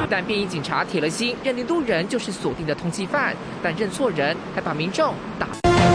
但便衣警察铁了心，认定路人就是锁定的通缉犯，但认错人，还把民众打。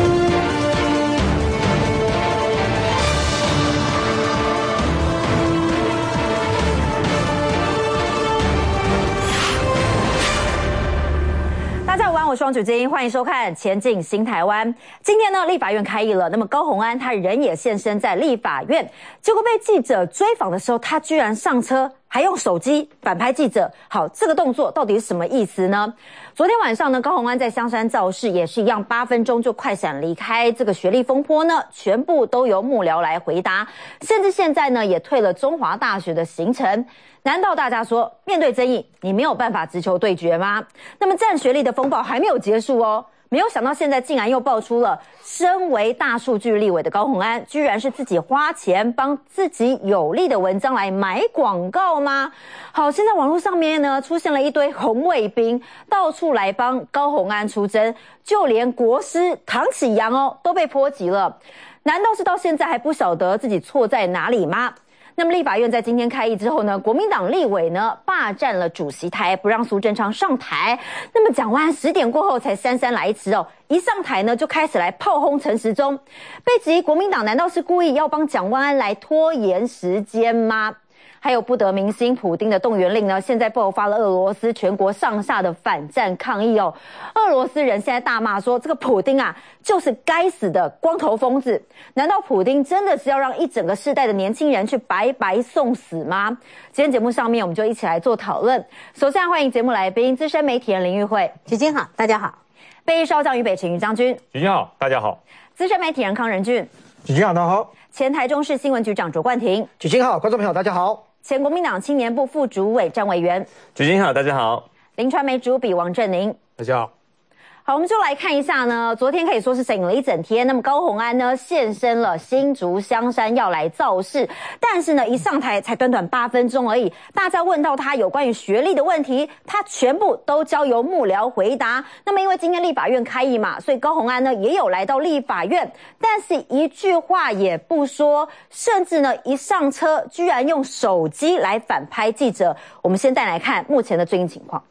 大家午安，我是王芷晶，欢迎收看《前进新台湾》。今天呢，立法院开议了，那么高虹安他人也现身在立法院，结果被记者追访的时候，他居然上车，还用手机反拍记者。好，这个动作到底是什么意思呢？昨天晚上呢，高虹安在香山造势也是一样，8分钟就快闪离开。这个学历风波呢，全部都由幕僚来回答，甚至现在呢也退了中华大学的行程。难道大家说面对争议，你没有办法直球对决吗？那么占学历的风暴还没有结束哦。没有想到现在竟然又爆出了，身为大数据立委的高虹安，居然是自己花钱帮自己有利的文章来买广告吗？好，现在网络上面呢出现了一堆红卫兵，到处来帮高虹安出征，就连国师唐启阳都被波及了。难道是到现在还不晓得自己错在哪里吗？那么立法院在今天开议之后呢，国民党立委呢霸占了主席台，不让苏贞昌上台。那么蒋万安10点过后才姗姗来迟一上台呢就开始来炮轰陈时中，被质疑国民党难道是故意要帮蒋万安来拖延时间吗？还有不得民心普丁的动员令呢，现在爆发了俄罗斯全国上下的反战抗议俄罗斯人现在大骂说，这个普丁就是该死的光头疯子。难道普丁真的是要让一整个世代的年轻人去白白送死吗？今天节目上面我们就一起来做讨论。首先欢迎节目来宾资深媒体人林玉慧。芷晶好，大家好。备役少将于北辰于将军。 芷晶好，大家好。 资深媒体人康仁俊。 芷晶好，大家好。 前台中市新闻局长卓冠廷。 芷晶好，观众朋友大家好。 前国民党青年部副主委詹维元。 芷晶好，大家好。 林传媒主笔王振宁。 大家好。 好，我们就来看一下呢，昨天可以说是省了一整天。那么高虹安呢现身了新竹香山要来造势，但是呢一上台才短短8分钟而已，大家问到他有关于学历的问题，他全部都交由幕僚回答。那么因为今天立法院开议嘛，所以高虹安呢也有来到立法院，但是一句话也不说，甚至呢一上车居然用手机来反拍记者。我们先带来看目前的最新情况。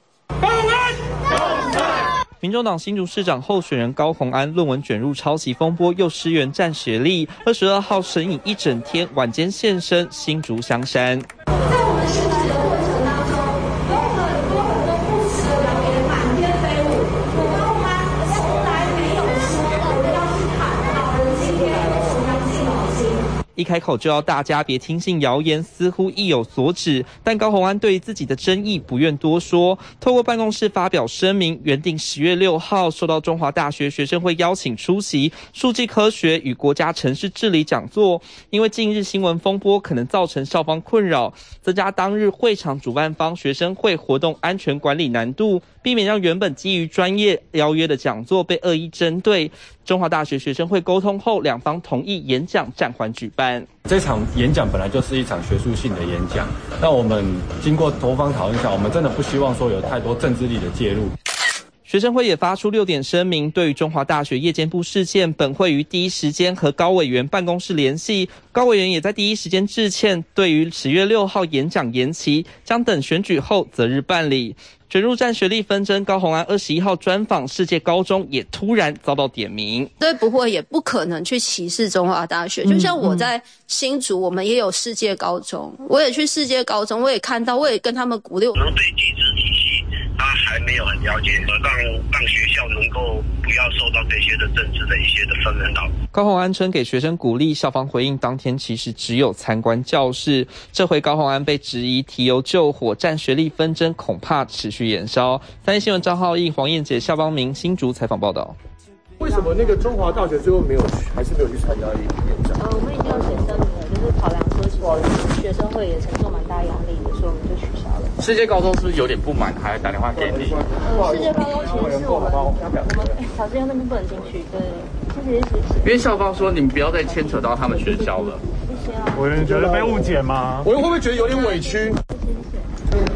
民众党新竹市长候选人高虹安论文卷入抄袭风波，又失言占学历。22号神隐一整天，晚间现身新竹香山。在我们实习的过程当中，有很多不实的谣言满天飞舞。高虹安从来没有说我们要去谈老人今天为什么要进老心。一开口就要大家别听信谣言，似乎意有所指。但高虹安对自己的争议不愿多说，透过办公室发表声明，原定10月6号受到中华大学学生会邀请出席数据科学与国家城市治理讲座，因为近日新闻风波可能造成校方困扰，增加当日会场主办方学生会活动安全管理难度，避免让原本基于专业邀约的讲座被恶意针对。中华大学学生会沟通后，两方同意演讲暂缓举办。 这场演讲本来就是一场学术性的演讲，那我们经过多方讨论下，我们真的不希望说有太多政治力的介入。 学生会也发出6点声明，对于中华大学夜间部事件，本会于第一时间和高委员办公室联系，高委员也在第一时间致歉，对于10月6号演讲延期，将等选举后择日办理。卷入占学历纷争，高虹安21号专访世界高中也突然遭到点名， 所以不会也不可能去歧视中华大学。就像我在新竹，我们也有世界高中，我也去世界高中，我也看到，我也跟他们鼓励。 可能对技职体系他还没有很了解，让学校能够不要受到这些的政治的一些的纷扰。 高虹安称给学生鼓励，校方回应当天其实只有参观教室。这回高虹安被质疑提油救火，占学历纷争恐怕持续延烧。三立新闻张浩义、黄燕杰、肖邦明新竹采访报道。 为什么那个中华大学最后还是没有去参加演讲？ 我们已经有写声明了，就是考量说，其实学生会也承受蛮大压力的，所以我们就取消了。 世界高中是不是有点不满，还打电话给你？ 世界高中其实是我们考试那边不能进去，对，谢谢。 因为校方说你们不要再牵扯到他们学校了。 谢谢啊。 我有人觉得被误解吗？ 我会不会觉得有点委屈？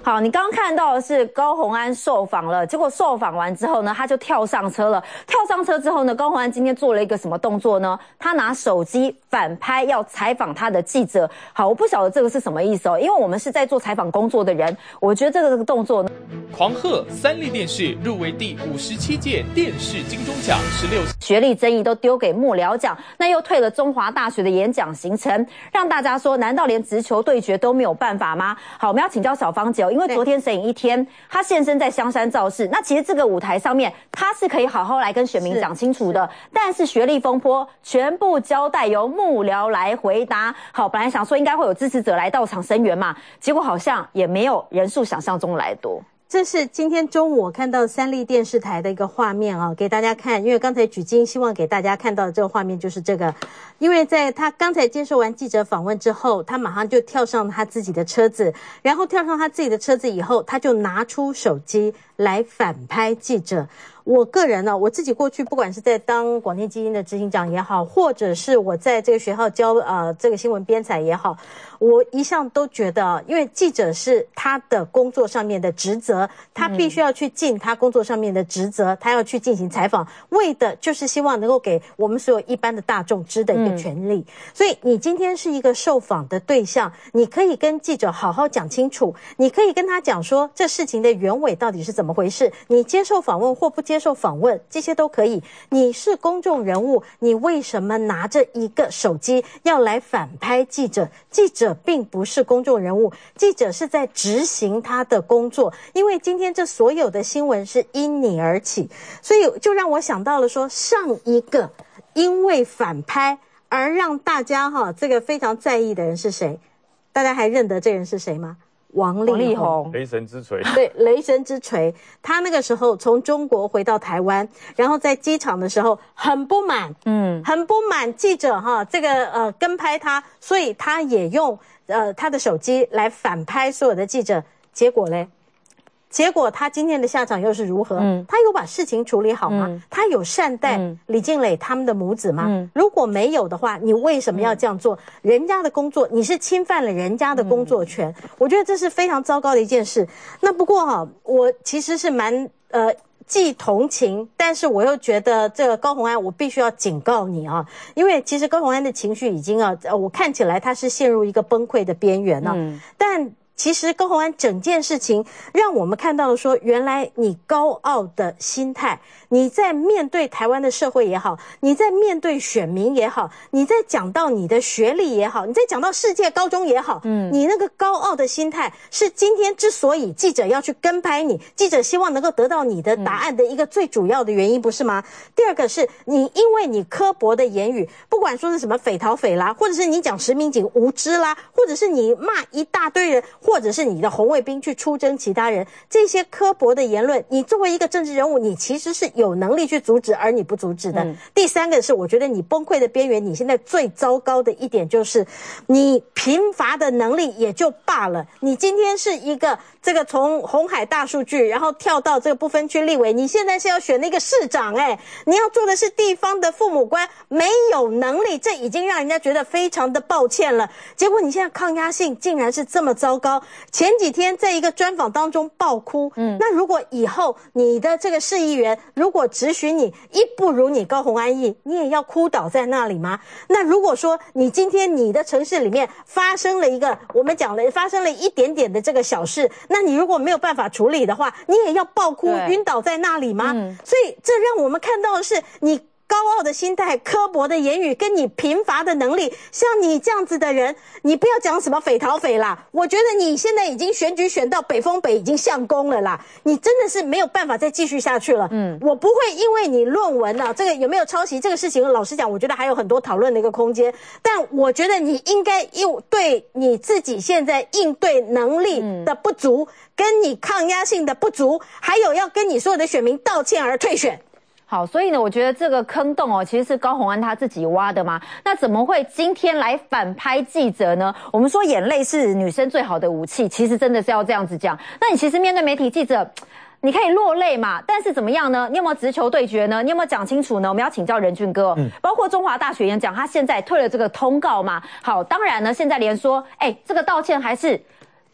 好，你刚刚看到的是高虹安受访了，结果受访完之后呢，他就跳上车了。跳上车之后呢，高虹安今天做了一个什么动作呢？他拿手机反拍要采访他的记者。好，我不晓得这个是什么意思哦，因为我们是在做采访工作的人，我觉得这个动作呢， 狂贺三立电视入围第57届电视金钟奖16 学历争议都丢给幕僚奖，那又退了中华大学的演讲行程，让大家说，难道连直球对决都没有办法吗？好，我们要请教小芳姐，因为昨天沈影一天，他现身在香山造势，那其实这个舞台上面，他是可以好好来跟选民讲清楚的，但是学历风波全部交代由幕僚来回答。好，本来想说应该会有支持者来到场声援嘛，结果好像也没有人数想象中来的多。 这是今天中午我看到三立电视台的一个画面啊，给大家看。因为刚才举金希望给大家看到的这个画面就是这个，因为在他刚才接受完记者访问之后，他马上就跳上他自己的车子，然后跳上他自己的车子以后，他就拿出手机来反拍记者。我个人呢，我自己过去不管是在当广电基金的执行长也好，或者是我在这个学校教这个新闻编采也好，我一向都觉得，因为记者是他的工作上面的职责，他必须要去尽他工作上面的职责，他要去进行采访，为的就是希望能够给我们所有一般的大众知的一个权利。所以你今天是一个受访的对象，你可以跟记者好好讲清楚，你可以跟他讲说这事情的原委到底是怎么回事，你接受访问或不接受访问，这些都可以。你是公众人物，你为什么拿着一个手机要来反拍记者？记者并不是公众人物，记者是在执行他的工作。因为今天这所有的新闻是因你而起，所以就让我想到了说，上一个因为反拍而让大家这个非常在意的人是谁？大家还认得这人是谁吗？王力宏， 雷神之锤， 对，雷神之锤。他那个时候从中国回到台湾，然后在机场的时候很不满，很不满记者这个跟拍他，所以他也用他的手机来反拍所有的记者。结果嘞？结果他今天的下场又是如何？他有把事情处理好吗？他有善待李静蕾他们的母子吗？如果没有的话，你为什么要这样做？人家的工作，你是侵犯了人家的工作权，我觉得这是非常糟糕的一件事。那不过我其实是蛮既同情，但是我又觉得这个高虹安，我必须要警告你啊，因为其实高虹安的情绪已经我看起来他是陷入一个崩溃的边缘了，但其实高虹安整件事情让我们看到了说，原来你高傲的心态，你在面对台湾的社会也好，你在面对选民也好，你在讲到你的学历也好，你在讲到世界高中也好，你那个高傲的心态是今天之所以记者要去跟拍你，记者希望能够得到你的答案的一个最主要的原因，不是吗？第二个是你因为你刻薄的言语，不管说是什么匪逃匪啦，或者是你讲实名警无知啦，或者是你骂一大堆人，或者是你的红卫兵去出征其他人，这些刻薄的言论，你作为一个政治人物，你其实是有能力去阻止，而你不阻止的。第三个是，我觉得你崩溃的边缘，你现在最糟糕的一点就是你贫乏的能力也就罢了，你今天是一个这个从鸿海大数据然后跳到这个不分区立委，你现在是要选那个市长，你要做的是地方的父母官，没有能力，这已经让人家觉得非常的抱歉了。结果你现在抗压性竟然是这么糟糕，前几天在一个专访当中爆哭，那如果以后你的这个市议员如果质询你一不如你高虹安逸，你也要哭倒在那里吗？那如果说你今天你的城市里面发生了一个我们讲了发生了一点点的这个小事，那你如果没有办法处理的话，你也要爆哭晕倒在那里吗？所以这让我们看到的是你高傲的心态、刻薄的言语跟你贫乏的能力，像你这样子的人，你不要讲什么匪逃匪啦，我觉得你现在已经选举选到北风北已经相公了啦，你真的是没有办法再继续下去了。我不会因为你论文这个有没有抄袭这个事情，老实讲我觉得还有很多讨论的一个空间，但我觉得你应该对你自己现在应对能力的不足，跟你抗压性的不足，还有要跟你所有的选民道歉而退选。 好，所以呢，我觉得这个坑洞其实是高虹安他自己挖的嘛。那怎么会今天来反拍记者呢？我们说眼泪是女生最好的武器，其实真的是要这样子讲。那你其实面对媒体记者，你可以落泪嘛，但是怎么样呢？你有没有直球对决呢？你有没有讲清楚呢？我们要请教任俊哥，包括中华大学演讲，他现在退了这个通告嘛。好，当然呢，现在连说，这个道歉还是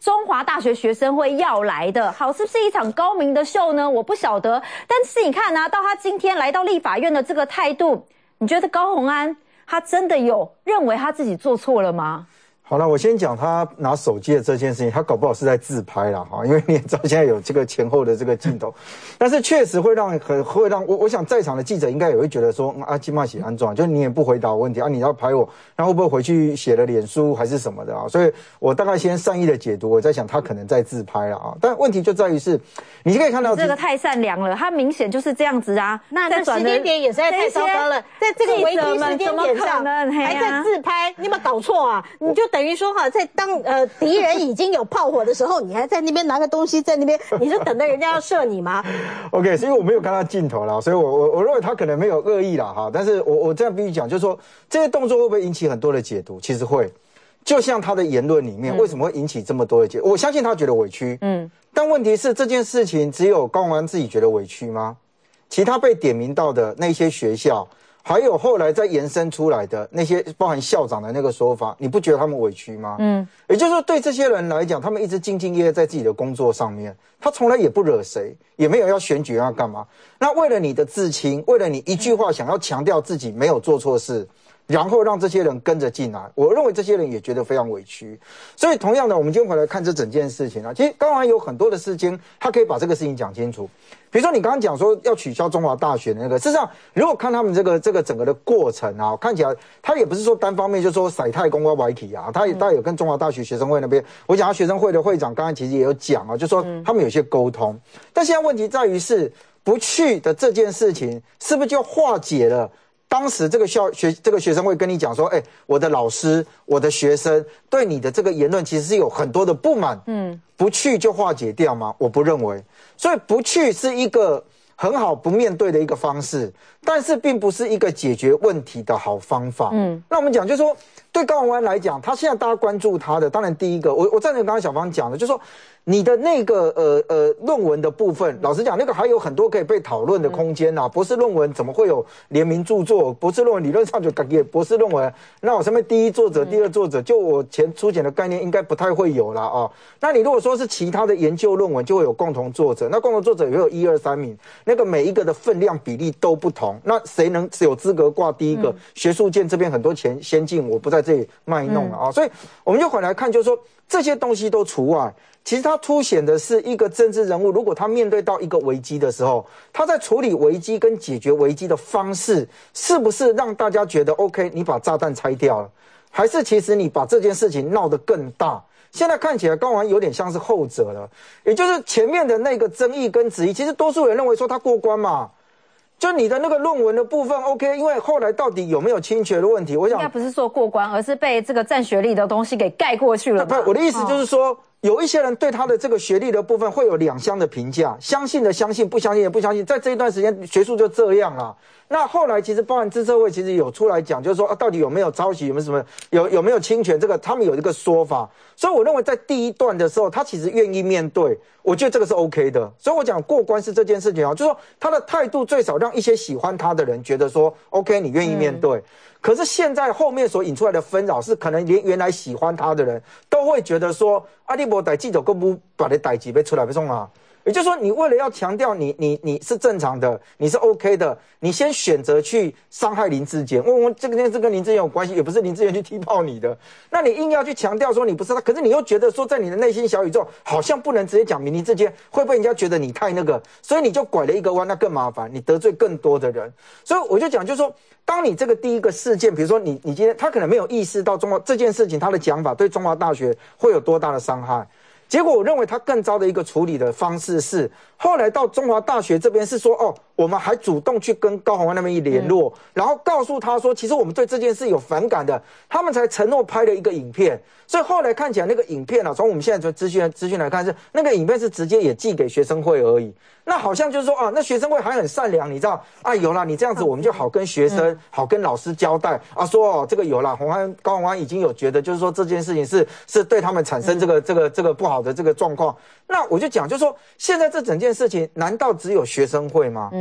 中华大学学生会要来的，好，是不是一场高明的秀呢？我不晓得，但是你看啊，到他今天来到立法院的这个态度，你觉得高虹安他真的有认为他自己做错了吗？ 好了，我先讲他拿手机的这件事情，他搞不好是在自拍啦哈，因为你也知道现在有这个前后的这个镜头，但是确实会让我想在场的记者应该也会觉得说，金马喜安装，就是你也不回答我问题啊，你要拍我，那会不会回去写了脸书还是什么的啊？所以我大概先善意的解读，我在想他可能在自拍了啊，但问题就在于是，你可以看到这个太善良了，他明显就是这样子啊， 那时间点也实在太糟糕了，在这个危机时间点上还在自拍，你有没有搞错啊？你就等于说哈，在当敌人已经有炮火的时候，你还在那边拿个东西在那边，你是等着人家要射你吗 ？OK， 所以我没有看到镜头啦，所以我认为他可能没有恶意啦哈，但是我这样必须讲，就是说这些动作会不会引起很多的解读？其实会，就像他的言论里面为什么会引起这么多的解读？我相信他觉得委屈，但问题是这件事情只有高虹安自己觉得委屈吗？其他被点名到的那些学校。还有后来再延伸出来的那些包含校长的那个说法，你不觉得他们委屈吗？也就是说对这些人来讲，他们一直兢兢业业在自己的工作上面，他从来也不惹谁，也没有要选举要干嘛。那为了你的自清，为了你一句话想要强调自己没有做错事，然后让这些人跟着进来，我认为这些人也觉得非常委屈。所以同样的，我们今天回来看这整件事情啊，其实高虹安有很多的事情，他可以把这个事情讲清楚。比如说你刚刚讲说要取消中华大学的那个，事实上如果看他们这个整个的过程啊，看起来他也不是说单方面就说甩太公歪体啊，他也有跟中华大学学生会那边，我讲他学生会的会长刚才其实也有讲啊，就说他们有些沟通，但现在问题在于是不去的这件事情，是不是就化解了？当时这个学生会跟你讲说，我的老师、我的学生对你的这个言论其实是有很多的不满，不去就化解掉吗？我不认为，所以不去是一个很好不面对的一个方式，但是并不是一个解决问题的好方法。那我们讲就是说，对高虹安来讲，他现在大家关注他的，当然第一个，我赞成刚刚小芳讲的，就是说你的那个论文的部分，老实讲，那个还有很多可以被讨论的空间啊。博士论文怎么会有联名著作？博士论文理论上就给博士论文，那我上面第一作者、第二作者，就我粗浅的概念，应该不太会有啦啊。那你如果说是其他的研究论文，就会有共同作者，那共同作者也会有1、2、3名，那个每一个的分量比例都不同，那谁能有资格挂第一个？学术界这边很多钱先进，我不在这里卖弄了啊。所以我们就回来看，就是说这些东西都除外。其实它凸显的是一个政治人物，如果他面对到一个危机的时候，他在处理危机跟解决危机的方式，是不是让大家觉得 OK？ 你把炸弹拆掉了，还是其实你把这件事情闹得更大？现在看起来高虹安有点像是后者了，也就是前面的那个争议跟质疑，其实多数人认为说他过关嘛。就你的那个论文的部分 OK， 因为后来到底有没有侵权的问题，我想应该不是说过关，而是被这个占学历的东西给盖过去了。 不，我的意思就是说，有一些人对他的这个学历的部分会有两相的评价，相信的相信，不相信的不相信。在这一段时间，学术就这样啊。那后来其实包含资策会其实有出来讲，就是说到底有没有抄袭，有没有什么有没有侵权，这个他们有一个说法。所以我认为在第一段的时候，他其实愿意面对，我觉得这个是 OK 的。所以我讲过关是这件事情啊，就是说他的态度最少让一些喜欢他的人觉得说 OK， 你愿意面对。可是现在后面所引出来的纷扰是，可能连原来喜欢他的人都会觉得说，你没代志就更不把你代志被出来不送啊。也就是说，你为了要强调你是正常的，你是 OK 的，你先选择去伤害林智坚。我这个件事跟林智坚有关系，也不是林智坚去踢爆你的。那你硬要去强调说你不是他，可是你又觉得说在你的内心小宇宙好像不能直接讲明林智坚，会被人家觉得你太那个，所以你就拐了一个弯，那更麻烦，你得罪更多的人。所以我就讲，就是说，当你这个第一个事件，比如说你今天他可能没有意识到这件事情，他的讲法对中华大学会有多大的伤害。结果我认为他更糟的一个处理的方式是，后来到中华大学这边是说，我们还主动去跟高虹安那边一联络，然后告诉他说，其实我们对这件事有反感的，他们才承诺拍了一个影片。所以后来看起来那个影片啊，从我们现在的资讯来看，是那个影片是直接也寄给学生会而已。那好像就是说那学生会还很善良，你知道有啦，你这样子我们就好跟学生、好跟老师交代说这个有啦，高虹安已经有觉得就是说这件事情是对他们产生这个不好的这个状况。那我就讲就是说，现在这整件事情难道只有学生会吗？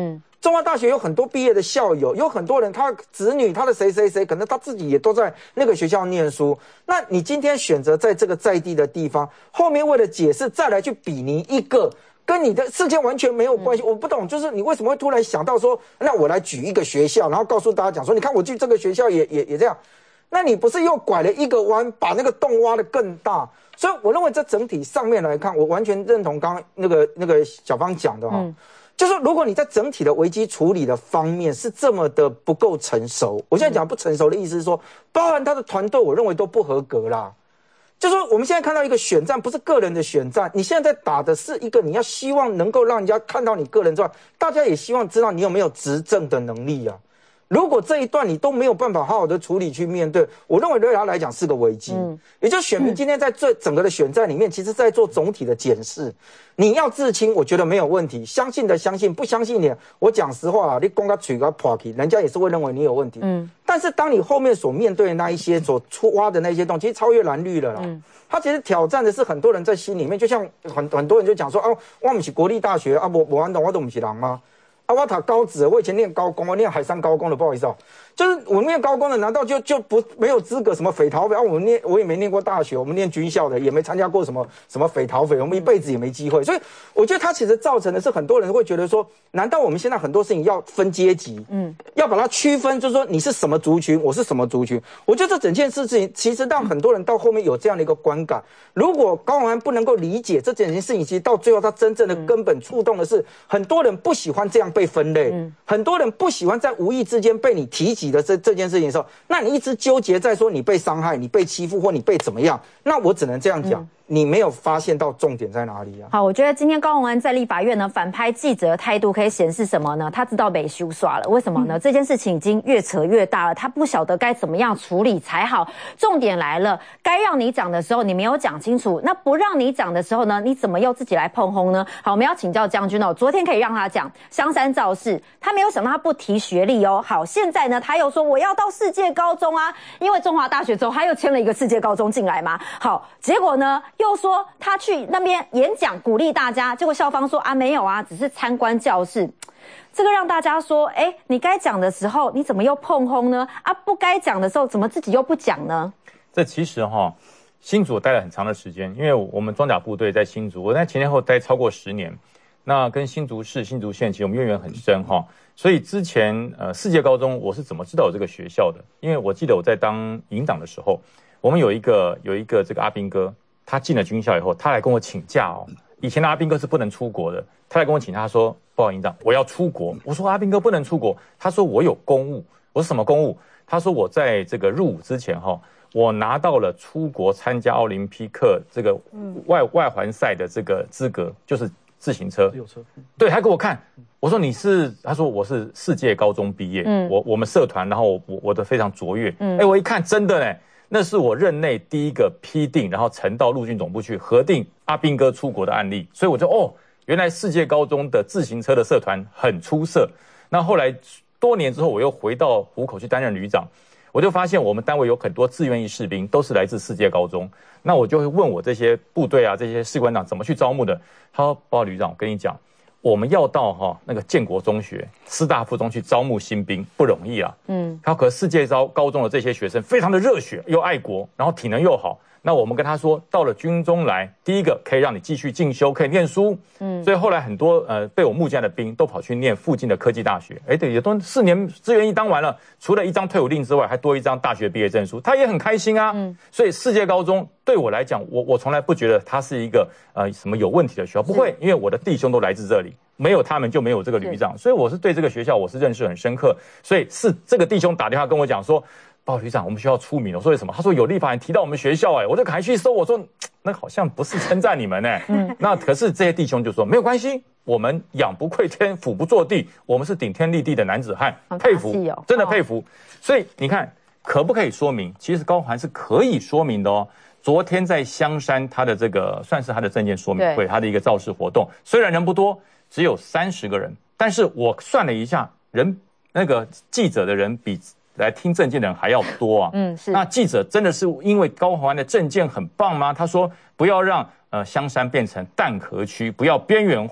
中华大学有很多毕业的校友，有很多人他子女他的谁谁谁，可能他自己也都在那个学校念书。那你今天选择在这个在地的地方，后面为了解释再来去比拟一个跟你的事件完全没有关系，我不懂，就是你为什么会突然想到说，那我来举一个学校，然后告诉大家讲说，你看我去这个学校也这样，那你不是又拐了一个弯，把那个洞挖得更大？所以我认为这整体上面来看，我完全认同刚刚那个小芳讲的哈。就是如果你在整体的危机处理的方面是这么的不够成熟，我现在讲不成熟的意思是说，包含他的团队，我认为都不合格啦。就是说我们现在看到一个选战，不是个人的选战，你现在在打的是一个你要希望能够让人家看到你个人之外，大家也希望知道你有没有执政的能力啊。如果这一段你都没有办法好好的处理去面对，我认为对他来讲是个危机。也就是选民今天在整个的选战里面，其实在做总体的检视。你要自清，我觉得没有问题，相信的相信，不相信你，我讲实话啊，你公个嘴个破去，人家也是会认为你有问题。但是当你后面所面对的那一些所挖的那些洞，其实超越蓝绿了啦。他其实挑战的是很多人在心里面，就像很多人就讲说，哦，我们是国立大学啊，我安懂，我都不是人吗？啊，我读高职，我以前念高工，我念海上高工的，不好意思哦，就是我念高工的，难道就不没有资格什么匪逃匪啊？我也没念过大学，我们念军校的，也没参加过什么匪逃匪，我们一辈子也没机会。所以我觉得它其实造成的是很多人会觉得说，难道我们现在很多事情要分阶级，要把它区分，就是说你是什么族群，我是什么族群？我觉得这整件事情其实让很多人到后面有这样的一个观感。如果高虹安不能够理解这整件事情，其实到最后他真正的根本触动的是很多人不喜欢这样被分类，很多人不喜欢在无意之间被你提及的这件事情的时候，那你一直纠结在说你被伤害、你被欺负或你被怎么样，那我只能这样讲。你没有发现到重点在哪里啊？ 好，我觉得今天高虹安在立法院呢反拍记者的态度可以显示什么呢？他知道被修刷了，为什么呢？这件事情已经越扯越大了，他不晓得该怎么样处理才好。重点来了，该让你讲的时候你没有讲清楚，那不让你讲的时候呢，你怎么又自己来碰轰呢？好，我们要请教将军哦，昨天可以让他讲香山造势，他没有想到他不提学历哦。好，现在呢他又说我要到世界高中啊，因为中华大学之后他又签了一个世界高中进来嘛。好，结果呢又说他去那边演讲鼓励大家，结果校方说啊没有啊，只是参观教室。这个让大家说，你该讲的时候你怎么又碰轰呢？啊，不该讲的时候怎么自己又不讲呢？ 这其实新竹待了很长的时间，因为我们装甲部队在新竹，我在前后待超过10年，那跟新竹市、新竹县其实我们渊源很深所以之前世界高中我是怎么知道有这个学校的？因为我记得我在当营长的时候，我们有一个这个阿兵哥。他进了军校以后，他来跟我请假以前的阿兵哥是不能出国的，他来跟我请假，他说：“报告营长，我要出国。”我说：“阿兵哥不能出国。”他说：“我有公务。”我说：“什么公务？”他说：“我在这个入伍之前我拿到了出国参加奥林匹克这个外环赛的这个资格，就是自行车。对，他给我看。我说你是？他说我是世界高中毕业。我们社团，然后我的非常卓越。我一看真的呢。那是我任内第一个批定，然后呈到陆军总部去核定阿兵哥出国的案例，所以我就原来世界高中的自行车的社团很出色。那后来多年之后，我又回到湖口去担任旅长，我就发现我们单位有很多志愿役士兵都是来自世界高中。那我就会问我这些部队啊，这些士官长怎么去招募的？他说：“报告旅长，我跟你讲。”我们要到那个建国中学、师大附中去招募新兵不容易啊。他可世界高中的这些学生非常的热血又爱国，然后体能又好。那我们跟他说，到了军中来，第一个可以让你继续进修，可以念书。所以后来很多被我募进来的兵都跑去念附近的科技大学。对，也都4年志愿役当完了，除了一张退伍令之外，还多一张大学毕业证书，他也很开心啊。所以世界高中对我来讲，我从来不觉得它是一个什么有问题的学校，不会，因为我的弟兄都来自这里，没有他们就没有这个旅长，所以我是对这个学校我是认识很深刻。所以是这个弟兄打电话跟我讲说。报告旅长，我们学校出名了。我说为什么？他说有立法人提到我们学校，我就赶快去搜。我说那好像不是称赞你们那可是这些弟兄就说没有关系，我们仰不愧天，俯不作地，我们是顶天立地的男子汉，佩服，真的佩服。所以你看，可不可以说明？其实高虹安是可以说明的昨天在香山，他的这个算是他的政见说明会，他的一个造势活动，虽然人不多，只有30个人，但是我算了一下，那个记者的人比来听政见的人还要多啊。是。那记者真的是因为高虹安的政见很棒吗？他说不要让香山变成弹壳区，不要边缘化，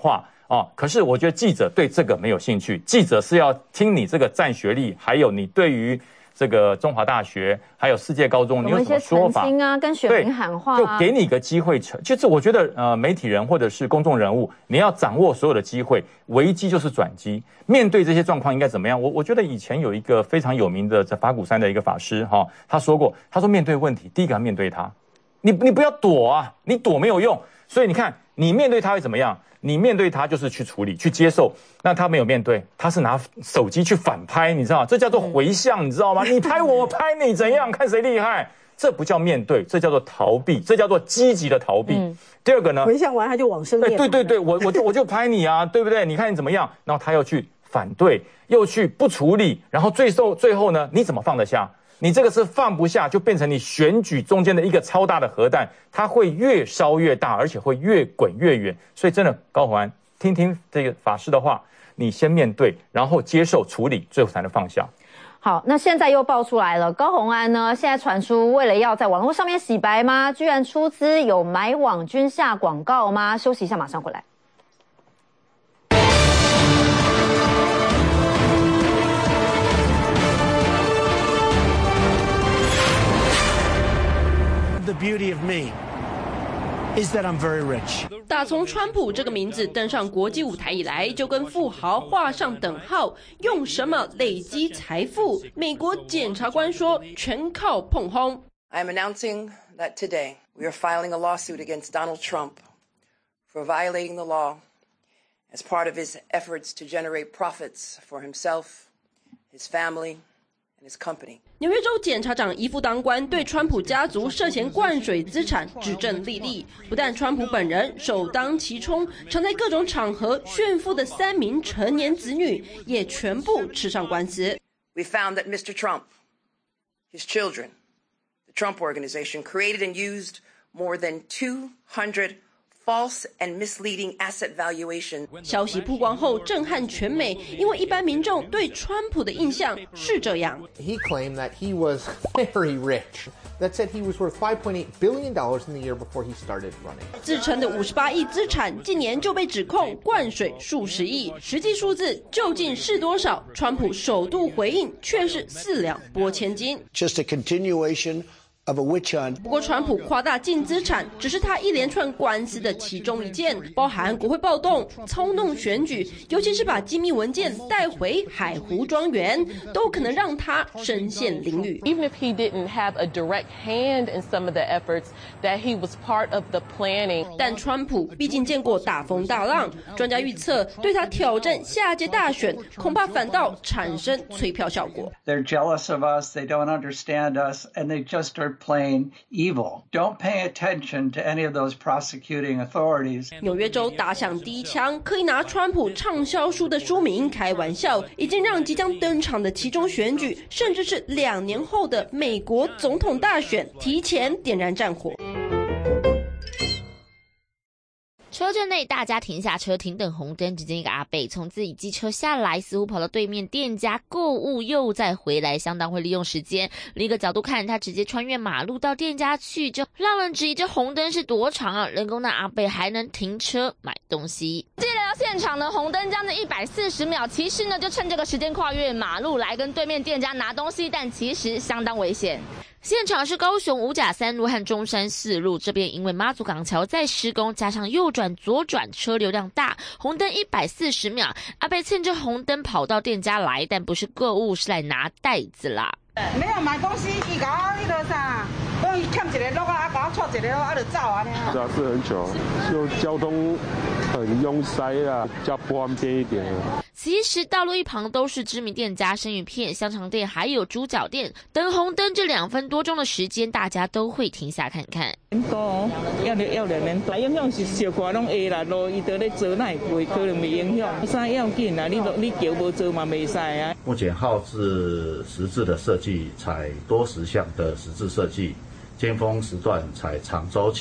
可是我觉得记者对这个没有兴趣，记者是要听你这个占学历，还有你对于这个中华大学还有世界高中你有什么说法啊，跟选民喊话就给你一个机会。就是我觉得媒体人或者是公众人物，你要掌握所有的机会，危机就是转机。面对这些状况应该怎么样？我觉得以前有一个非常有名的在法鼓山的一个法师他说过，他说面对问题，第一个要面对它，你不要躲啊，你躲没有用。所以你看，你面对它会怎么样？你面对它就是去处理、去接受。那他没有面对，他是拿手机去反拍，你知道吗？这叫做回向，你知道吗？你拍我，我拍你，怎样？看谁厉害？这不叫面对，这叫做逃避，这叫做积极的逃避。第二个呢？ 回向完他就往生念。 对，我就拍你啊，对不对？你看你怎么样？然后他要去反对，又去不处理，然后最后呢？你怎么放得下？你这个是放不下，就变成你选举中间的一个超大的核弹，它会越烧越大，而且会越滚越远。所以真的，高虹安，听听这个法师的话，你先面对，然后接受处理，最后才能放下。 好，那现在又爆出来了，高虹安呢，现在传出为了要在网络上面洗白吗？居然出资有买网军下广告吗？休息一下，马上回来。 The beauty of me is that I'm very rich. 打从川普这个名字登上国际舞台以来，就跟富豪画上等号。用什么累积财富？美国检察官说，全靠碰轰。 I am announcing that today we are filing a lawsuit against Donald Trump for violating the law as part of his efforts to generate profits for himself, his family.and his company. 纽约州检察长伊夫当官对川普家族涉嫌灌水资产指证历历，不但川普本人首当其冲，常在各种场合炫富的3名成年子女也全部吃上官司。 We found that Mr. Trump, his children, the Trump Organization created and used more than 200 false and misleading asset valuation. 消息曝光后震撼全美，因为一般民众对川普的印象是这样。 He claimed that he was very rich. That said, he was worth $5.8 billion in the year before he started running. 自称的58亿资产，近年就被指控灌水数十亿，实际数字究竟是多少？川普首度回应却是4两拨千斤。 Just a continuation. 不过，川普夸大净资产只是他一连串官司的其中一件，包含国会暴动、操弄选举，尤其是把机密文件带回海湖庄园，都可能让他身陷囹圄。 Even if he didn't have a direct hand in some of the efforts, that he was part of the planning. 但川普毕竟见过大风大浪，专家预测对他挑战下届大选，恐怕反倒产生催票效果。 They're jealous of us, they don't understand us, and they just are.Plain evil. Don't pay attention to any of those prosecuting authorities. 纽约州打响第一枪，可以拿川普畅销书的书名开玩笑，已经让即将登场的期中选举，甚至是2年后的美国总统大选提前点燃战火。 车阵内，大家停下车，停等红灯。只见一个阿伯从自己机车下来，似乎跑到对面店家购物，又再回来，相当会利用时间。另一个角度看，他直接穿越马路到店家去，就让人质疑这红灯是多长啊！人工的阿伯还能停车买东西。接来到现场呢，红灯将近140秒，其实呢就趁这个时间跨越马路来跟对面店家拿东西，但其实相当危险。现场是高雄五甲3路和中山4路，这边因为妈祖港桥在施工，加上右转左转车流量大，红灯140秒，阿伯趁着红灯跑到店家来，但不是购物，是来拿袋子啦。 没有买东西，伊甲我那个啥，我欠一个路啊，甲我错一个路啊，就走啊。 是啊，是很久，就交通很拥塞啊，比较不方便一点啊。 其实道路一旁都是知名店家，生鱼片、香肠店还有猪脚店。等红灯这2分多钟的时间，大家都会停下看看。 要2年多，影响是小可拢会啦，路伊在咧做，那会可能没影响。啥要紧啊？你桥无做嘛袂使啊。 目前号志十字的设计采多时向的十字设计，尖峰时段采长周期。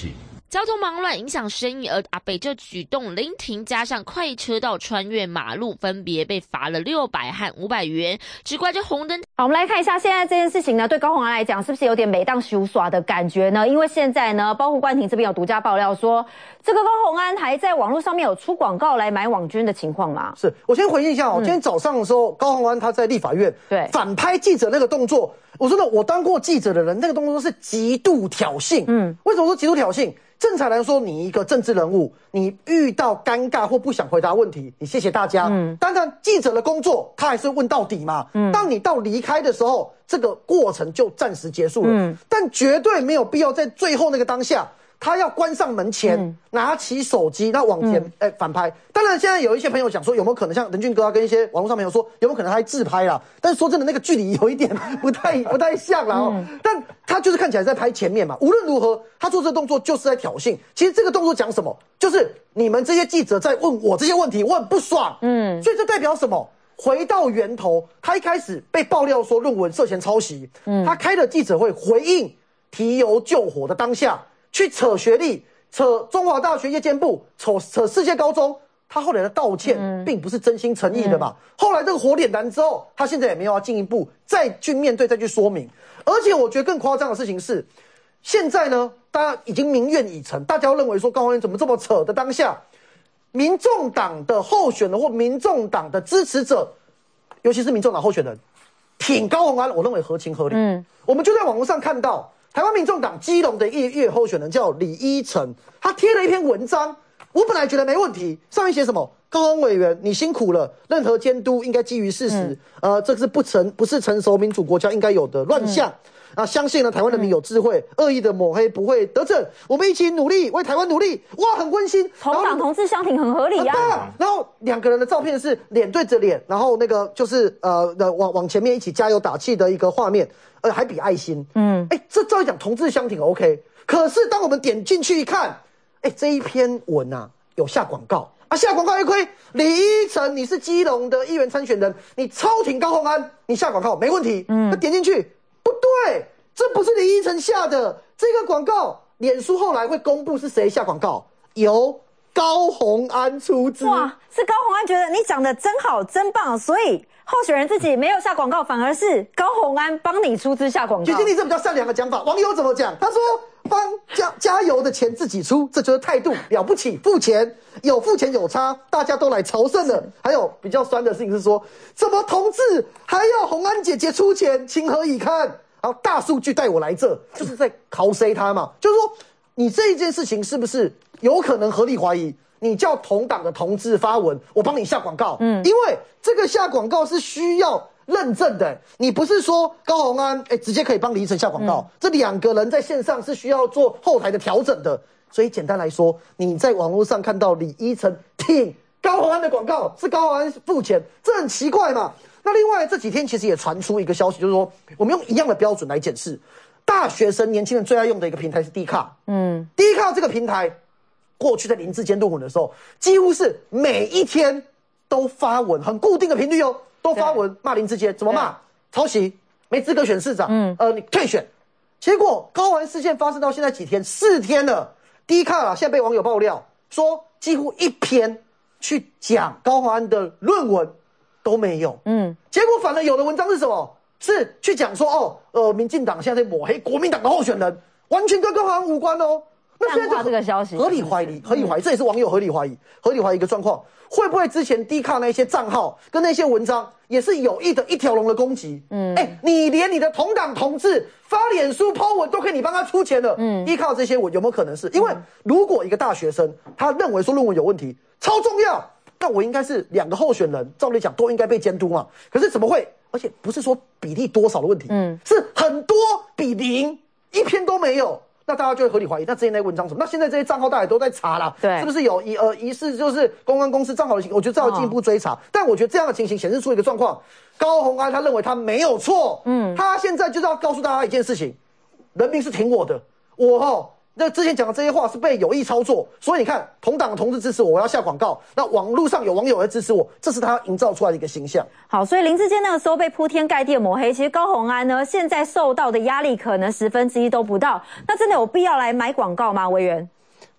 交通忙乱影响生意，而阿北这举动临停，加上快车道穿越马路，分别被罚了600和500元，只怪这红灯。 好，我们来看一下现在这件事情呢，对高虹安来讲是不是有点美当修耍的感觉呢？因为现在呢，包括冠廷这边有独家爆料说，这个高虹安还在网络上面有出广告来买网军的情况嘛？ 是我先回应一下今天早上的时候，高虹安他在立法院反拍记者那个动作，我说的我当过记者的人，那个动作是极度挑衅。为什么说极度挑衅？正常来说，你一个政治人物，你遇到尴尬或不想回答问题，你谢谢大家。当然，记者的工作他还是问到底嘛。当你到离开的时候，这个过程就暂时结束了。但绝对没有必要在最后那个当下，他要关上门前，拿起手机，那往前反拍。当然，现在有一些朋友讲说，有没有可能像任俊哥啊，跟一些网络上朋友说，有没有可能他还自拍啦？但是说真的，那个距离有一点不太像啦但他就是看起来在拍前面嘛。无论如何，他做这个动作就是在挑衅。其实这个动作讲什么？就是你们这些记者在问我这些问题，我很不爽。所以这代表什么？回到源头，他一开始被爆料说论文涉嫌抄袭，他开了记者会回应提油救火的当下。去扯学历，扯中华大学夜间部，扯世界高中，他后来的道歉并不是真心诚意的嘛。后来这个火点燃之后，他现在也没有要进一步再去面对、再去说明。而且我觉得更夸张的事情是，现在呢，大家已经民怨已成，大家认为说高虹安怎么这么扯的当下，民众党的候选人或民众党的支持者，尤其是民众党候选人挺高虹安，我认为合情合理。我们就在网络上看到。台湾民众党基隆的议员候选人叫李依晨，他贴了一篇文章，我本来觉得没问题，上面写什么？高虹委员，你辛苦了，任何监督应该基于事实，这是不是成熟民主国家应该有的乱象。相信呢，台湾人民有智慧，恶意的抹黑不会得逞，我们一起努力，为台湾努力。哇，很温馨， 同党同志相挺很合理啊。 然后两个人的照片是脸对着脸，然后那个就是往前面一起加油打气的一个画面，还比爱心。这照理讲同志相挺 OK， 可是当我们点进去一看，这一篇文啊有下广告。下广告一亏，李依晨，你是基隆的议员参选人，你超挺高虹安，你下广告没问题。那点进去，不对，这不是李依晨下的这个广告，脸书后来会公布是谁下广告，由高虹安出资。 哇，是高虹安觉得你讲的真好，真棒，所以候选人自己没有下广告，反而是高虹安帮你出资下广告。 其实你这比较善良的讲法，网友怎么讲？他说帮加油的钱自己出，这就是态度，了不起，付钱有差，大家都来朝圣了。还有比较酸的事情是说，怎么同志还要虹安姐姐出钱，情何以堪？然后大数据带我来这，就是在考谁他嘛，就是说你这一件事情是不是有可能合理怀疑？你叫同党的同志发文，我帮你下广告，因为这个下广告是需要认证的，你不是说高虹安直接可以帮李依晨下广告，这两个人在线上是需要做后台的调整的，所以简单来说，你在网络上看到李依晨挺高虹安的广告，是高虹安付钱，这很奇怪嘛。那另外这几天其实也传出一个消息，就是说我们用一样的标准来检视，大学生年轻人最爱用的一个平台是 Dcard，Dcard 这个平台。过去在林志坚论文的时候，几乎是每一天都发文，很固定的频率都发文骂林志坚，怎么骂？抄袭，没资格选市长，你退选。结果高虹安事件发生到现在几天，4天了。Dcard现在被网友爆料说，几乎一篇去讲高虹安的论文都没有。结果反而有的文章是什么？是去讲说民进党现在在抹黑国民党的候选人，完全跟高虹安无关哦。那现在这个消息合理怀疑，这也是网友合理怀疑一个状况，会不会之前Dcard那些账号跟那些文章也是有意的一条龙的攻击？你连你的同党同志发脸书 po 文都可以你帮他出钱了，Dcard这些文有没有可能是？因为如果一个大学生他认为说论文有问题，超重要，那我应该是2个候选人，照理讲都应该被监督嘛，可是怎么会？而且不是说比例多少的问题，是很多比0，一篇都没有。那大家就会合理怀疑，那之前那文章什么？那现在这些账号大家都在查啦，是不是有疑似就是公关公司账号的情况？我觉得这要进一步追查。但我觉得这样的情形显示出一个状况：高虹安他认为他没有错，他现在就是要告诉大家一件事情：人民是挺我的，那之前讲的这些话是被有意操作，所以你看同党的同志支持我，我要下广告。那网络上有网友在支持我，这是他营造出来的一个形象。 好，所以林志坚那个时候被铺天盖地的抹黑，其实高虹安呢现在受到的压力可能1/10都不到。那真的有必要来买广告吗？委员？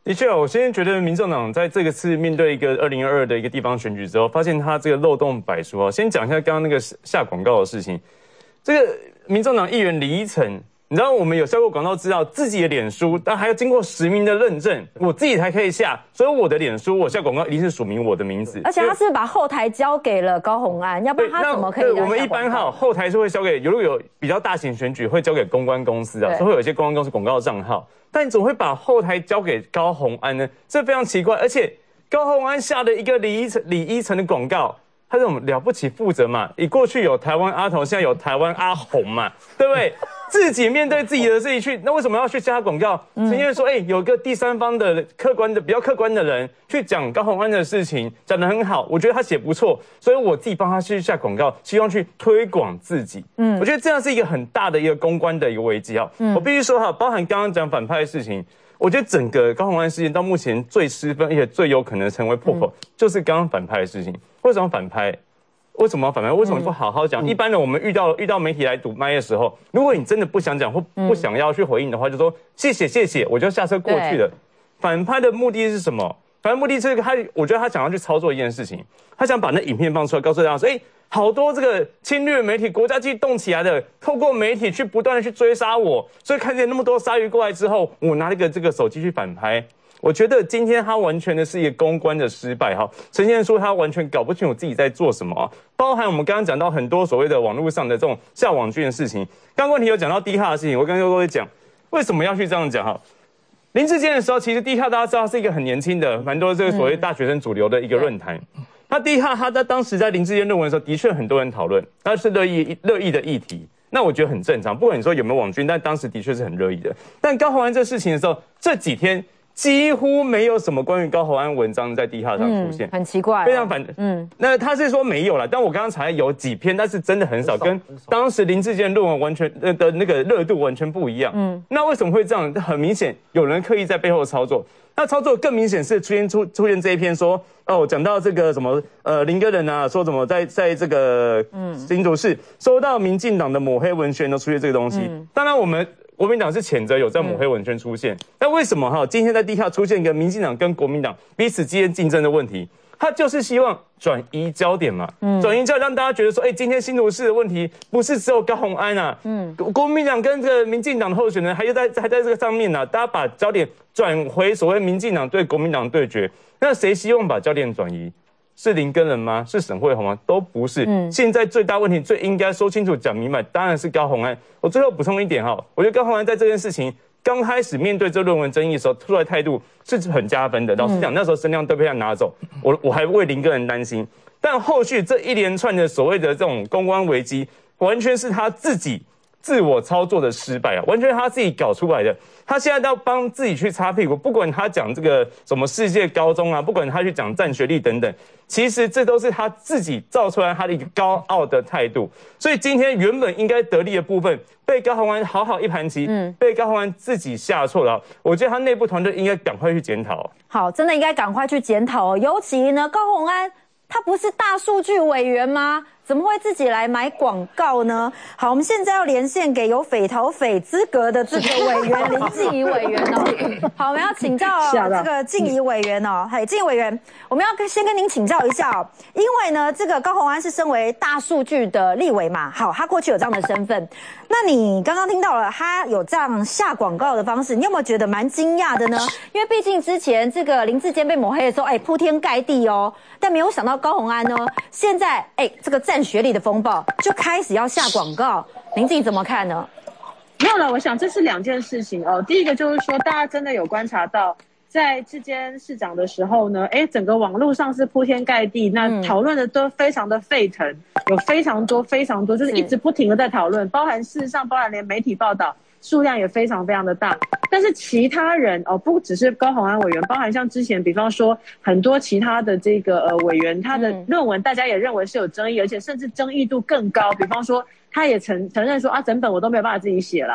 的确，我先觉得民众党在这个次面对一个2022的一个地方选举之后，发现他这个漏洞百出啊。先讲一下刚刚那个下广告的事情，这个民众党议员李依晨。你知道我们有下过广告，知道自己的脸书，但还要经过实名的认证，我自己才可以下。所以我的脸书，我下广告一定是署名我的名字。 而且他是把后台交给了高虹安，要不然他怎么可以？ 我们一般后台是会交给，如果有比较大型选举，会交给公关公司啊，所以会有一些公关公司广告账号。但你怎么会把后台交给高虹安呢？这非常奇怪。而且高虹安下的一个李依晨的广告。他这种了不起负责嘛？你过去有台湾阿童，现在有台湾阿红嘛，对不对？自己面对自己的事情去，那为什么要去加广告？是因为说，有个第三方的比较客观的人去讲高虹安的事情，讲得很好，我觉得他写不错，所以我自己帮他去下广告，希望去推广自己。我觉得这样是一个很大的一个公关的一个危机啊。我必须说哈，包含刚刚讲反派的事情。我觉得整个高虹安事件到目前最失分，而且最有可能成为破口，就是刚刚反拍的事情。为什么反拍？为什么要反拍？为什么不好好讲？一般的我们遇到媒体来堵麦的时候，如果你真的不想讲或不想要去回应的话，就说谢谢，我就下车过去了。反拍的目的是什么？反拍目的是我觉得他想要去操作一件事情，他想把那影片放出来，告诉大家说，好多这个侵略媒体、国家机动起来的，透过媒体去不断的去追杀我，所以看见那么多鲨鱼过来之后，我拿了一个这个手机去反拍。我觉得今天他完全的是一个公关的失败哈，呈现出他完全搞不清楚自己在做什么啊，包含我们刚刚讲到很多所谓的网络上的这种下网军的事情。刚刚问题有讲到低卡的事情，我刚刚都会讲为什么要去这样讲哈。林智坚的时候，其实低卡大家知道是一个很年轻的，蛮多这个所谓大学生主流的一个论坛。那第一哈，他在当时在林智坚论文的时候，的确很多人讨论，那是热议的议题。那我觉得很正常，不管你说有没有网军，但当时的确是很热议的。但高虹安这事情的时候，这几天几乎没有什么关于高虹安文章在第一哈上出现， 很奇怪， 非常那他是说没有了，但我刚刚查有几篇，但是真的很少，跟当时林智坚论文完全的那个热度完全不一样。那为什么会这样？很明显有人刻意在背后操作。那操作更明显是出现这一篇说讲到这个什么林根人啊，说怎么在这个新竹市收到民进党的抹黑文宣都出现这个东西。当然我们国民党是谴责有这抹黑文宣出现，但为什么今天在地下出现一个民进党跟国民党彼此之间竞争的问题？他就是希望转移焦点嘛，转移焦点让大家觉得说，今天新竹市的问题不是只有高虹安啊，国民党跟这个民进党的候选人还在这个上面呢，大家把焦点转回所谓民进党对国民党对决，那谁希望把焦点转移？是林根人吗？是沈慧虹吗？都不是。现在最大问题、最应该说清楚、讲明白，当然是高虹安。我最后补充一点我觉得高虹安在这件事情刚开始面对这论文争议的时候，出来态度是很加分的。老实讲，那时候声量都被他拿走，我还为林根人担心。但后续这一连串的所谓的这种公关危机，完全是他自己自我操作的失败完全是他自己搞出来的。他现在要帮自己去擦屁股，不管他讲这个什么世界高中啊，不管他去讲占学历等等，其实这都是他自己造出来他的一个高傲的态度。所以今天原本应该得利的部分，被高虹安好好一盘棋，被高虹安自己下错了。我觉得他内部团队应该赶快去检讨。 好，真的应该赶快去检讨尤其呢，高虹安他不是大数据委员吗？怎么会自己来买广告呢？好，我们现在要连线给有匪逃匪资格的这个委员林静怡委员好，我们要请教这个静怡委员静怡委员，我们要先跟您请教一下因为呢，这个高虹安是身为大数据的立委嘛，好，他过去有这样的身份，那你刚刚听到了他有这样下广告的方式，你有没有觉得蛮惊讶的呢？因为毕竟之前这个林智坚被抹黑的时候，铺天盖地但没有想到高虹安呢，现在这个占学历的风暴就开始要下广告，您自己怎么看呢？ 没有了，我想这是两件事情第一个就是说，大家真的有观察到，在智坚市长的时候呢，整个网络上是铺天盖地，那讨论的都非常的沸腾，有非常多，就是一直不停的在讨论，包含事实上，包含连媒体报道数量也非常非常的大。但是其他人不只是高虹安委员，包含像之前比方说很多其他的这个委员，他的论文大家也认为是有争议，而且甚至争议度更高。比方说他也承认说整本我都没有办法自己写了，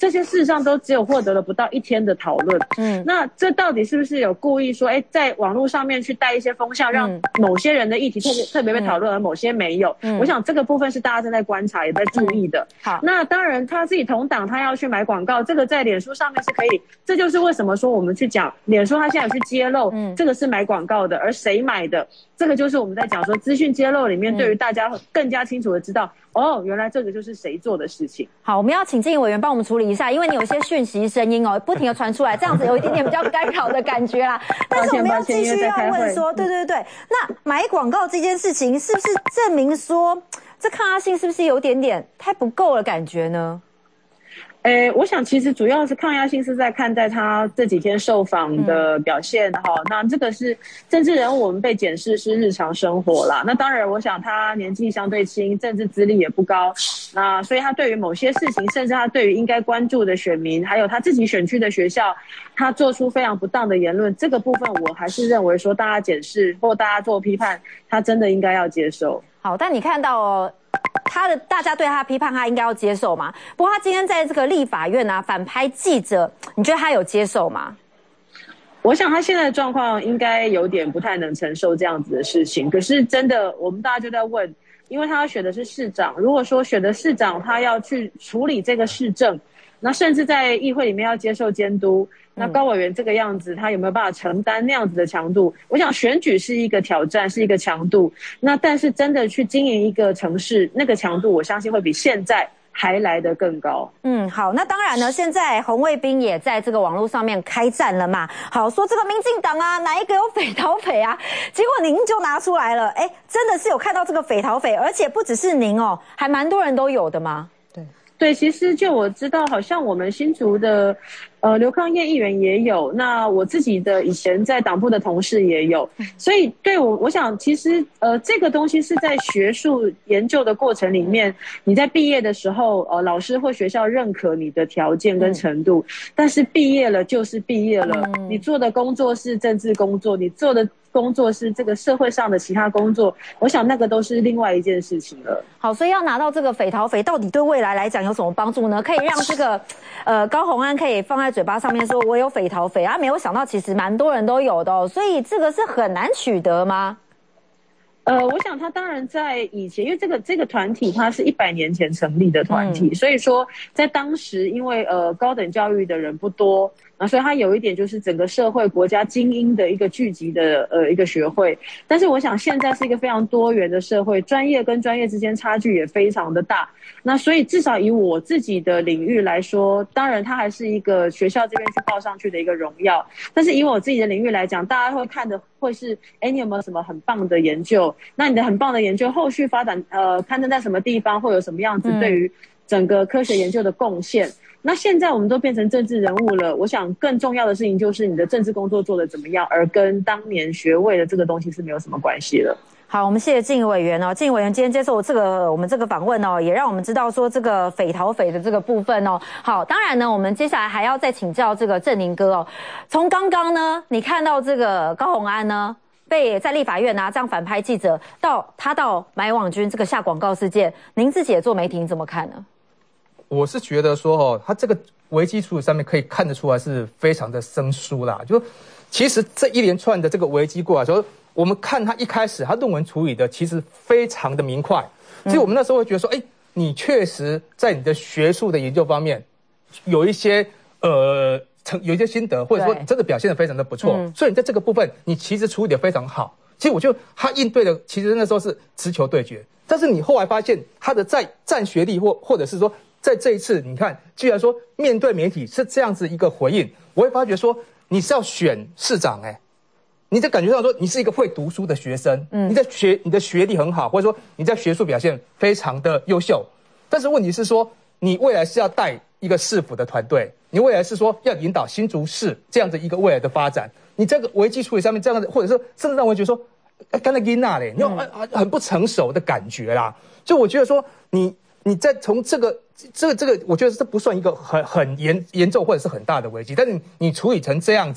这些事实上都只有获得了不到1天的讨论。那这到底是不是有故意说，在网络上面去带一些风向，让某些人的议题特别被讨论，而某些没有？我想这个部分是大家正在观察，也在注意的。好，那当然他自己同党他要去买广告，这个在脸书上面是可以，这就是为什么说我们去讲脸书他现在有去揭露，这个是买广告的，而谁买的，这个就是我们在讲说资讯揭露里面，对于大家更加清楚的知道，原来这个就是谁做的事情。 好，我们要请静怡委员帮我们处理一下，因为你有些讯息声音不停的传出来，这样子有一点点比较干扰的感觉啦。但是我们要继续要问说，对，那买广告这件事情是不是证明说这抗压性是不是有点点太不够了感觉呢？ 我想其实主要是抗压性是在看待他这几天受访的表现那这个是政治人物，我们被检视是日常生活啦。那当然我想他年纪相对轻，政治资历也不高，那所以他对于某些事情，甚至他对于应该关注的选民，还有他自己选区的学校，他做出非常不当的言论，这个部分我还是认为说大家检视或大家做批判，他真的应该要接受。 好，但你看到大家对他批判，他应该要接受嘛？不过他今天在这个立法院反拍记者，你觉得他有接受吗？ 我想他现在的状况应该有点不太能承受这样子的事情。可是真的，我们大家就在问，因为他要选的是市长，如果说选的市长他要去处理这个市政，那甚至在议会里面要接受监督，那高委员这个样子，他有没有办法承担那样子的强度？我想选举是一个挑战，是一个强度。那但是真的去经营一个城市，那个强度，我相信会比现在还来得更高。 好，那当然呢，现在红卫兵也在这个网络上面开战了嘛。好，说这个民进党哪一个有匪逃匪啊？结果您就拿出来了，真的是有看到这个匪逃匪，而且不只是您还蛮多人都有的吗？ 对，其实就我知道，好像我们新竹的刘康燕议员也有，那我自己的以前在党部的同事也有，所以对我想其实这个东西是在学术研究的过程里面，你在毕业的时候老师或学校认可你的条件跟程度，但是毕业了就是毕业了，你做的工作是政治工作，你做的工作是这个社会上的其他工作，我想那个都是另外一件事情了。 好，所以要拿到这个匪逃匪，到底对未来来讲有什么帮助呢？可以让这个高虹安可以放在嘴巴上面说我有匪逃匪没有想到其实蛮多人都有的所以这个是很难取得吗？ 我想他当然在以前，因为这个团体它是100年前成立的团体，所以说在当时因为高等教育的人不多，所以它有一点就是整个社会国家精英的一个聚集的一个学会。但是我想现在是一个非常多元的社会，专业跟专业之间差距也非常的大。那所以至少以我自己的领域来说，当然它还是一个学校这边去报上去的一个荣耀。但是以我自己的领域来讲，大家会看的会是，你有没有什么很棒的研究？那你的很棒的研究后续发展刊登在什么地方，会有什么样子对于整个科学研究的贡献？那现在我们都变成政治人物了，我想更重要的事情就是你的政治工作做得怎么样，而跟当年学位的这个东西是没有什么关系了。 好，我们谢谢静怡委员静怡委员今天接受我们这个访问也让我们知道说这个匪逃匪的这个部分好，当然呢，我们接下来还要再请教这个正宁哥从刚刚呢，你看到这个高虹安呢被在立法院这样反拍记者，到买网军这个下广告事件，您自己也做媒体，你怎么看呢？ 我是觉得说他这个危机处理上面可以看得出来是非常的生疏啦。就其实这一连串的这个危机过来说，我们看他一开始他论文处理的其实非常的明快，所以我们那时候会觉得说，你确实在你的学术的研究方面有一些有一些心得，或者说你真的表现得非常的不错，所以你在这个部分你其实处理得非常好。其实我觉得他应对的其实那时候是直球对决，但是你后来发现他的在占学历或者是说在这一次你看，既然说面对媒体是这样子一个回应，我会发觉说你是要选市长你在感觉上说你是一个会读书的学生，你的学历很好，或者说你在学术表现非常的优秀，但是问题是说你未来是要带一个市府的团队，你未来是说要引导新竹市这样的一个未来的发展，你这个危机处理上面这样的，或者说甚至让我觉得说干那囡仔嘞，你很不成熟的感觉啦。就我觉得说你在从这个，我觉得这不算一个很严重或者是很大的危机，但是你处理成这样子，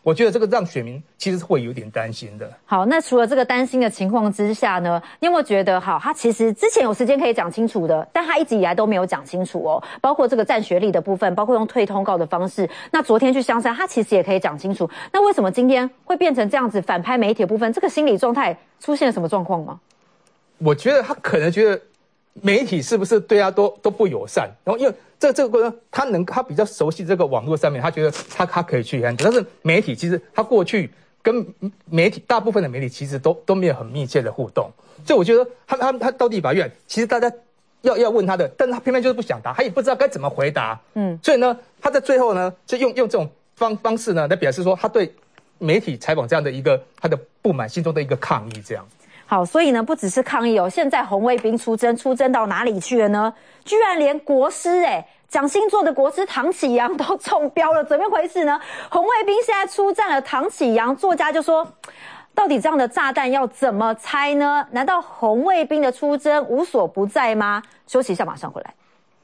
我觉得这个让选民其实会有点担心的。 好，那除了这个担心的情况之下呢，你有没有觉得，好，他其实之前有时间可以讲清楚的，但他一直以来都没有讲清楚哦，包括这个占学历的部分，包括用退通告的方式。那昨天去香山，他其实也可以讲清楚。那为什么今天会变成这样子反拍媒体的部分？这个心理状态出现了什么状况吗？ 我觉得他可能觉得媒体是不是对他都不友善，然后因为这个过程他比较熟悉这个网络上面，他觉得他可以去handle，但是媒体其实他过去跟媒体大部分的媒体其实都没有很密切的互动，所以我觉得他到立法院，其实大家要问他的，但是他偏偏就是不想答，他也不知道该怎么回答，所以呢，他在最后呢就用这种方式呢来表示说他对媒体采访这样的一个他的不满，心中的一个抗议这样。 好，所以呢，不只是抗议哦，现在红卫兵出征到哪里去了呢？居然连国师蒋星座的国师唐启阳都中标了，怎么回事呢？红卫兵现在出战了唐启阳，作家就说，到底这样的炸弹要怎么拆呢？难道红卫兵的出征无所不在吗？休息一下，马上回来。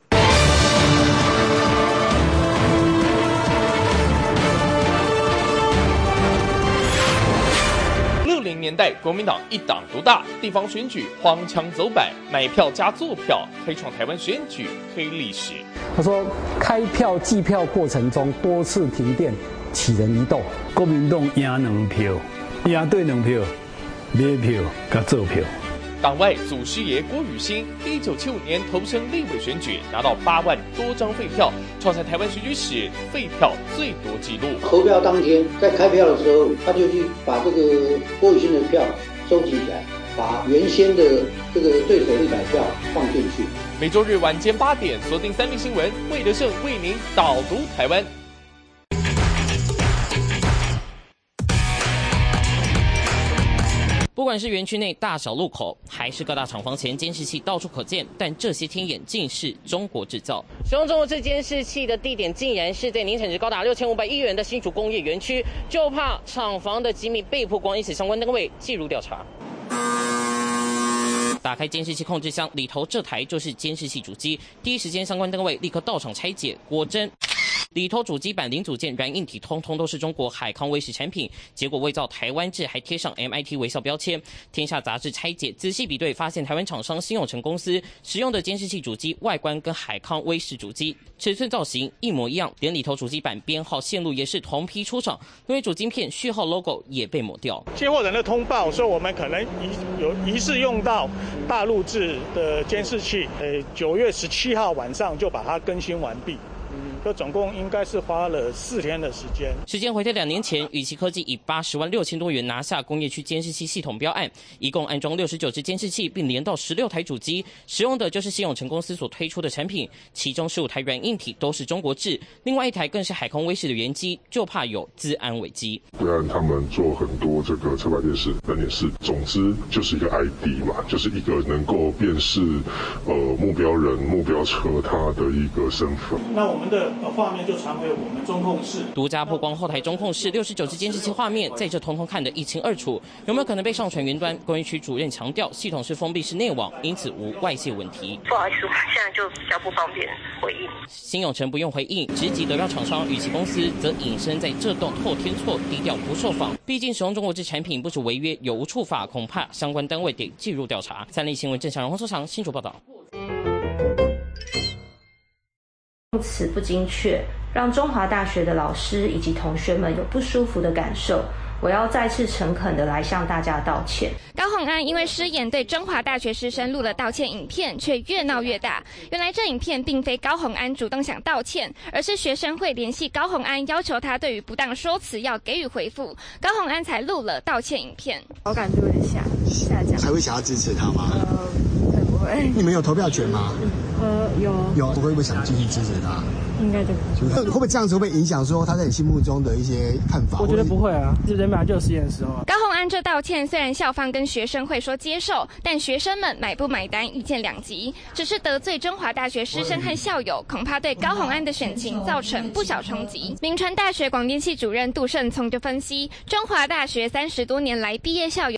60年代，国民党一党独大，地方选举荒腔走板，买票加做票，开创台湾选举黑历史。 他说，开票计票过程中多次停电，起人疑窦。 国民党赢2票，赢对2票，买票加做票。 党外祖师爷郭雨新，1975年投身立委选举，拿到8万多张废票，创下台湾选举史废票最多纪录。 投票当天，在开票的时候，他就去把这个郭雨新的票收集起来，把原先的这个对手100票放进去。 每周日晚间8点，锁定3立新闻，魏德胜为您导读台湾。 不管是园区内大小路口，还是各大厂房前，监视器到处可见，但这些天眼竟是中国制造。使用中国制监视器的地点竟然是在年产值高达6500亿元的新竹工业园区，就怕厂房的机密被曝光，因此相关单位介入调查。打开监视器控制箱，里头这台就是监视器主机，第一时间相关单位立刻到场拆解，果真里头主机板零组件、软硬体通通都是中国海康威视产品，结果伪造台湾制，还贴上 MIT 微笑标签。天下杂志拆解仔细比对，发现台湾厂商新永成公司使用的监视器主机外观跟海康威视主机尺寸造型一模一样，连里头主机板编号线路也是同批出厂，因为主晶片序号 logo 也被抹掉。 接获人的通报说，我们可能有疑似用到大陆制的监视器，9月17号晚上就把它更新完毕。就总共应该是花了4天的时间。 时间回到2年前，宇奇科技以80万6千多元拿下工业区监视器系统标案，一共安装69支监视器，并连到16台主机，使用的就是新永成公司所推出的产品，其中15台软硬体都是中国制，另外1台更是海康威视的原机，就怕有资安危机。 对岸他们做很多这个车牌电视、人脸识，总之就是一个 ID 嘛，就是一个能够辨识目标人、目标车他的一个身份。 那我们的画面就传回我们中控室， 独家曝光后台中控室69支监视器画面，在这通通看得一清二楚，有没有可能被上传云端？工业区主任强调，系统是封闭式内网，因此无外泄问题。 不好意思，我现在就比较不方便回应。 新永成不用回应，直击得让厂商宇奇公司则隐身在这栋透天厝，低调不受访。毕竟使用中国制产品不止违约，有无处罚，恐怕相关单位得介入调查。3立新闻郑祥荣、洪收长新竹报道。 用词不精确，让中华大学的老师以及同学们有不舒服的感受。我要再次诚恳地来向大家道歉。 高虹安因为失言对中华大学师生录了道歉影片，却越闹越大。原来这影片并非高虹安主动想道歉，而是学生会联系高虹安，要求他对于不当说辞要给予回复，高虹安才录了道歉影片。 好感度有点下降。 还会想要支持他吗？ 不会。 你们有投票权吗？有。会不会想继续支持他？ 应该就会不会这样子会不会影响说他在你心目中的一些看法？ 我觉得不会啊，人本来就有实验的时候啊。 高虹安这道歉虽然校方跟学生会说接受，但学生们买不买单意见两极，只是得罪中华大学师生和校友，恐怕对高虹安的选情造成不小冲击。铭传大学广电系主任杜胜聪就分析，中华大学30多年来毕业校友。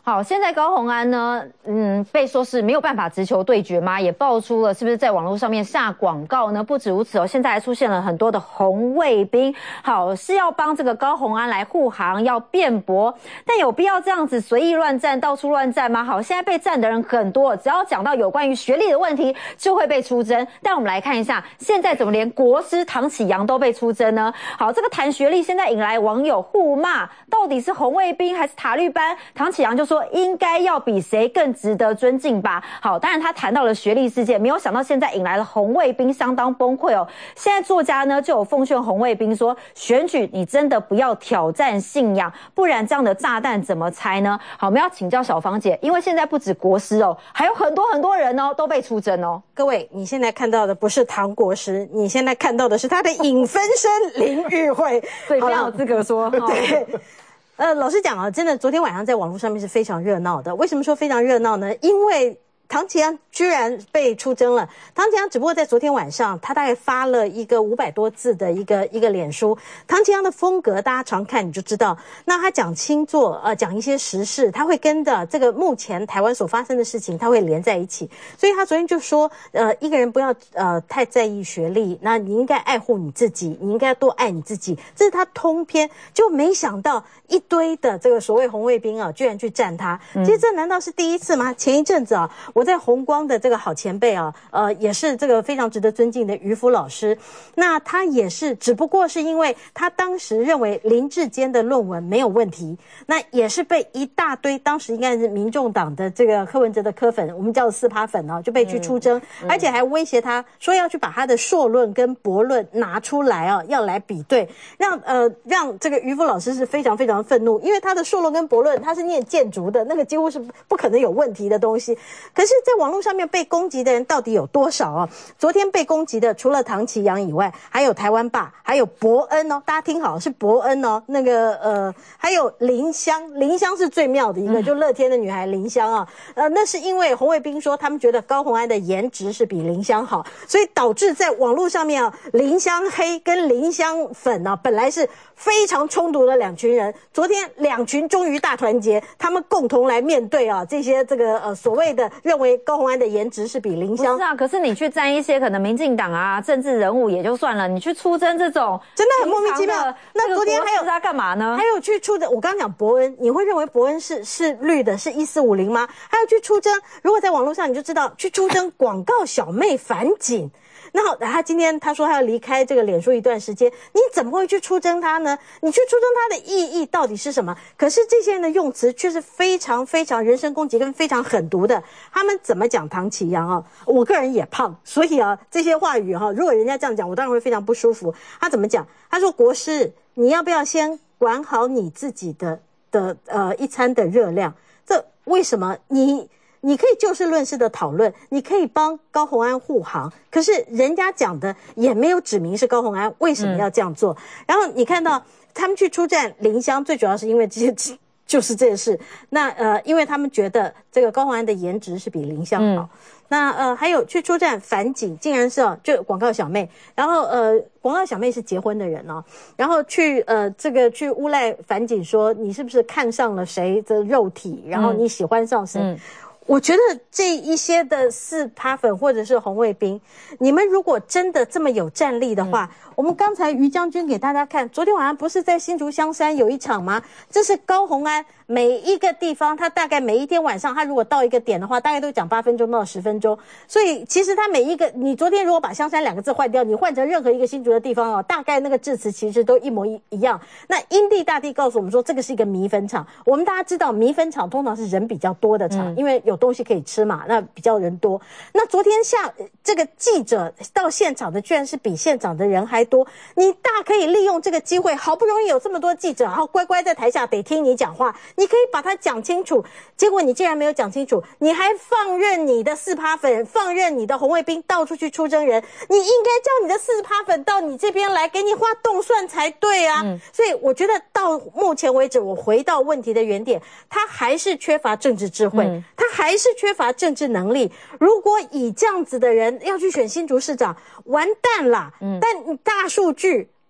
好，现在高虹安呢，被说是没有办法直球对决吗？也爆出了是不是在网络上面下广告呢？不止如此哦，现在还出现了很多的红卫兵，好，是要帮这个高虹安来护航，要辩驳，但有必要这样子随意乱战、到处乱战吗？好，现在被战的人很多，只要讲到有关于学历的问题，就会被出征。但我们来看一下，现在怎么连国师唐启阳都被出征呢？好，这个谈学历现在引来网友互骂，到底是红卫兵还是塔绿班？唐启阳就说应该要比谁更值得尊敬吧。好，当然他谈到了学历事件，没有想到现在引来了红卫兵相当崩溃哦。现在作家呢就有奉劝红卫兵说，选举你真的不要挑战信仰，不然这样的炸弹怎么拆呢？好，我们要请教小芳姐，因为现在不止国师哦，还有很多人哦都被出征哦。 各位，你现在看到的不是唐国师，你现在看到的是他的影分身林玉慧， 所以非常有资格说。 对。老实讲啊，真的，昨天晚上在网络上面是非常热闹的。为什么说非常热闹呢？因为唐启阳居然被出征了。唐启阳只不过在昨天晚上，他大概发了一个500多字的一个脸书。唐启阳的风格，大家常看你就知道。那他讲星座，讲一些时事，他会跟着这个目前台湾所发生的事情，他会连在一起。所以他昨天就说，一个人不要太在意学历，那你应该爱护你自己，你应该多爱你自己。这是他通篇，就没想到一堆的这个所谓红卫兵啊，居然去站他。其实这难道是第一次吗？前一阵子啊，我在弘光的这个好前辈啊，也是这个非常值得尊敬的渔夫老师。那他也是，只不过是因为他当时认为林志坚的论文没有问题，那也是被一大堆当时应该是民众党的这个柯文哲的柯粉，我们叫4趴粉啊，就被去出征，而且还威胁他说要去把他的硕论跟博论拿出来啊，要来比对，让这个渔夫老师是非常非常愤怒，因为他的硕论跟博论他是念建筑的，那个几乎是不可能有问题的东西。可是在网络上面被攻击的人到底有多少啊？昨天被攻击的除了唐启阳以外，还有台湾爸，还有伯恩哦，大家听好，是伯恩哦。那个还有林香，林香是最妙的一个，就乐天的女孩林香啊。那是因为红卫兵说他们觉得高虹安的颜值是比林香好，所以导致在网络上面啊，林香黑跟林香粉啊，本来是非常冲突的两群人，昨天两群终于大团结，他们共同来面对啊这些这个所谓的认为高虹安的颜值是比林香。 不是啊，可是你去站一些可能民进党啊政治人物也就算了，你去出征这种真的很莫名其妙。那昨天还有他干嘛呢？ 还有去出征，我刚刚讲伯恩，你会认为伯恩是绿的，是1450吗？还有去出征，如果在网络上你就知道去出征广告小妹反警。那他今天他说他要离开这个脸书一段时间，你怎么会去出征他呢？你去出征他的意义到底是什么？可是这些人的用词却是非常非常人身攻击跟非常狠毒的。他们怎么讲唐启阳啊？我个人也胖，所以啊这些话语哈，如果人家这样讲，我当然会非常不舒服。他怎么讲？他说国师，你要不要先管好你自己的一餐的热量？这为什么你可以就事论事的讨论，你可以帮高虹安护航，可是人家讲的也没有指明是高虹安，为什么要这样做？然后你看到他们去出战林香，最主要是因为这些就是这件事。那因为他们觉得这个高虹安的颜值是比林香好。那还有去出战反警，竟然是就广告小妹，然后广告小妹是结婚的人哦，然后去去诬赖反警说你是不是看上了谁的肉体，然后你喜欢上谁。我觉得这一些的4趴粉或者是红卫兵，你们如果真的这么有战力的话，我们刚才于将军给大家看，昨天晚上不是在新竹香山有一场吗？这是高虹安每一个地方，他大概每一天晚上，他如果到一个点的话，大概都讲8分钟到10分钟。所以其实他每一个，你昨天如果把香山2个字换掉，你换成任何一个新竹的地方大概那个致辞其实都一模一样。那因地大地告诉我们说，这个是一个米粉厂。我们大家知道，米粉厂通常是人比较多的厂，因为有东西可以吃嘛，那比较人多。那昨天这个记者到现场的居然是比现场的人还多，你大可以利用这个机会，好不容易有这么多记者，然后乖乖在台下得听你讲话，你可以把它讲清楚。结果你竟然没有讲清楚，你还放任你的4趴粉，放任你的红卫兵到处去出征人，你应该叫你的4趴粉到你这边来，给你画动算才对啊。所以我觉得到目前为止，我回到问题的原点，他还是缺乏政治智慧，他还是缺乏政治能力。如果以这样子的人要去选新竹市长，完蛋啦。但大数据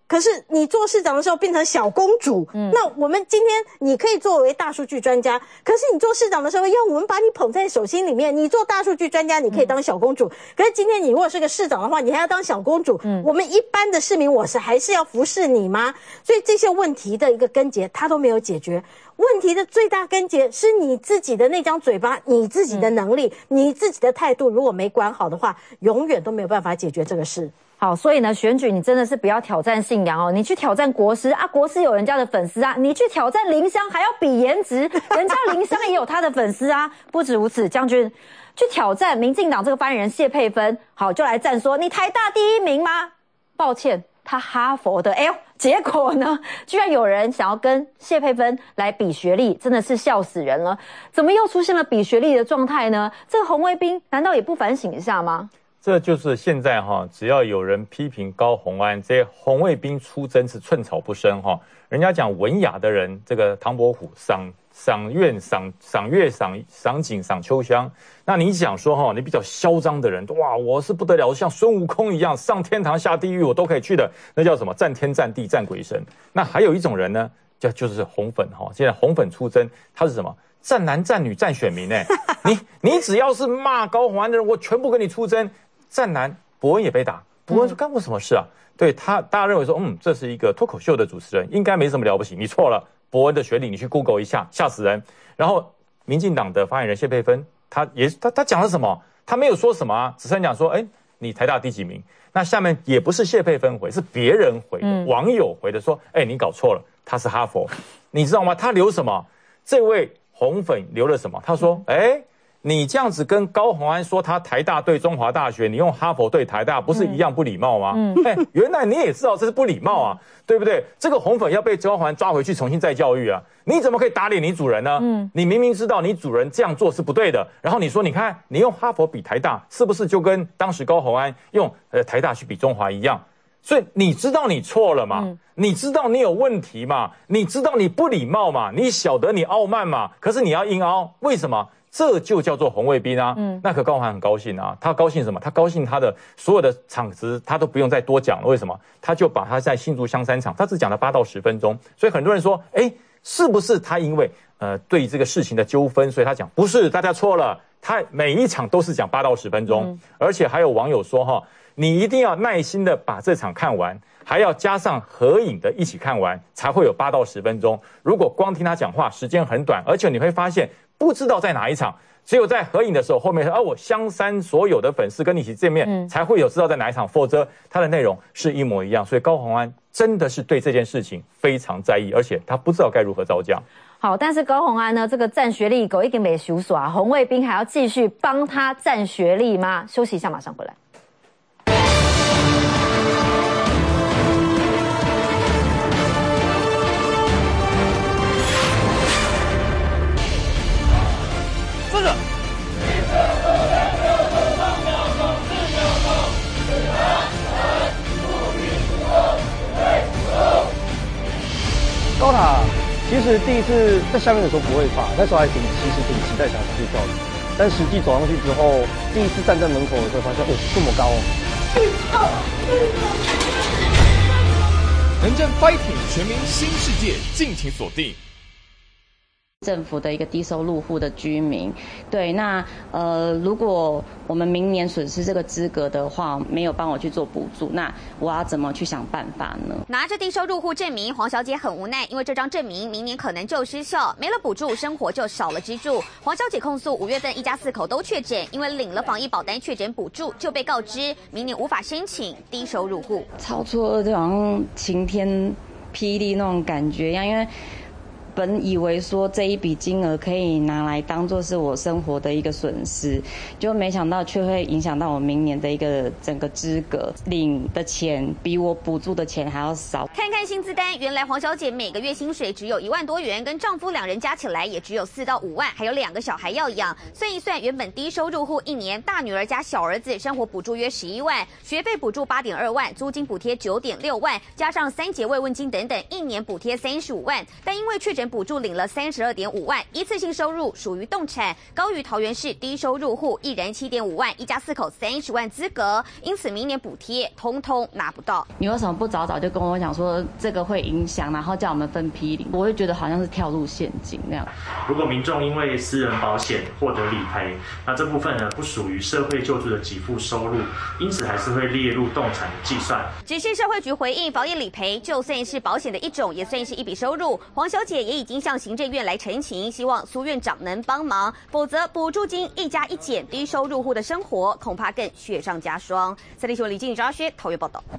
可是你做市长的时候变成小公主，那我们今天你可以作为大数据专家，可是你做市长的时候要我们把你捧在手心里面，你做大数据专家你可以当小公主，可是今天你如果是个市长的话，你还要当小公主，我们一般的市民还是要服侍你吗？所以这些问题的一个根结他都没有解决，问题的最大根结是你自己的那张嘴巴，你自己的能力，你自己的态度如果没管好的话，永远都没有办法解决这个事。 好，所以呢，选举你真的是不要挑战信仰哦，你去挑战国师啊，国师有人家的粉丝啊，你去挑战林湘还要比颜值，人家林湘也有他的粉丝啊。不止如此，将军去挑战民进党这个发言人谢佩芬，好就来站说你台大第一名吗？抱歉，他哈佛的，哎呦，结果呢，居然有人想要跟谢佩芬来比学历，真的是笑死人了。怎么又出现了比学历的状态呢？这个红卫兵难道也不反省一下吗？ 这就是现在只要有人批评高虹安，这些红卫兵出征是寸草不生人家讲文雅的人，这个唐伯虎赏月赏景赏秋香，那你讲说你比较嚣张的人，哇，我是不得了，像孙悟空一样上天堂下地狱我都可以去的，那叫什么？战天战地战鬼神。那还有一种人呢，就是红粉现在红粉出征，他是什么？战男战女战选民你只要是骂高虹安的人，我全部跟你出征。战男伯恩也被打，伯恩说干我什么事啊？对他，大家认为说，这是一个脱口秀的主持人，应该没什么了不起。你错了，伯恩的学历你去 Google 一下，吓死人。然后民进党的发言人谢佩芬，他讲了什么？他没有说什么啊，只是讲说，你台大第几名？那下面也不是谢佩芬回，是别人回的，网友回的说，你搞错了，他是哈佛，你知道吗？他留什么？这位红粉留了什么？他说，你这样子跟高虹安说他台大对中华大学，你用哈佛对台大，不是一样不礼貌吗？原来你也知道这是不礼貌啊，对不对？这个红粉要被高虹安抓回去重新再教育啊！你怎么可以打脸你主人呢？你明明知道你主人这样做是不对的，然后你说你看你用哈佛比台大，是不是就跟当时高虹安用台大去比中华一样？所以你知道你错了嘛？你知道你有问题嘛？你知道你不礼貌嘛？你晓得你傲慢嘛？可是你要硬凹，为什么？这就叫做红卫兵啊！那可高虹安很高兴啊，他高兴什么？他高兴他的所有的场子他都不用再多讲了，为什么？他就把他在新竹香山场，他只讲了8到10分钟，所以很多人说，是不是他因为对这个事情的纠纷，所以他讲不是，大家错了，他每一场都是讲8到10分钟，而且还有网友说你一定要耐心的把这场看完，还要加上合影的一起看完，才会有8到10分钟。如果光听他讲话，时间很短，而且你会发现不知道在哪一场，只有在合影的时候，后面说我香山所有的粉丝跟你一起见面，才会有知道在哪一场，否则他的内容是一模一样。所以高虹安真的是对这件事情非常在意，而且他不知道该如何招架。 好，但是高虹安呢，这个占学历狗一定没休耍，红卫兵还要继续帮他占学历吗？休息一下，马上回来。 坐着。 高塔其实第一次在下面的时候不会怕，那时候还其实挺期待想上去跳的，但实际走上去之后，第一次站在门口的时候发现，这么高哦。 能战 Fighting 全民新世界，敬请锁定。 政府的一个低收入户的居民，对，那如果我们明年损失这个资格的话，没有帮我去做补助，那我要怎么去想办法呢？ 拿着低收入户证明，黄小姐很无奈，因为这张证明明年可能就失效，没了补助，生活就少了支柱。黄小姐控诉5月份一家4口都确诊，因为领了防疫保单确诊补助，就被告知明年无法申请低收入户。 超错愕，就好像晴天霹雳那种感觉一样，因为本以为说这一笔金额可以拿来当做是我生活的一个损失，就没想到却会影响到我明年的一个整个资格，领的钱比我补助的钱还要少。 看看薪资单，原来黄小姐每个月薪水只有1万多元，跟丈夫2人加起来也只有4到5万，还有2个小孩要养。算一算，原本低收入户一年大女儿加小儿子生活补助约11万，学费补助8.2万，租金补贴9.6万，加上3节慰问金等等，一年补贴35万。但因为确诊诊补助领了32.5万，一次性收入属于动产，高于桃园市低收入户1人7.5万，一家4口30万资格，因此明年补贴通通拿不到。 你为什么不早早就跟我讲说这个会影响，然后叫我们分批领？我会觉得好像是跳入陷阱那样。 如果民众因为私人保险获得理赔，那这部分呢不属于社会救助的给付收入，因此还是会列入动产的计算。 只是社会局回应，防疫理赔就算是保险的一种，也算是一笔收入。黄小姐也已经向行政院来陈情，希望苏院长能帮忙，否则补助金一加一减，低收入户的生活恐怕更雪上加霜。三立新闻李静、张轩桃园报道。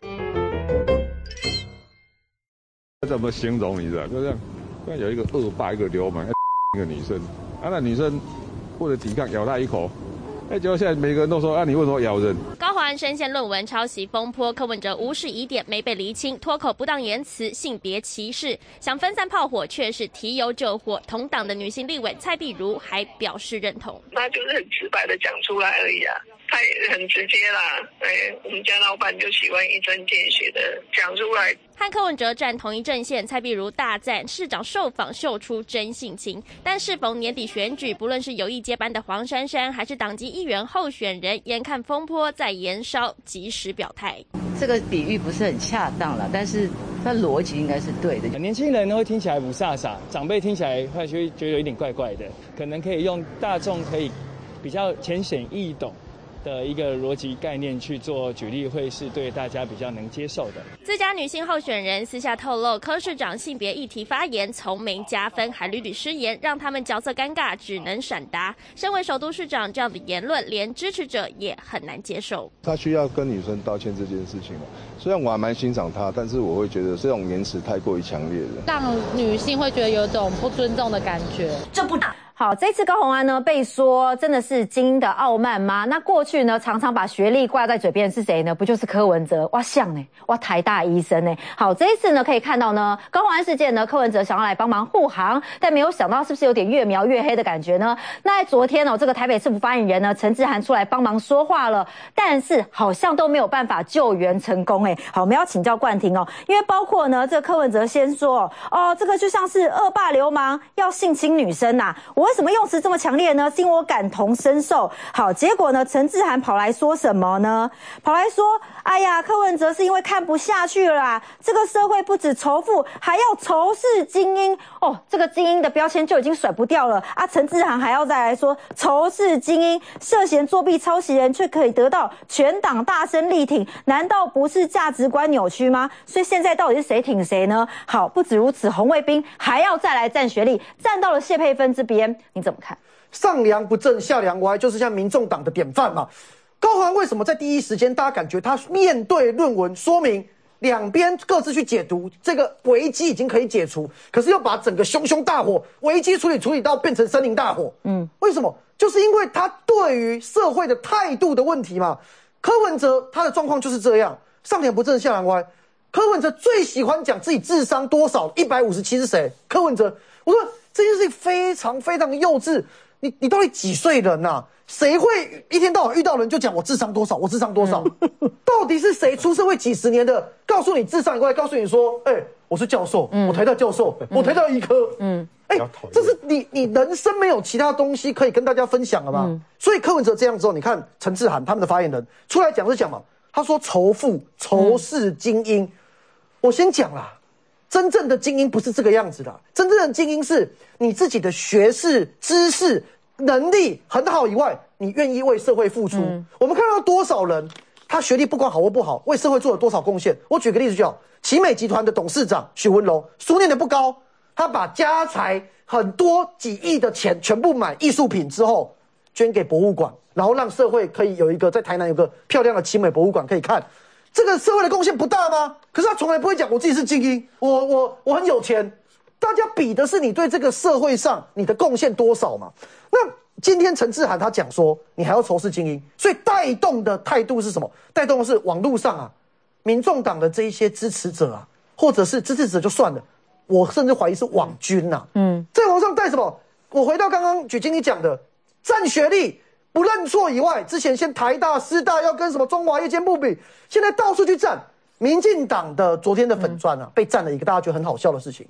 怎么形容你的？就这样，有一个恶霸，一个流氓，一个女生，那女生为了抵抗咬他一口。结果现在每个人都说你为什么咬人？ 高虹安深陷论文抄袭风波，柯文哲无视疑点没被厘清，脱口不当言辞，性别歧视，想分散炮火，却是提油救火。同党的女性立委蔡碧如还表示认同， 他就是很直白的讲出来而已啊。他也很直接啦，我们家老板就喜欢一针见血的讲出来。 和柯文哲站同一阵线，蔡碧如大赞市长受访秀出真性情，但适逢年底选举，不论是有意接班的黄珊珊，还是党籍议员候选人，眼看风波在延烧，及时表态。 这个比喻不是很恰当了，但是它逻辑应该是对的。 年轻人呢会听起来不飒飒，长辈听起来会觉得有一点怪怪的，可能可以用大众可以比较浅显易懂的一个逻辑概念去做举例，会是对大家比较能接受的。 自家女性候选人私下透露，柯市长性别议题发言从没加分，还屡屡失言，让他们角色尴尬，只能闪答。身为首都市长，这样的言论连支持者也很难接受。 他需要跟女生道歉这件事情，虽然我还蛮欣赏他，但是我会觉得这种言辞太过于强烈了， 让女性会觉得有种不尊重的感觉。 这不好，这次高虹安呢被说真的是精英的傲慢吗？那过去呢常常把学历挂在嘴边是谁呢？不就是柯文哲？哇像呢，哇台大医生呢。好，这一次呢可以看到呢高虹安事件呢，柯文哲想要来帮忙护航，但没有想到是不是有点越描越黑的感觉呢？那在昨天这个台北市府发言人呢陈志涵出来帮忙说话了，但是好像都没有办法救援成功好，我们要请教冠廷因为包括呢这个柯文哲先说这个就像是恶霸流氓要性侵女生呐。我为什么用词这么强烈呢？是因为我感同身受。好，结果呢，陈志涵跑来说什么呢？跑来说，哎呀，柯文哲是因为看不下去了啦，这个社会不止仇富，还要仇视精英。这个精英的标签就已经甩不掉了啊！陈志涵还要再来说仇视精英，涉嫌作弊抄袭人却可以得到全党大声力挺，难道不是价值观扭曲吗？所以现在到底是谁挺谁呢？好，不止如此，红卫兵还要再来占学历，站到了谢佩芬这边，你怎么看？ 上梁不正下梁歪，就是像民众党的典范嘛。高虹安为什么在第一时间大家感觉他面对论文说明两边各自去解读这个危机已经可以解除，可是又把整个熊熊大火危机处理到变成森林大火？为什么？就是因为他对于社会的态度的问题嘛。柯文哲他的状况就是这样，上梁不正下梁歪。柯文哲最喜欢讲自己智商多少，157是谁？柯文哲，我说这件事情非常非常的幼稚。你到底几岁人啊？谁会一天到晚遇到人就讲我智商多少，我智商多少？到底是谁出社会几十年的，告诉你智商以外，告诉你说，我是教授，我台大教授，我台大医科，这是你人生没有其他东西可以跟大家分享了吗？所以柯文哲这样之后，你看陈志涵他们的发言人出来讲是讲嘛，他说仇富、仇视精英。我先讲啦。真正的精英不是这个样子的，真正的精英是你自己的学识、知识、能力很好以外，你愿意为社会付出。我们看到多少人，他学历不管好或不好，为社会做了多少贡献。我举个例子就好，奇美集团的董事长许文龙，书念的不高，他把家财很多几亿的钱全部买艺术品之后，捐给博物馆，然后让社会可以有一个在台南有个漂亮的奇美博物馆可以看。这个社会的贡献不大吗？可是他从来不会讲我自己是精英，我很有钱。大家比的是你对这个社会上你的贡献多少嘛？那今天陈志涵他讲说你还要仇视精英，所以带动的态度是什么？带动的是网络上民众党的这一些支持者或者是支持者就算了，我甚至怀疑是网军在网上带什么？我回到刚刚举经理讲的，占学历。不认错以外，之前先台大、师大要跟什么中华夜间部比，现在到处去占。民进党的昨天的粉专被占了一个大家觉得很好笑的事情，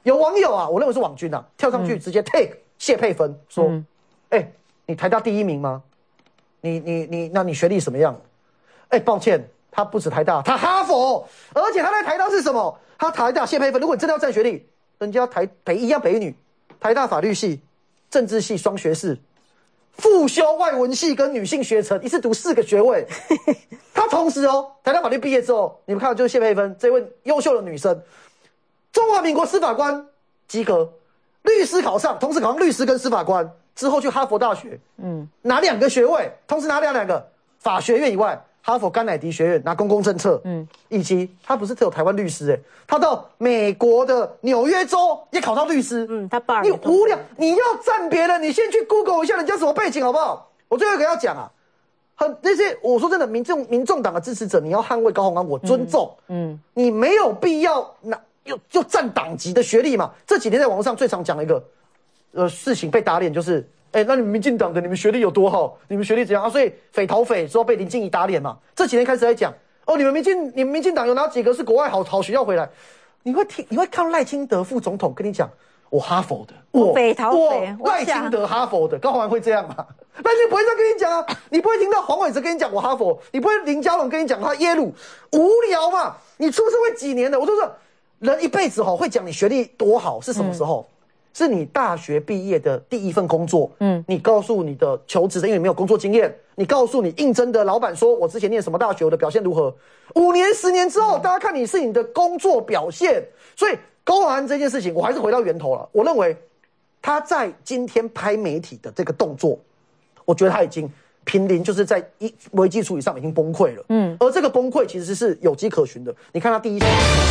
有网友啊，我认为是网军啊，跳上去直接 take 谢佩芬说，你台大第1名吗？那你学历什么样？抱歉，他不止台大，他哈佛，而且他在台大是什么？他台大谢佩芬，如果你真的要占学历，人家北一样北一女，台大法律系、政治系双学士，复修外文系跟女性学程，一次读4个学位。他同时台大法律毕业之后，你们看到就是谢佩芬这位优秀的女生，中华民国司法官及格，律师考上，同时考上律师跟司法官。之后去哈佛大学，拿2个学位，同时拿2个法学院以外，哈佛甘乃迪学院拿公共政策，以及他不是只有台湾律师他到美国的纽约州也考到律师， 他爸你无聊，你要站别人，你先去 Google 一下人家什么背景好不好？我最后一个要讲啊，那些我说真的，民众党的支持者，你要捍卫高虹安，我尊重，你没有必要就占党籍的学历嘛。这几天在网络上最常讲的一个。事情被打脸就是，那你们民进党的你们学历有多好？你们学历怎样啊？所以匪逃匪说被林静怡打脸嘛。这几天开始在讲，你们民进党有哪几个是国外好学校回来？你会看赖清德副总统跟你讲，我哈佛的，我匪逃匪， 赖清德哈佛的，高虹安会这样吗？但是不会这样跟你讲啊，你不会听到黄伟哲跟你讲我哈佛，你不会林佳龙跟你讲他耶鲁，无聊嘛？你出社会几年的？我就说，人一辈子会讲你学历多好是什么时候？是你大学毕业的第1份工作，你告诉你的求职者，因为你没有工作经验，你告诉你应征的老板说，我之前念什么大学，我的表现如何？5年、10年之后，大家看你是你的工作表现。所以高虹安这件事情，我还是回到源头了。我认为他在今天拍媒体的这个动作，我觉得他已经濒临就是在危机处理上已经崩溃了。而这个崩溃其实是有迹可循的。你看他第一。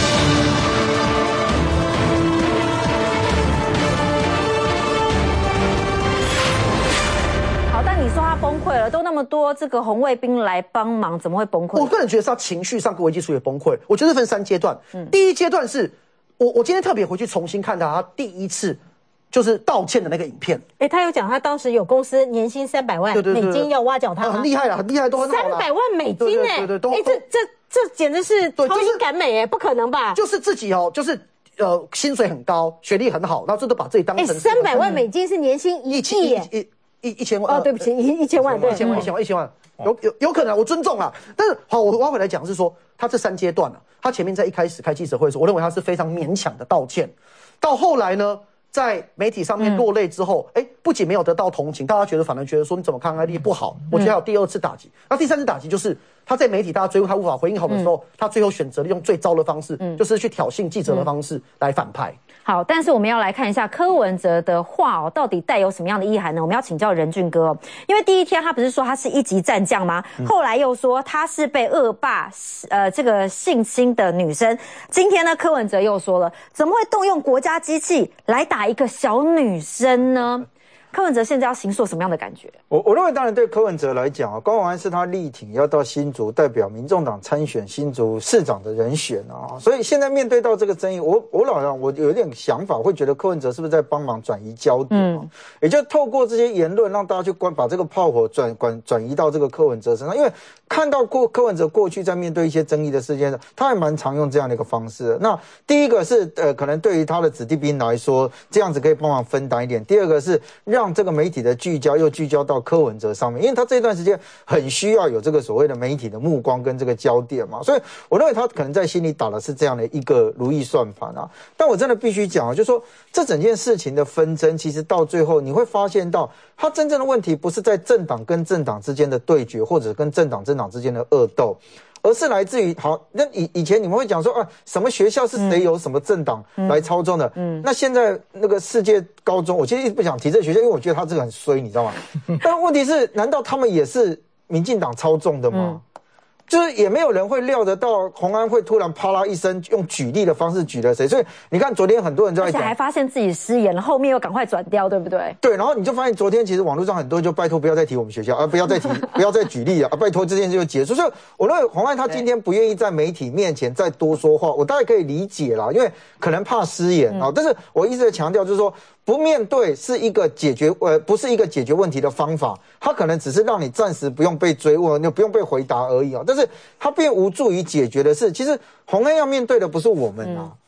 但你说他崩溃了，都那么多这个红卫兵来帮忙，怎么会崩溃？ 我个人觉得是他情绪上跟危机处理崩溃。我觉得分3阶段。第一阶段是我今天特别回去重新看他第一次就是道歉的那个影片。 他有讲他当时有公司年薪300万美金要挖角他， 很厉害了，很厉害，都很好了。 300万美金这简直是超英赶美不可能吧？ 就是自己就是薪水很高，学历很好，然后这都把自己当成 300万美金是年薪1亿耶。 1000万对不起，1000万，对 ，1000万，有可能，我尊重啦。但是好，我要回来讲是说，他这3阶段他前面在一开始开记者会的时候，我认为他是非常勉强的道歉，到后来呢，在媒体上面落泪之后，不仅没有得到同情，大家反而觉得说你怎么抗压力不好，我觉得还有第2次打击。那第3次打击就是他在媒体大家追问他无法回应好的时候，他最后选择了用最糟的方式，就是去挑衅记者的方式来反拍。 好，但是我们要来看一下柯文哲的话到底带有什么样的意涵呢？我们要请教仁俊哥因为第一天他不是说他是1级战将吗？后来又说他是被恶霸这个性侵的女生。今天呢，柯文哲又说了，怎么会动用国家机器来打一个小女生呢？柯文哲现在要形塑什么样的感觉？ 我认为，当然对柯文哲来讲高虹安是他力挺要到新竹代表民众党参选新竹市长的人选所以现在面对到这个争议，我老实我有一点想法，会觉得柯文哲是不是在帮忙转移焦点也就透过这些言论让大家去把这个炮火转移到这个柯文哲身上，因为看到柯文哲过去在面对一些争议的事件，他还蛮常用这样的一个方式的。那第一个是可能对于他的子弟兵来说，这样子可以帮忙分担一点；第二个是让这个媒体的聚焦到柯文哲上面，因为他这段时间很需要有这个所谓的媒体的目光跟这个焦点嘛，所以我认为他可能在心里打的是这样的一个如意算盘但我真的必须讲就是说这整件事情的纷争，其实到最后你会发现到，他真正的问题不是在政党跟政党之间的对决，或者跟政党之间的恶斗。而是来自于那以前你们会讲说什么学校是谁由什么政党来操纵的，那现在那个世界高中，我其实一直不想提这个学校，因为我觉得他这个很衰，你知道吗？但问题是，难道他们也是民进党操纵的吗？就是也没有人会料得到虹安会突然啪啦一声用举例的方式举了谁，所以你看昨天很多人在讲， 而且还发现自己失言了，后面又赶快转掉，对不对？ 对，然后你就发现昨天其实网络上很多人就拜托不要再提我们学校不要再提不要再举例拜托这件事就结束。所以我认为虹安他今天不愿意在媒体面前再多说话，我大概可以理解啦，因为可能怕失言但是我一直在强调就是说，不面对是一个不是一个解决问题的方法，它可能只是让你暂时不用被追问，就不用被回答而已但是它并无助于解决的是，其实虹安要面对的不是我们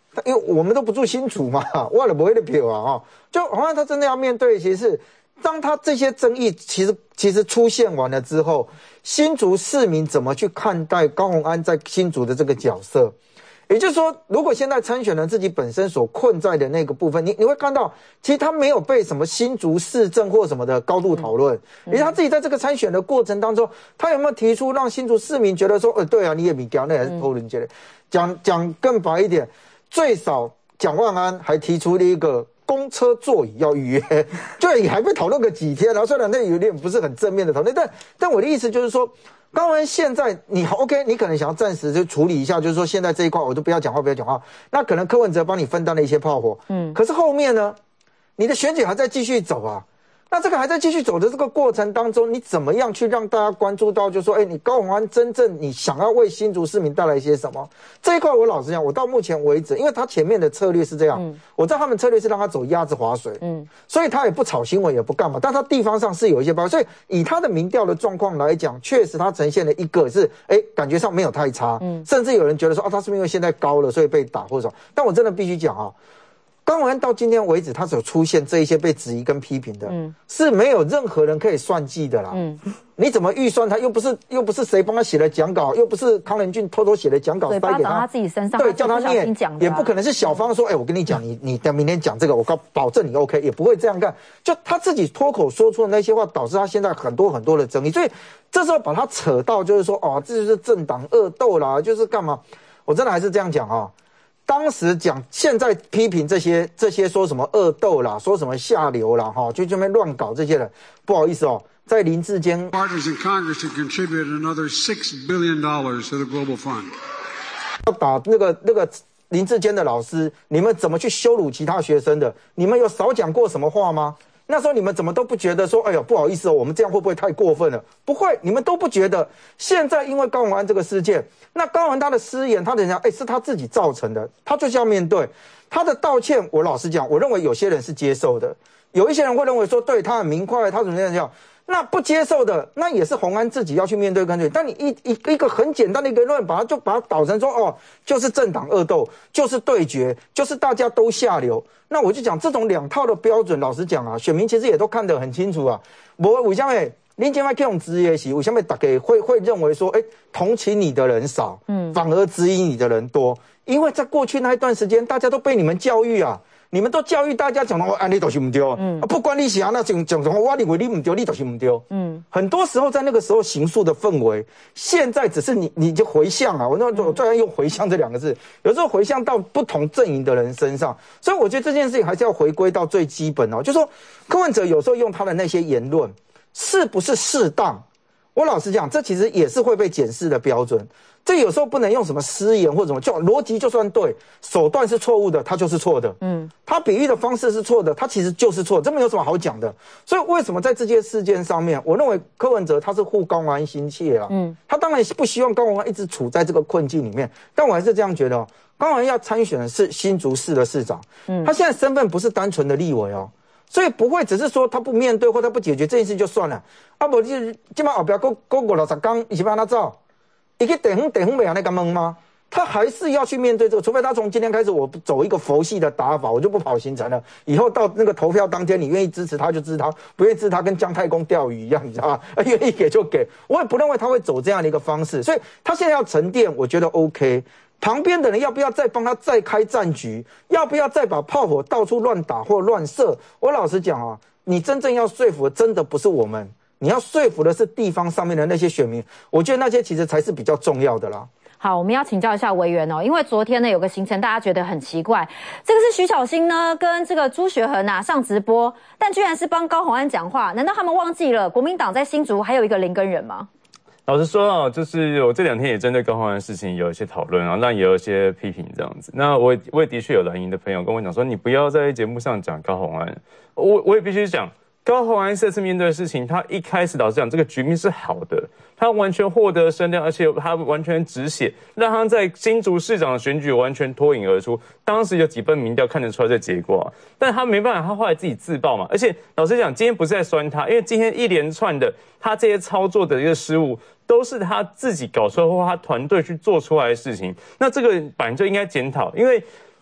因为我们都不住新竹嘛，我也不会的票啊，就洪安他真的要面对，其实是当他这些争议其实出现完了之后，新竹市民怎么去看待高虹安在新竹的这个角色？也就是说，如果现在参选人自己本身所困在的那个部分，你会看到，其实他没有被什么新竹市政或什么的高度讨论，因为他自己在这个参选的过程当中，他有没有提出让新竹市民觉得说，对啊，你也比较那还是偷人家的？讲更白一点，最少蒋万安还提出了一个公车座椅要预约，就也还被讨论个几天，然后虽然那有点不是很正面的讨论，但我的意思就是说。高虹安现在你 OK， 你可能想要暂时就处理一下，就是说现在这一块我就不要讲话，那可能柯文哲帮你分担了一些炮火，可是后面呢，你的选举还在继续走啊，那这个还在继续走的这个过程当中，你怎么样去让大家关注到，就是说，你高虹安真正你想要为新竹市民带来一些什么？这一块我老实讲，我到目前为止，因为他前面的策略是这样，我知道他们策略是让他走鸭子划水，所以他也不炒新闻，也不干嘛，但他地方上是有一些包袱，所以以他的民调的状况来讲，确实他呈现了一个是，感觉上没有太差，甚至有人觉得说，他是不是因为现在高了，所以被打或者什么？但我真的必须讲啊。高虹安到今天为止，他所出现这一些被质疑跟批评的，是没有任何人可以算计的啦。你怎么预算他？又不是谁帮他写的讲稿，又不是康仁俊偷偷写的讲稿塞给他自己身上， 对，叫他念，也不可能是小芳说，我跟你讲，你等明天讲这个，我保证你 OK， 也不会这样干。就他自己脱口说出的那些话，导致他现在很多的争议。所以这时候把他扯到就是说，这就是政党恶斗啦，就是干嘛？我真的还是这样讲啊。当时讲，现在批评这些说什么恶斗啦，说什么下流啦，就这边乱搞这些人，不好意思在林智坚 partners in Congress to contribute another $6 billion to the Global Fund。 要打那个林智坚的老师，你们怎么去羞辱其他学生的？你们有少讲过什么话吗？那时候你们怎么都不觉得说，不好意思我们这样会不会太过分了？不会，你们都不觉得。现在因为高虹安这个事件，那高虹安他的失言，他讲是他自己造成的，他就是要面对他的道歉。我老实讲，我认为有些人是接受的，有一些人会认为说，对他很明快，他怎么样。那不接受的，那也是虹安自己要去面对跟对。但你一个很简单的一个论，把它导成说，就是政党恶斗，就是对决，就是大家都下流。那我就讲这种两套的标准，老实讲啊，选民其实也都看得很清楚啊。为什么您今天这种质疑是为什么大家会认为说，同情你的人少，反而质疑你的人多？因为在过去那一段时间，大家都被你们教育啊。你们都教育大家讲的你就是不对，不管你是那讲什么，我认为你不对，你就是不对。很多时候在那个时候形塑的氛围，现在只是你就回向啊，我最爱用回向这两个字，有时候回向到不同阵营的人身上，所以我觉得这件事情还是要回归到最基本就是说柯文哲有时候用他的那些言论是不是适当，我老实讲，这其实也是会被检视的标准。这有时候不能用什么失言或什么，就逻辑就算对，手段是错误的，它就是错的。他比喻的方式是错的，他其实就是错的，这没有什么好讲的。所以为什么在这件事件上面，我认为柯文哲他是护高虹安心切啊。他当然不希望高虹安一直处在这个困境里面，但我还是这样觉得高虹安要参选的是新竹市的市长，他现在身份不是单纯的立委所以不会只是说他不面对或他不解决这件事就算了。不就是今晚后边过50天，你是要他走？一个地方没有那个懵吗？他还是要去面对这个，除非他从今天开始我走一个佛系的打法，我就不跑行程了。以后到那个投票当天，你愿意支持他就支持他，不愿意支持他跟姜太公钓鱼一样，你知道吗？愿意给就给。我也不认为他会走这样的一个方式，所以他现在要沉淀，我觉得 OK。旁边的人要不要再帮他再开战局？要不要再把炮火到处乱打或乱射？我老实讲你真正要说服的真的不是我们。你要说服的是地方上面的那些选民，我觉得那些其实才是比较重要的啦。 好，我们要请教一下委员因为昨天呢有个行程大家觉得很奇怪，这个是徐小新呢跟这个朱学恒上直播，但居然是帮高虹安讲话，难道他们忘记了国民党在新竹还有一个林根仁吗？ 老实说就是我这2天也针对高虹安的事情有一些讨论那也有一些批评这样子。那我也的确有蓝营的朋友跟我讲说，你不要在节目上讲高虹安，我也必须讲。高虹安这次面对的事情，他一开始老实讲，这个局面是好的，他完全获得声量，而且他完全止血，让他在新竹市长的选举完全脱颖而出。当时有几份民调看得出来这结果但他没办法，他后来自己自爆嘛。而且老实讲，今天不是在酸他，因为今天一连串的他这些操作的一个失误，都是他自己搞出来或他团队去做出来的事情。那这个本来就应该检讨，因为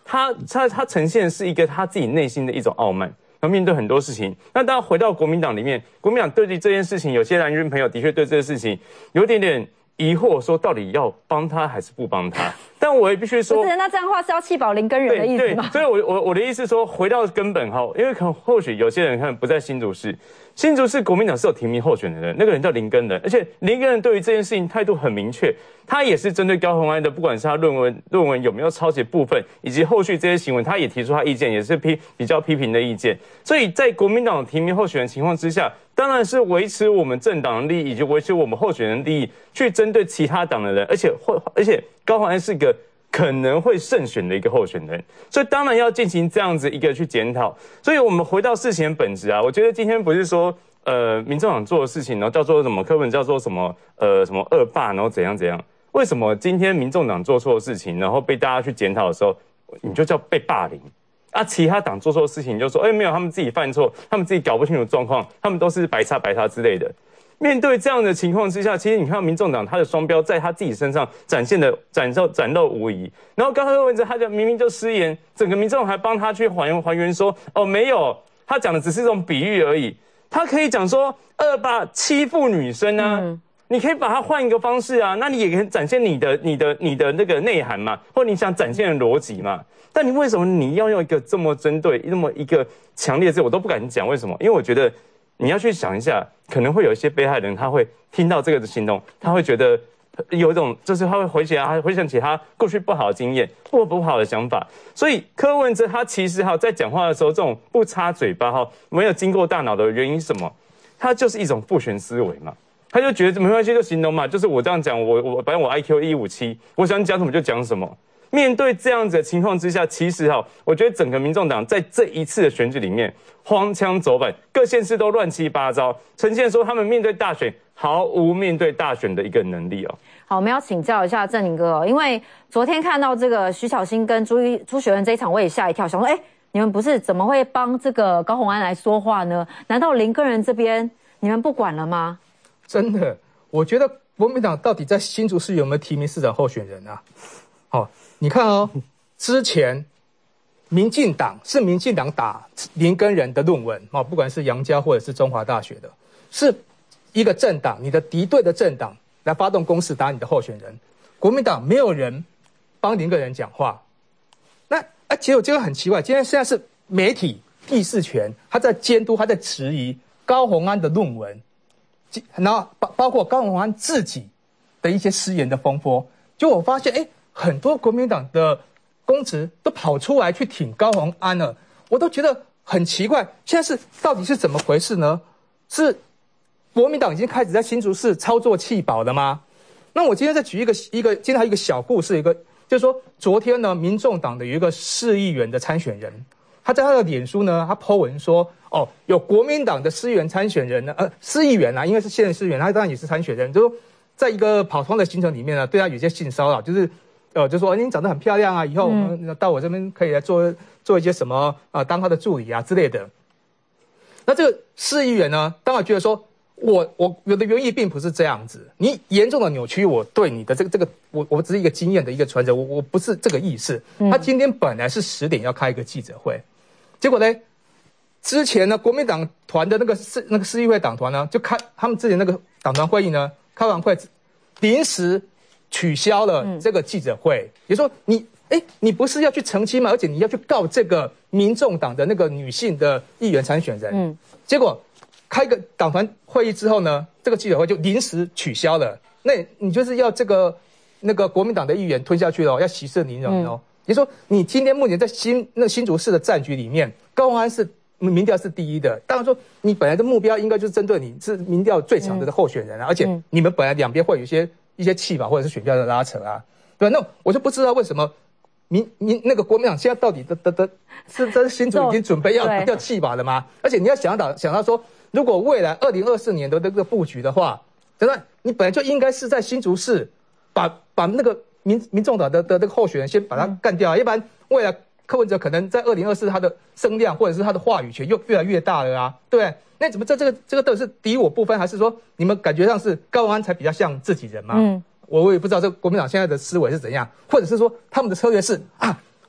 他呈现的是一个他自己内心的一种傲慢。要面对很多事情，那当然回到国民党里面，国民党对这件事情，有些蓝军朋友的确对这个事情有点疑惑，说到底要帮他还是不帮他？但我也必须说， 不是，那这样的话是要弃保林根人的意思吗？ 对，所以我的意思是说，回到根本哈，因为或许有些人看不在新竹市。新竹市国民党是有提名候选人，那个人叫林根人，而且林根人对于这件事情态度很明确，他也是针对高虹安的，不管是他论文有没有抄袭部分，以及后续这些行为，他也提出他意见，也是比较批评的意见。所以在国民党提名候选人情况之下，当然是维持我们政党的利益，以及维持我们候选人利益，去针对其他党的人，而且高虹安是个可能会胜选的一个候选人，所以当然要进行这样子一个去检讨。所以我们回到事情的本质啊，我觉得今天不是说民众党做的事情，然后叫做什么柯文叫做什么什么恶霸，然后怎样怎样。为什么今天民众党做错的事情，然后被大家去检讨的时候，你就叫被霸凌？啊，其他党做错的事情，你就说没有，他们自己犯错，他们自己搞不清楚状况，他们都是白差之类的。面对这样的情况之下，其实你看到民众党他的双标在他自己身上展露无遗。然后刚才柯文哲他明明就失言，整个民众党还帮他去还原说没有，他讲的只是这种比喻而已。他可以讲说恶霸欺负女生啊，你可以把它换一个方式啊，那你也可以展现你的那个内涵嘛，或你想展现的逻辑嘛。但你为什么你要用一个这么针对那么一个强烈的字，我都不敢讲为什么？因为我觉得你要去想一下，可能会有一些被害人他会听到这个的行动，他会觉得有一种就是他会回想起他过去不好的经验或不好的想法。所以柯文哲他其实在讲话的时候，这种不插嘴巴没有经过大脑的原因是什么？他就是一种父权思维嘛，他就觉得没关系就形容嘛，就是我这样讲，反正我 IQ 157，我想讲什么就讲什么。面对这样子的情况之下，其实我觉得整个民众党在这一次的选举里面荒腔走板，各县市都乱七八糟，呈现说他们面对大选毫无面对大选的一个能力。 好，我们要请教一下正宁哥，因为昨天看到这个徐巧芯跟朱学仁这一场，我也吓一跳，想说你们不是怎么会帮这个高虹安来说话呢？难道林根人这边你们不管了吗？ 真的，我觉得国民党到底在新竹市有没有提名市长候选人啊？你看之前民进党打林根人的论文不管是杨家或者是中华大学的，是一个政党，你的敌对的政党来发动攻势打你的候选人，国民党没有人帮林根人讲话。那结果这个很奇怪，现在是媒体第四权，他在监督，他在质疑高虹安的论文，然后包括高虹安自己的一些失言的风波。就我发现很多国民党的公职都跑出来去挺高虹安了，我都觉得很奇怪，现在到底是怎么回事呢？是国民党已经开始在新竹市操作弃保了吗？那我今天再举今天还有一个小故事，就是说昨天呢，民众党的有一个市议员的参选人，他在他的脸书呢，他 po 文说有国民党的市议员参选人呢，市议员因为是现任市议员，他当然也是参选人，就说在一个跑通的行程里面呢，对他有些性骚扰，就说你长得很漂亮啊，以后到我这边可以来做一些什么当他的助理啊之类的。那这个市议员呢，当然觉得说我的原意并不是这样子，你严重的扭曲我对你的这个我只是一个经验的一个传承，我不是这个意思。他今天本来是10点要开一个记者会，结果呢，之前呢国民党团的那个市议会党团呢，就他们之前那个党团会议呢，开完会临时取消了这个记者会，也就是说你不是要去澄清吗？而且你要去告这个民众党的那个女性的议员参选人，结果开个党团会议之后呢，这个记者会就临时取消了。那你就是要那个国民党的议员吞下去了，要息事宁人哦。也就是说，你今天目前在新竹市的战局里面，高虹安是民调是第一的。当然说，你本来的目标应该就是针对你是民调最强的候选人而且你们本来两边会有一些气法或者是选票的拉扯啊，对吧？那我就不知道为什么那个国民党现在到底是在新竹已经准备要气法了吗？而且你要想到说，如果未来2024年的这个布局的话，真的你本来就应该是在新竹市把那个民众党的这个候选人先把他干掉，要不然未来柯文哲可能在2024他的声量或者是他的话语权又越来越大了啊，对不对？那怎么这个到底是敌我不分，还是说你们感觉上是高虹安才比较像自己人吗？我也不知道这国民党现在的思维是怎样，或者是说他们的策略是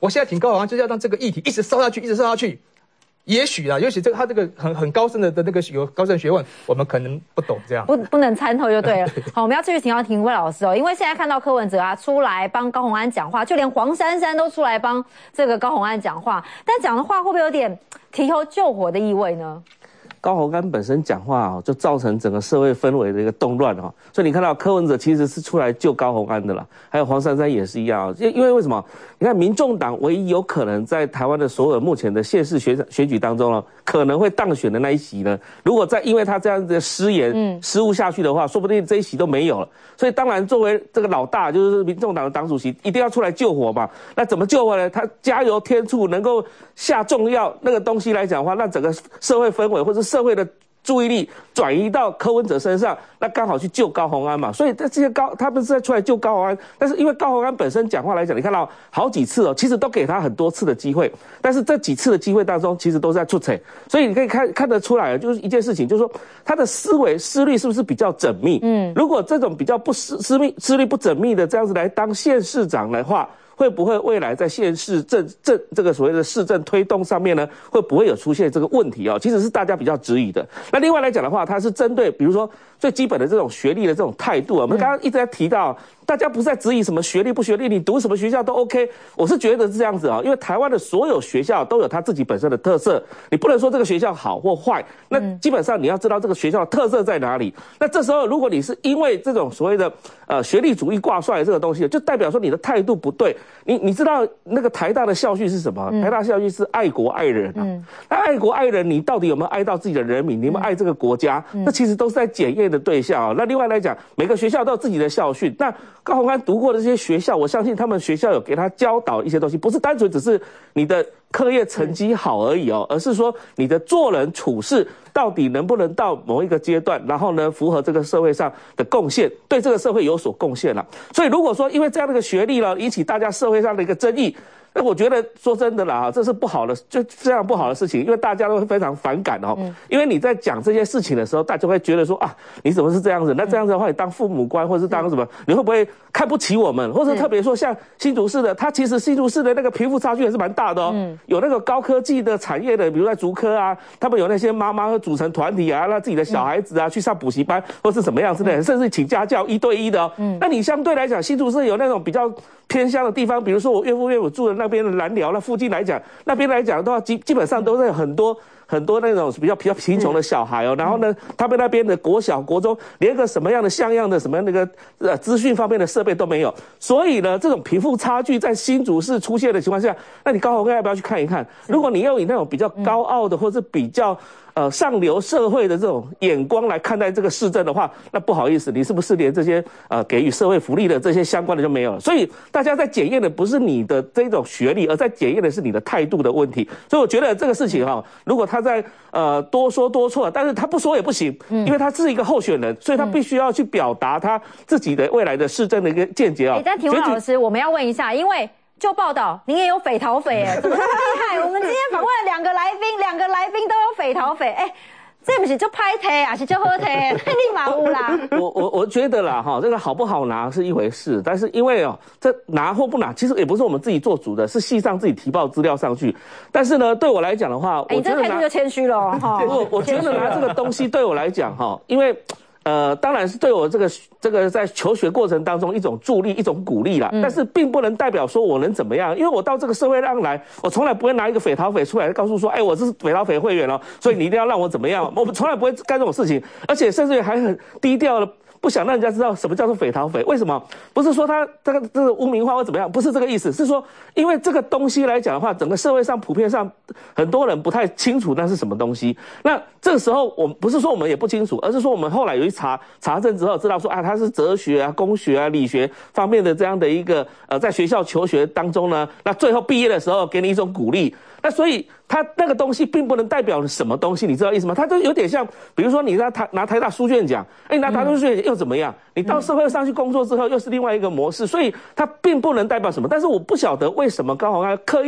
我现在挺高宏安，就是要让这个议题一直烧下去，一直烧下去。也许他这个很高深的那个有高深学问，我们可能不懂这样， 不能参透就对了。好，我们要继续请教庭辉老师哦，因为现在看到柯文哲出来帮高虹安讲话，就连黄珊珊都出来帮这个高虹安讲话，但讲的话会不会有点提油救火的意味呢？ 高虹安本身讲话就造成整个社会氛围的一个动乱所以你看到柯文哲其实是出来救高虹安的啦，还有黄珊珊也是一样因为什么？你看民众党唯一有可能在台湾的所有目前的县市选举当中可能会当选的那一席呢，如果因为他这样子的失言失误下去的话，说不定这一席都没有了。所以当然作为这个老大，就是民众党的党主席，一定要出来救火嘛。那怎么救火呢？他加油添醋，能够下重药那个东西来讲的话，让整个社会氛围或者社会的注意力转移到柯文哲身上，那刚好去救高虹安嘛。所以这些他们是在出来救高虹安，但是因为高虹安本身讲话来讲，你看到好几次其实都给他很多次的机会，但是这几次的机会当中，其实都是在出彩。所以你可以看得出来，就是一件事情，就是说他的思虑是不是比较缜密？如果这种比较思虑不缜密的这样子来当县市长的话，会不会未来在县市这个所谓的市政推动上面呢，会不会有出现这个问题其实是大家比较质疑的。那另外来讲的话，它是针对比如说最基本的这种学历的这种态度我们刚刚一直在提到，大家不是在质疑什么学历不学历，你读什么学校都 OK。我是觉得是这样子因为台湾的所有学校都有它自己本身的特色，你不能说这个学校好或坏，那基本上你要知道这个学校的特色在哪里。那这时候如果你是因为这种所谓的学历主义挂帅的这个东西，就代表说你的态度不对。你知道那个台大的校训是什么？台大校训是爱国爱人那爱国爱人，你到底有没有爱到自己的人民？你有没有爱这个国家？那其实都是在检验的对象那另外来讲，每个学校都有自己的校训。那高虹安读过的这些学校，我相信他们学校有给他教导一些东西，不是单纯只是你的课业成绩好而已而是说你的做人处事到底能不能到某一个阶段，然后呢符合这个社会上的贡献，对这个社会有所贡献了。所以如果说因为这样的一个学历引起大家社会上的一个争议，那我觉得说真的啦这是不好的，就非常不好的事情，因为大家都会非常反感因为你在讲这些事情的时候，大家会觉得说你怎么是这样子？那这样子的话，你当父母官或是当什么，你会不会看不起我们？或者特别说像新竹市的，它其实新竹市的那个贫富差距也是蛮大的有那个高科技的产业的，比如在竹科他们有那些妈妈会组成团体让自己的小孩子去上补习班或是什么样之类的，甚至请家教1对1的那你相对来讲，新竹市有那种比较偏乡的地方，比如说我岳父岳母住的那边的南寮那附近来讲，那边来讲的话，基本上都是很多那种比较贫穷的小孩然后呢，他们那边的国小国中连个什么样的像样的什么那个资讯方面的设备都没有，所以呢，这种贫富差距在新竹市出现的情况下，那你高虹安要不要去看一看？如果你要以那种比较高傲的或是比较上流社会的这种眼光来看待这个市政的话，那不好意思，你是不是连这些给予社会福利的这些相关的就没有了？所以大家在检验的不是你的这种学历，而在检验的是你的态度的问题。所以我觉得这个事情如果他在多说多错，但是他不说也不行，因为他是一个候选人，所以他必须要去表达他自己的未来的市政的一个见解但庭辉老师，我们要问一下，因为就报道您也有匪逃匪怎么那么厉害？我们今天访问了2个来宾都有匪逃匪这不是就拍贴是就喝贴，立马有啦。 我觉得啦这个好不好拿是一回事，但是因为这拿或不拿，其实也不是我们自己做主的，是系上自己提报资料上去。但是呢，对我来讲的话， 你这态度就谦虚了我觉得拿这个东西对我来讲因为当然是对我这个在求学过程当中一种助力、一种鼓励啦，但是并不能代表说我能怎么样，因为我到这个社会上来，我从来不会拿一个匪逃匪出来告诉说，我是匪逃匪会员所以你一定要让我怎么样，我们从来不会干这种事情，而且甚至还很低调的。不想让人家知道什么叫做匪逃匪，为什么？不是说他这个污名化或怎么样，不是这个意思，是说因为这个东西来讲的话，整个社会上普遍上很多人不太清楚那是什么东西。那这个时候我们不是说我们也不清楚，而是说我们后来有一查证之后知道说它是哲学工学理学方面的这样的一个在学校求学当中呢，那最后毕业的时候给你一种鼓励。那所以它那个东西并不能代表什么东西，你知道意思吗？它就有点像，比如说你拿台大书卷奖，拿台大书卷奖又怎么样？你到社会上去工作之后又是另外一个模式，所以它并不能代表什么。但是我不晓得为什么高虹安刻意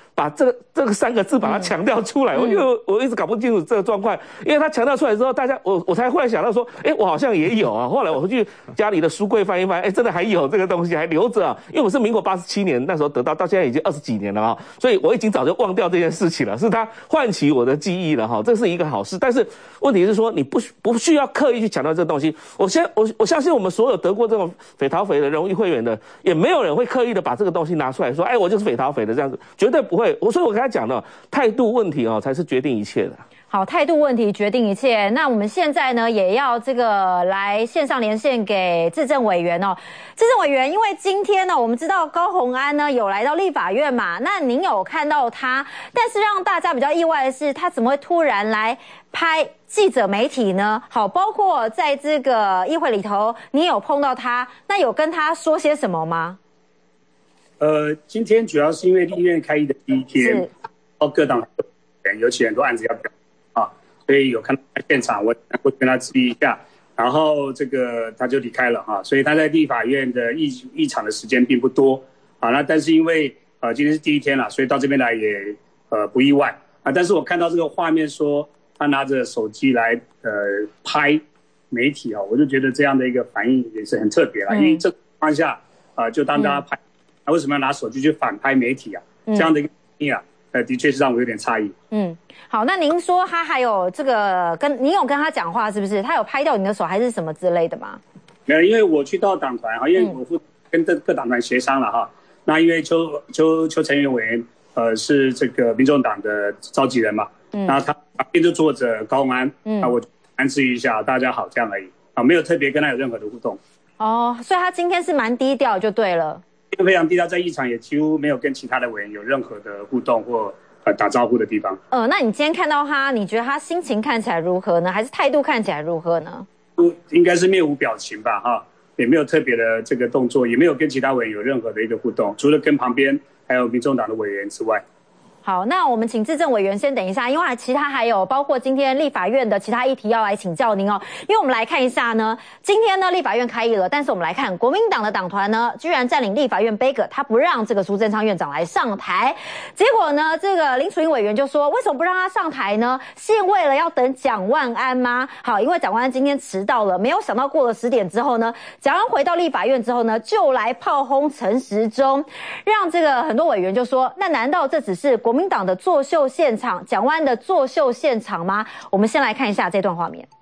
把这个3个字把它强调出来，因为我一直搞不清楚这个状况，因为他强调出来之后，大家我才忽然想到说，我好像也有啊。后来我回去家里的书柜翻一翻，真的还有这个东西还留着啊。因为我是民国87年那时候得到现在已经20几年了啊，所以我已经早就忘掉这件事情了，是他唤起我的记忆了哈，这是一个好事。但是问题是说，你不需要刻意去强调这个东西。我相信我们所有得过这种匪逃匪的荣誉会员的，也没有人会刻意的把这个东西拿出来说，我就是匪逃匪的这样子，绝对不会。所以我跟他讲了，态度问题才是决定一切的。 好，态度问题决定一切。那我们现在呢，也要这个来线上连线给资政委员哦。资政委员，因为今天呢，我们知道高虹安呢有来到立法院嘛，那您有看到他，但是让大家比较意外的是，他怎么会突然来拍记者媒体呢？好，包括在这个议会里头，你有碰到他，那有跟他说些什么吗？ 今天主要是因为立院开议的第一天，各党尤其很多案子要表啊，所以有看到现场，我会跟他致意一下，然后他就离开了哈，所以他在立法院的议场的时间并不多啊。那但是因为今天是第一天了，所以到这边来也不意外啊。但是我看到这个画面说他拿着手机来拍媒体啊，我就觉得这样的一个反应也是很特别啦，因为这个情况下就当大家拍。为什么要拿手机去反拍媒体啊？这样的一个反应啊，的确是让我有点诧异。 好，那您说他还有这个你有跟他讲话是不是？他有拍掉你的手还是什么之类的吗？ 没有，因为我去到党团哈，因为我跟各党团协商了哈。那因为邱成元委员是这个民众党的召集人嘛，那他旁边就坐着高虹安，那我安置一下，大家好这样而已啊，没有特别跟他有任何的互动。 所以他今天是蛮低调就对了。 非常低调，在议场也几乎没有跟其他的委员有任何的互动或打招呼的地方。 那你今天看到他，你觉得他心情看起来如何呢？还是态度看起来如何呢？ 应该是面无表情吧，哈，也没有特别的这个动作，也没有跟其他委员有任何的一个互动，除了跟旁边还有民众党的委员之外。 好，那我们请资政委员先等一下，因为其他还有包括今天立法院的其他议题要来请教您哦。因为我们来看一下呢，今天呢立法院开议了，但是我们来看国民党的党团呢，居然占领立法院杯葛，他不让这个苏贞昌院长来上台。结果呢，这个林楚茵委员就说，为什么不让他上台呢？是为了要等蒋万安吗？好，因为蒋万安今天迟到了，没有想到过了10点之后呢，蒋万安回到立法院之后呢，就来炮轰陈时中，让这个很多委员就说，那难道这只是国民党的作秀现场，蒋万安的作秀现场吗？我们先来看一下这段画面。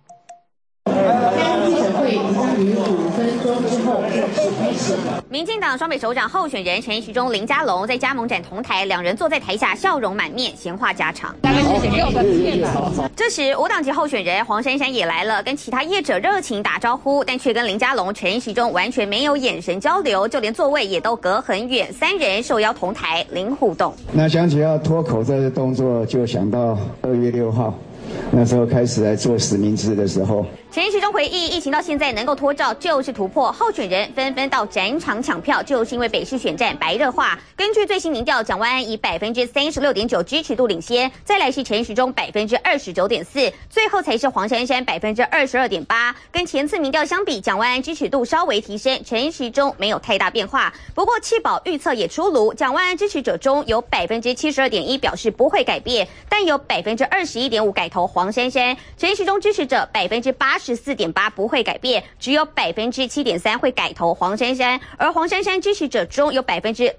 民进党双北首长候选人陈时中、林佳龙在加盟展同台，两人坐在台下，笑容满面，闲话家常。这时，无党籍候选人黄珊珊也来了，跟其他业者热情打招呼，但却跟林佳龙、陈时中完全没有眼神交流，就连座位也都隔很远。3人受邀同台，零互动。 那想起要脱口罩的动作，就想到2月6号。那时候开始来做实名制的时候， 陈时中回忆，疫情到现在能够脱罩就是突破，候选人纷纷到展场抢票，就是因为北市选战白热化。根据最新民调，蒋万安以36.9%支持度领先，再来是陈时中29.4%，最后才是黄珊珊22.8%。跟前次民调相比，蒋万安支持度稍微提升，陈时中没有太大变化。不过弃保预测也出炉，蒋万安支持者中有72.1%表示不会改变，但有21.5%改投黄珊珊，陈时中支持者84.8%不会改变，只有7.3%会改投黄珊珊，而黄珊珊支持者中有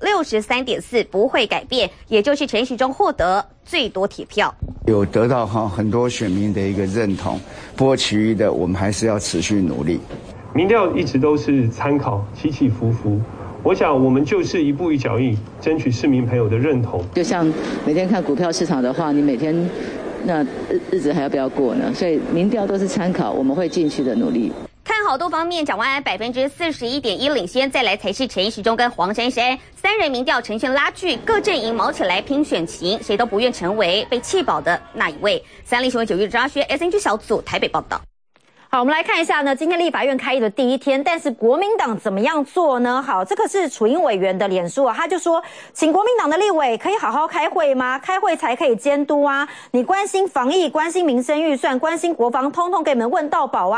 63.4%不会改变，也就是陈时中获得最多铁票， 有得到很多选民的一个认同。不过其余的我们还是要持续努力。 民调一直都是参考，起起伏伏。我想我们就是一步一脚印，争取市民朋友的认同。 就像每天看股票市场的话，你每天那日子还要不要过呢？所以民调都是参考，我们会尽去的努力。 看好多方面，蒋万安41.1%领先，再来才是陈时中跟黄珊珊，3人民调呈现拉锯，各阵营卯起来拼选情，谁都不愿成为被弃保的那一位。3立新闻9月张学 SNG 小组台北报道。 好，我们来看一下呢，今天立法院开议的第一天，但是国民党怎么样做呢？好，这个是楚茵委员的脸书啊，他就说，请国民党的立委可以好好开会吗？开会才可以监督啊！你关心防疫、关心民生预算、关心国防，通通给你们问到饱啊！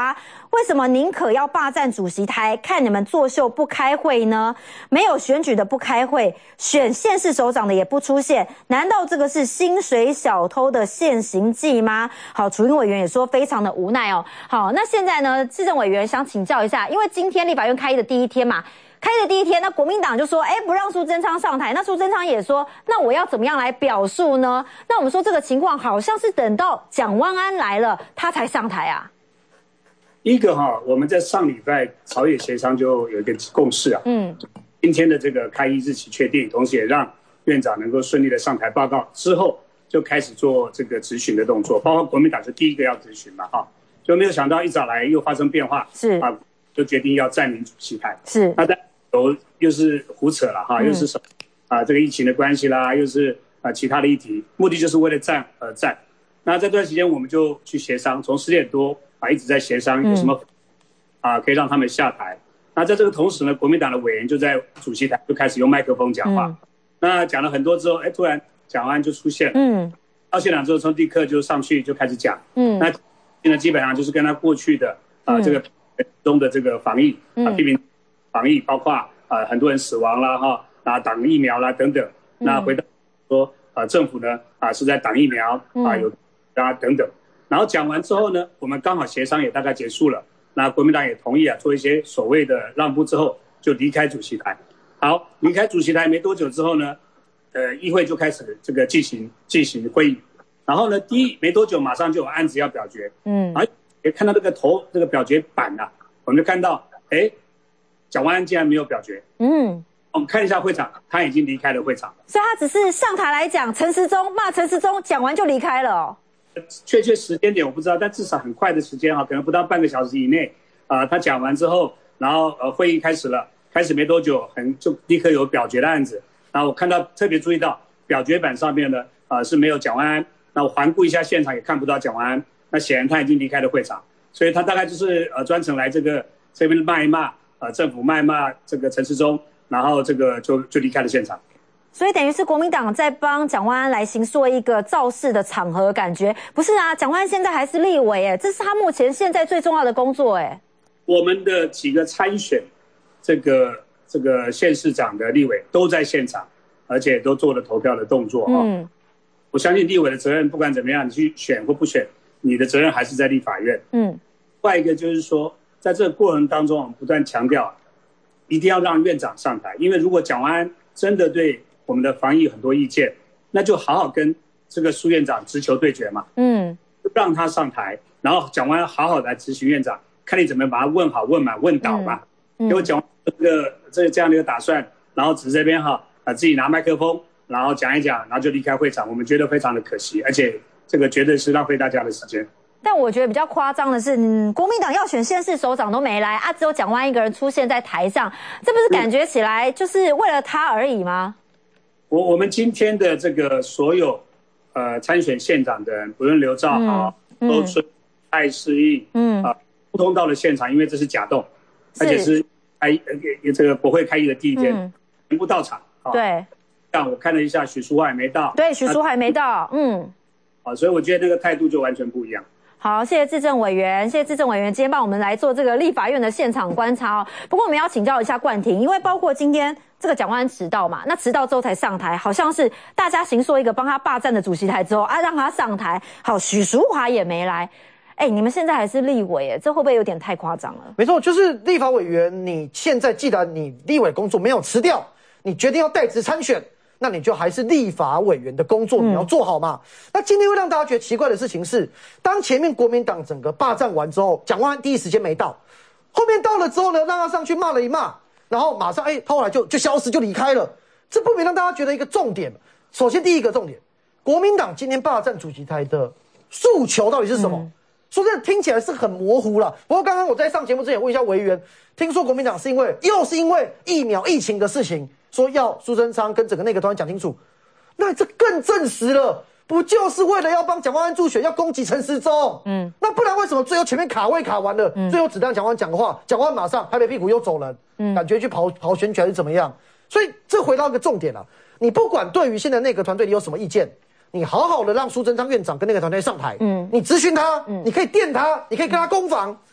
为什么宁可要霸占主席台，看你们作秀不开会呢？没有选举的不开会，选县市首长的也不出现，难道这个是薪水小偷的现行计吗？好，楚英委员也说非常的无奈哦。好，那现在呢，市政委员想请教一下，因为今天立法院开议的第一天嘛。开的第一天，那国民党就说，不让苏贞昌上台。那苏贞昌也说，那我要怎么样来表述呢？那我们说这个情况好像是等到蒋万安来了，他才上台啊。 一个我们在上礼拜朝野协商就有一个共识啊，今天的这个开议日期确定，同时也让院长能够顺利的上台报告，之后就开始做这个质询的动作，包括国民党是第一个要质询嘛，就没有想到一早来又发生变化，是啊，就决定要占领主席台，是那又是胡扯了又是什么这个疫情的关系啦，又是其他的议题，目的就是为了战而战。那这段时间我们就去协商，从10点多一直在协商有什么可以让他们下台。那在这个同时呢，国民党的委员就在主席台就开始用麦克风讲话。那讲了很多之后，突然蒋万安就出现了。到现场之后，从立刻就上去就开始讲。那现在基本上就是跟他过去的这个中的这个防疫批评。防疫包括很多人死亡啦打疫苗啦等等，那回到说政府呢是在打疫苗有等等，然后讲完之后呢，我们刚好协商也大概结束了，那国民党也同意做一些所谓的让步之后就离开主席台。好，离开主席台没多久之后呢，议会就开始这个进行会议，然后呢没多久马上就有案子要表决，然后也看到这个表决板我们就看到蒋万安竟然没有表决。我们看一下会场，他已经离开了会场， 所以他只是上台来讲陈时中，骂陈时中，讲完就离开了哦。 确切时间点我不知道，但至少很快的时间可能不到半个小时以内他讲完之后，然后会议开始了，开始没多久就立刻有表决的案子。然后我看到特别注意到表决板上面呢是没有蒋万安，那我环顾一下现场也看不到蒋万安，那显然他已经离开了会场，所以他大概就是专程来这边骂一骂政府，骂一骂这个陈时中，然后这个就离开了现场。 所以等于是国民党在帮蒋万安来行塑一个造势的场合，感觉不是啊？蒋万安现在还是立委这是他目前现在最重要的工作我们的几个参选这个县市长的立委都在现场，而且都做了投票的动作我相信立委的责任不管怎么样，你去选或不选，你的责任还是在立法院。另外一个就是说，在这个过程当中，我们不断强调，一定要让院长上台，因为如果蒋万安真的对我们的防疫很多意见，那就好好跟这个苏院长直球对决嘛。让他上台，然后蒋万安好好来咨询院长，看你怎么把他问好、问满、问倒嘛。因为蒋万安这样的一个打算，然后只是这边自己拿麦克风，然后讲一讲，然后就离开会场，我们觉得非常的可惜，而且这个绝对是浪费大家的时间。 但我觉得比较夸张的是，国民党要选县市首长都没来只有蒋万安一个人出现在台上，这不是感觉起来就是为了他而已吗？ 我们今天的这个所有参选县长的人，不论刘兆豪、周春、蔡适应通通到了现场，因为这是甲冻，而且是这个国会开议的第一天，全部到场。 对， 但我看了一下，许淑华还没到。 对，许淑华还没到。 所以我觉得那个态度就完全不一样。 好，谢谢资政委员，谢谢资政委员今天帮我们来做这个立法院的现场观察不过我们要请教一下冠廷，因为包括今天这个蒋万安迟到嘛，那迟到之后才上台，好像是大家行说一个帮他霸占的主席台之后让他上台。好，许淑华也没来。你们现在还是立委这会不会有点太夸张了？ 没错，就是立法委员，你现在既然你立委工作没有辞掉，你决定要代职参选，那你就还是立法委员的工作你要做好嘛。那今天会让大家觉得奇怪的事情是，当前面国民党整个霸占完之后，蒋万安第一时间没到，后面到了之后呢，让他上去骂了一骂，然后马上他后来就消失就离开了。这不免让大家觉得一个重点。首先第一个重点，国民党今天霸占主席台的诉求到底是什么？说真的，听起来是很模糊了。不过刚刚我在上节目之前问一下委员，听说国民党又是因为疫情的事情，说要苏贞昌跟整个内阁团讲清楚，那这更证实了，不就是为了要帮蒋万安助选，要攻击陈时中？那不然为什么最后前面卡位卡完了，最后只让蒋万安讲话，蒋万安马上拍拍屁股又走人，感觉去跑选举还是怎么样？所以这回到一个重点了，你不管对于现在内阁团队你有什么意见，你好好的让苏贞昌院长跟那个团队上台，你咨询他，你可以电他，你可以跟他攻防，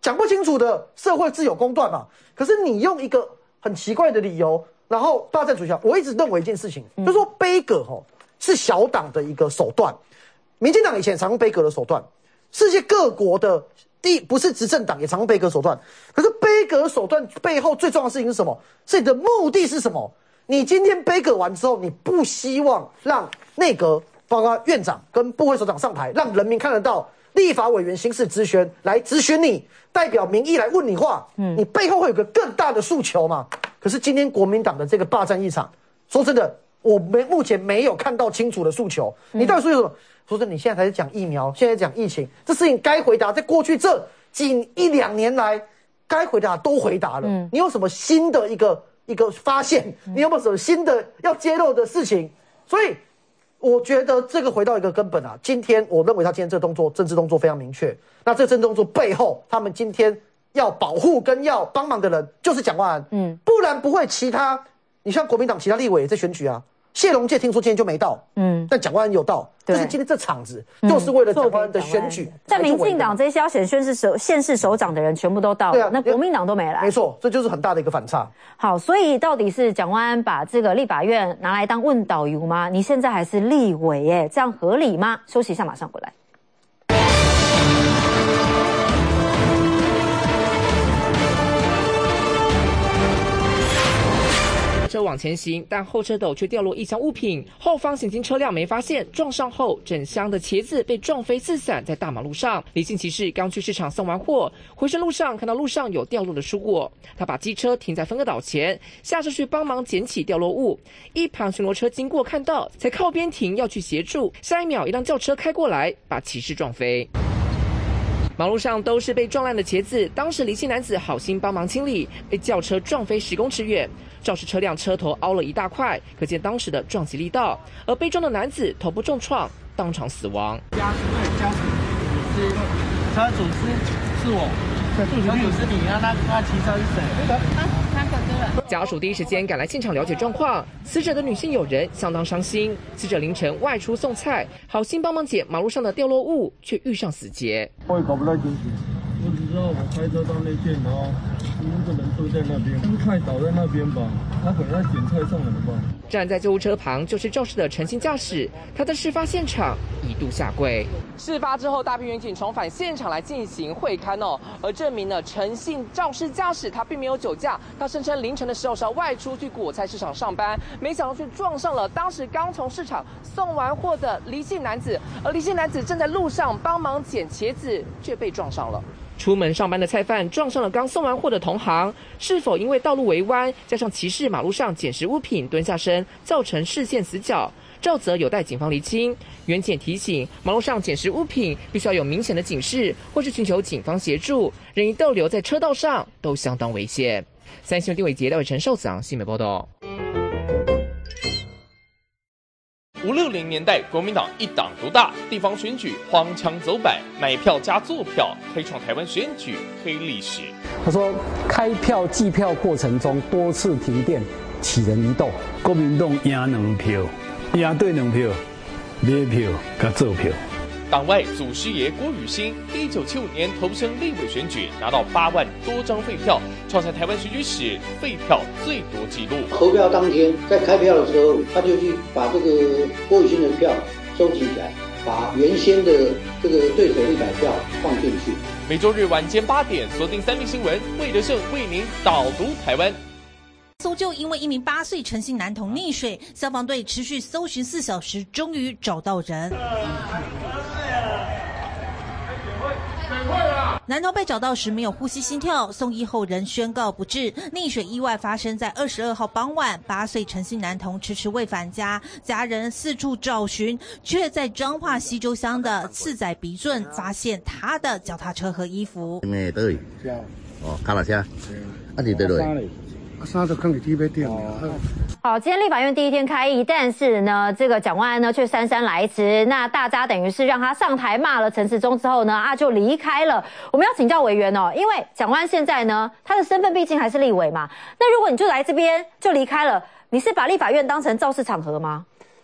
讲不清楚的社会自有公断嘛。可是你用一个很奇怪的理由，然后霸占主权，我一直认为一件事情，就是说杯葛是小党的一个手段，民进党以前常用杯葛的手段，世界各国的不是执政党也常用杯葛手段，可是杯葛手段背后最重要的事情是什么？是你的目的是什么？你今天杯葛完之后，你不希望让内阁包括院长跟部会首长上台，让人民看得到立法委员行使职权来质询你，代表民意来问你话，你背后会有个更大的诉求嘛？可是今天国民党的这个霸占议场，说真的，我们目前没有看到清楚的诉求。你到底诉求什么？说真的，你现在才是讲疫苗，现在讲疫情，这事情该回答，在过去这近1-2年来，该回答都回答了。你有什么新的一个发现？你有没有什么新的要揭露的事情？所以我觉得这个回到一个根本啊，今天我认为他今天这个动作，政治动作非常明确。那这个政治动作背后，他们今天要保护跟要帮忙的人就是蒋万安，不然不会其他。你像国民党其他立委也在选举啊，谢龙介听说今天就没到，但蒋万安有到，但是今天这场子就是为了蒋万安的选举。 在民进党这些要选县市首长的人全部都到了，对啊，那国民党都没来。 没错，这就是很大的一个反差。 好，所以到底是蒋万安把这个立法院拿来当问导游吗？你现在还是立委耶，这样合理吗？休息一下，马上回来。 车往前行，但后车斗却掉落一箱物品，后方行经车辆没发现，撞上后整箱的茄子被撞飞四散在大马路上。李姓骑士刚去市场送完货，回程路上看到路上有掉落的蔬果，他把机车停在分隔岛前，下车去帮忙捡起掉落物。一旁巡逻车经过看到，才靠边停要去协助，下一秒一辆轿车开过来，把骑士撞飞。马路上都是被撞烂的茄子，当时李姓男子好心帮忙清理，被轿车撞飞10公尺远，肇事车辆车头凹了一大块，可见当时的撞击力道。而被撞的男子头部重创，当场死亡。 家属是车主是我，车主是你，那骑车是谁？ 家属第一时间赶来现场了解状况，死者的女性友人相当伤心。死者凌晨外出送菜，好心帮忙捡马路上的掉落物，却遇上死劫。 我也搞不太清楚，我只知道我开车到那边，然后那个人坐在那边，菜倒在那边吧，他可能在捡菜送人吧。 站在救护车旁就是肇事的陈姓驾驶，他在事发现场一度下跪。事发之后，大批员警重返现场来进行会勘哦，而证明了陈姓肇事驾驶他并没有酒驾，他声称凌晨的时候是要外出去果菜市场上班，没想到却撞上了当时刚从市场送完货的黎姓男子，而黎姓男子正在路上帮忙捡茄子，却被撞上了。出门上班的菜贩撞上了刚送完货的同行，是否因为道路微弯，加上骑士马路上捡拾物品蹲下身，造成视线死角？肇责有待警方厘清。原检提醒，马路上捡拾物品必须要有明显的警示，或是寻求警方协助，人一逗留在车道上都相当危险。三新闻丁伟杰、廖伟成、邵子昂新闻报道。 560年代，国民党一党独大，地方选举荒腔走板，买票加做票，开创台湾选举黑历史。 他说，开票计票过程中多次停电，起人疑窦。 国民党赢2票，赢对2票，买票加做票。 党外祖师爷郭雨新，1975年投身立委选举，拿到8万多张废票，创下台湾选举史废票最多纪录。 投票当天，在开票的时候，他就去把这个郭雨新的票收集起来，把原先的这个对手100票放进去。 每周日晚间8点，锁定3立新闻，魏德胜为您导读台湾。 搜救因为一名8岁陈姓男童溺水，消防队持续搜寻4小时，终于找到人。男童被找到时没有呼吸心跳，送医后仍宣告不治。溺水意外发生在22号傍晚，8岁陈姓男童迟迟未返家，家人四处找寻，却在彰化溪州乡的次仔鼻圳发现他的脚踏车和衣服。 卡拉车，你对对。 好，今天立法院第一天开议，但是呢，这个蒋万安呢却姗姗来迟。那大家等于是让他上台骂了陈时中之后呢，就离开了。我们要请教委员哦，因为蒋万安现在呢，他的身份毕竟还是立委嘛。那如果你就来这边就离开了，你是把立法院当成造势场合吗？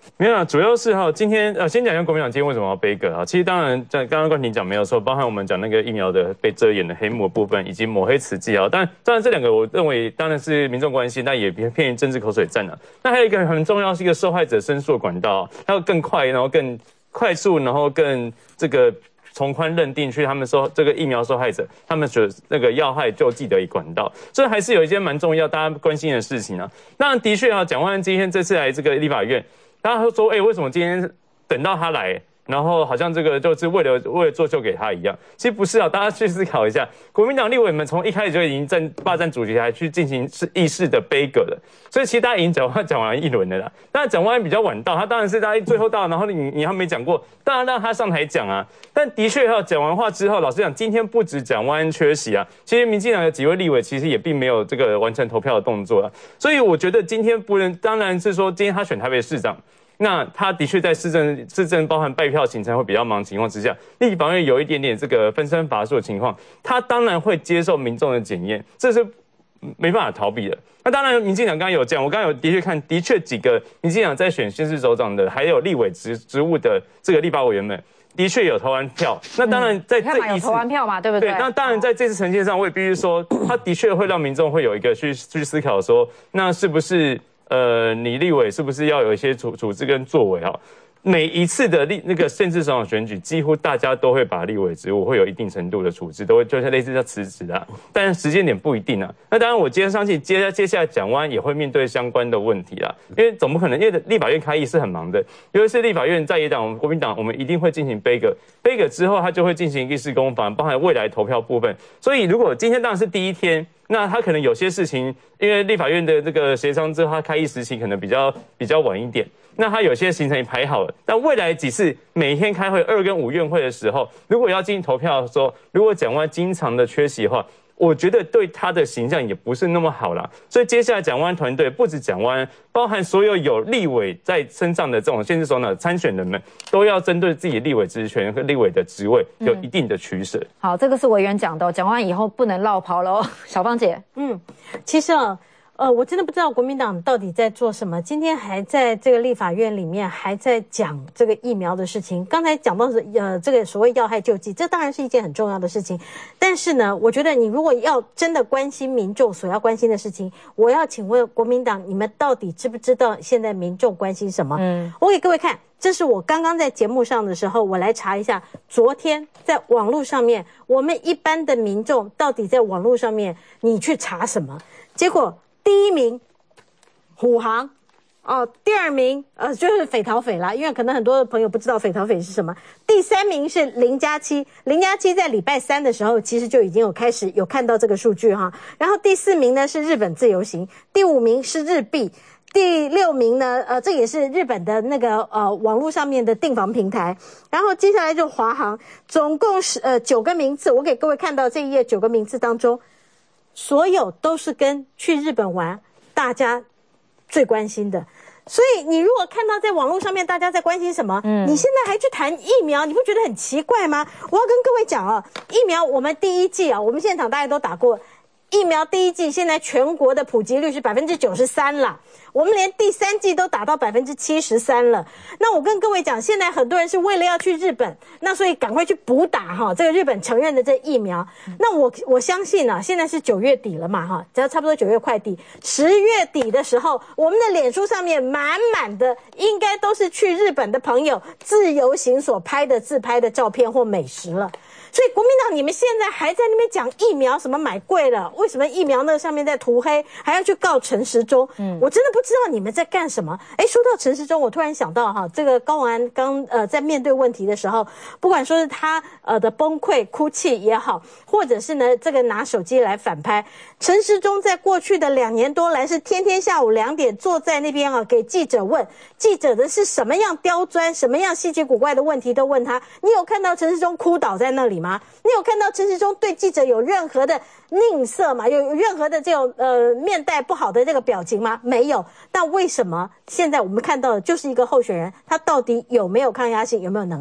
没有，主要是今天先讲一下国民党今天为什么要杯葛其实当然在刚刚冠廷讲没有错，包含我们讲那个疫苗的被遮掩的黑幕的部分，以及抹黑慈济但当然这两个我认为当然是民众关心，但也偏于政治口水战那还有一个很重要是一个受害者申诉的管道，它要更快，然后更快速，然后更这个从宽认定去他们这个疫苗受害者，他们所那个要害救济的管道，这还是有一些蛮重要大家关心的事情当然的确蒋万安今天这次来这个立法院。大家说，为什么今天等到他来，然后好像这个就是为了作秀给他一样？其实不是大家去思考一下，国民党立委们从一开始就已经霸占主席台去进行议事的杯葛了，所以其实大家已经讲完一轮了啦。当然蒋万安比较晚到，他当然是大家最后到，然后你还没讲过，当然让他上台讲但的确讲完话之后，老实讲，今天不止蒋万安缺席其实民进党的几位立委其实也并没有这个完成投票的动作所以我觉得今天不能，当然是说今天他选台北市长。那他的确在市政包含拜票行程会比较忙的情况之下，立法院有一点点这个分身乏术的情况，他当然会接受民众的检验，这是没办法逃避的。那当然，民进党刚刚有讲，我刚刚有的确看，的确几个民进党在选县市首长的，还有立委职务的这个立法委员们，的确有投完票。那当然在这一次有投完票嘛，对不对？ 对，那当然在这次呈现上，我也必须说，他的确会让民众会有一个去思考说，那是不是？你立委是不是要有一些处置跟作为每一次的那个县市首长选举，几乎大家都会把立委职务会有一定程度的处置，都会就是类似叫辞职但时间点不一定那当然，我今天相信接下来蒋万安也会面对相关的问题因为总不可能，因为立法院开议是很忙的，尤其是立法院在野党国民党，我们一定会进行杯葛之后，他就会进行议事攻防，包含未来投票部分。所以如果今天当然是第一天。那他可能有些事情，因为立法院的这个协商之后，他开议时期可能比较晚一点。那他有些行程也排好了，但未来几次每天开会2跟5院会的时候，如果要进行投票的时候，如果蒋万安经常的缺席的话，我觉得对他的形象也不是那么好啦。所以接下来蒋万安团队不止蒋万安，包含所有有立委在身上的这种县市首长参选人们，都要针对自己的立委职权和立委的职位有一定的取舍。 好，这个是委员讲的，蒋万安以后不能落跑了小芳姐， 其实我真的不知道国民党到底在做什么。今天还在这个立法院里面还在讲这个疫苗的事情。刚才讲到这个所谓要害救济，这当然是一件很重要的事情。但是呢，我觉得你如果要真的关心民众所要关心的事情，我要请问国民党，你们到底知不知道现在民众关心什么？我给各位看，这是我刚刚在节目上的时候，我来查一下，昨天在网络上面，我们一般的民众到底在网络上面你去查什么？结果第一名虎航第二名就是匪逃匪啦，因为可能很多的朋友不知道匪逃匪是什么。第三名是林佳期，林佳期在礼拜3的时候其实就已经有看到这个数据然后第4名呢是日本自由行，第5名是日币，第6名呢这也是日本的那个网络上面的订房平台，然后接下来就华航，总共是9个名次。我给各位看到这一页9个名次当中，所有都是跟去日本玩大家最关心的。所以你如果看到在网络上面大家在关心什么，你现在还去谈疫苗，你不觉得很奇怪吗？我要跟各位讲疫苗我们第一剂我们现场大家都打过疫苗，第一剂现在全国的普及率是93%了，我们连第3剂都打到73%了。那我跟各位讲，现在很多人是为了要去日本，那所以赶快去补打这个日本承认的这疫苗。那我相信现在是9月底了嘛只要差不多9月快底，10月底的时候，我们的脸书上面满满的应该都是去日本的朋友自由行所拍的自拍的照片或美食了。所以国民党你们现在还在那边讲疫苗什么买贵了，为什么疫苗那上面在涂黑，还要去告陈时中？我真的不知道你们在干什么。说到陈时中，我突然想到这个高虹安刚在面对问题的时候，不管说是他的崩溃哭泣也好，或者是呢这个拿手机来反拍，陈时中在过去的2年多来是天天下午2点坐在那边给记者问，记者的是什么样刁钻什么样稀奇古怪的问题都问他。你有看到陈时中哭倒在那里吗？你有看到陈时中对记者有任何的吝啬吗？有任何的这种面带不好的这个表情吗？没有。但为什么现在我们看到的就是一个候选人，他到底有没有抗压性，有没有能力？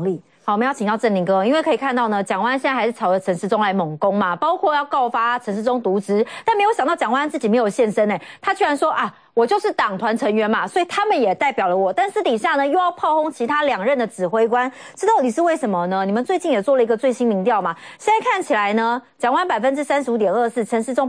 好，我们要请教正宁哥，因为可以看到呢，蒋万安现在还是朝着陈时中来猛攻嘛，包括要告发陈时中渎职，但没有想到蒋万安自己没有现身他居然说啊，我就是党团成员嘛，所以他们也代表了我，但私底下呢又要炮轰其他2任的指挥官，这到底是为什么呢？你们最近也做了一个最新民调嘛，现在看起来呢，蒋万安35.24%，陈时中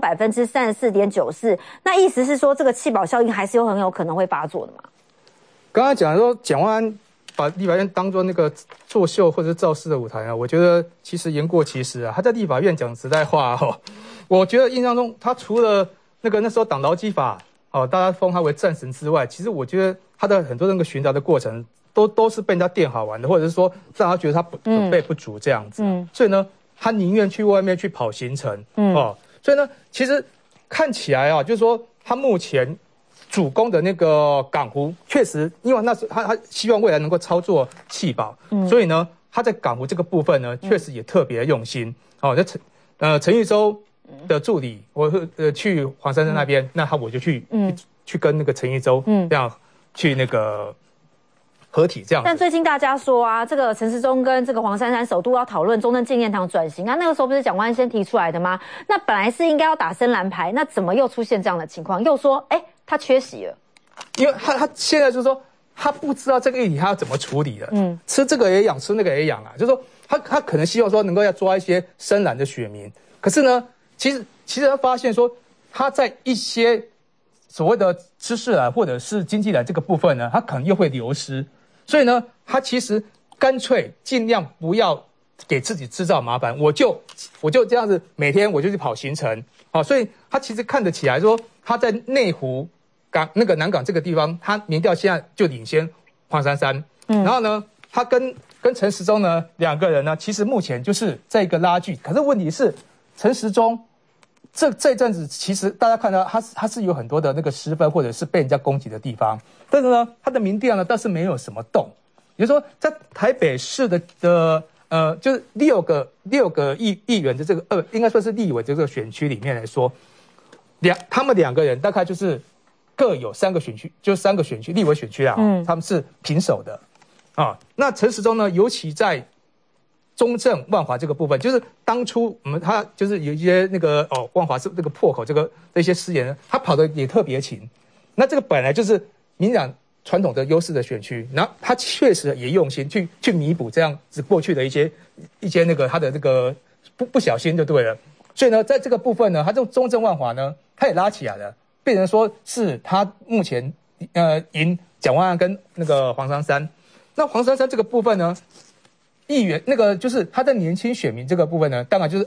34.94%，那意思是说这个弃保效应还是很有可能会发作的嘛？ 刚刚讲说蒋万安把立法院当作那个作秀或者造势的舞台啊，我觉得其实言过其实啊。他在立法院讲实在话我觉得印象中他除了那时候党劳基法大家封他为战神之外，其实我觉得他的很多那个巡查的过程都是被人家电好玩的，或者是说让他觉得他准备不足这样子。所以呢，他宁愿去外面去跑行程所以呢，其实看起来就是说他目前主攻的那个港湖确实，因为那时他希望未来能够操作弃保，所以呢，他在港湖这个部分呢，确实也特别用心。陈玉洲的助理，我去黄珊珊那边，那我就去跟那个陈玉洲这样去那个合体这样。 但最近大家说啊，这个陈时中跟这个黄珊珊首度要讨论中正纪念堂转型那个时候不是蒋万安先提出来的吗？那本来是应该要打深蓝牌，那怎么又出现这样的情况？又说他缺席了， 因为他现在就是说他不知道这个议题他要怎么处理了，吃这个也养，吃那个也养就是说他可能希望说能够要抓一些深蓝的选民，可是呢，其实他发现说他在一些所谓的知识蓝或者是经济蓝这个部分呢，他可能又会流失，所以呢，他其实干脆尽量不要给自己制造麻烦，我就这样子每天我就去跑行程，所以他其实看得起来说他在内湖那个南港这个地方，他民调现在就领先黄珊珊，然后呢，他跟陈时中呢2个人呢，其实目前就是在一个拉锯，可是问题是陈时中这阵子其实大家看到他是有很多的那个失分或者是被人家攻击的地方，但是呢，他的民调呢倒是没有什么动，也就是说在台北市的就是六个议员的这个应该说是立委这个选区里面来说，他们2个人大概就是各有3个选区，就是3个选区立委选区他们是平手的那陈时中呢，尤其在中正万华这个部分，就是当初他就是有一些那个万华是这个破口这一些失言，他跑得也特别勤。那这个本来就是民进党传统的优势的选区，然后他确实也用心去弥补这样子过去的一些那个他的这个不小心就对了。所以呢，在这个部分呢，他这种中正万华呢，他也拉起来了，变成说是他目前赢蒋万安跟那个黄珊珊。那黄珊珊这个部分呢，议员那个就是他在年轻选民这个部分呢，当然就是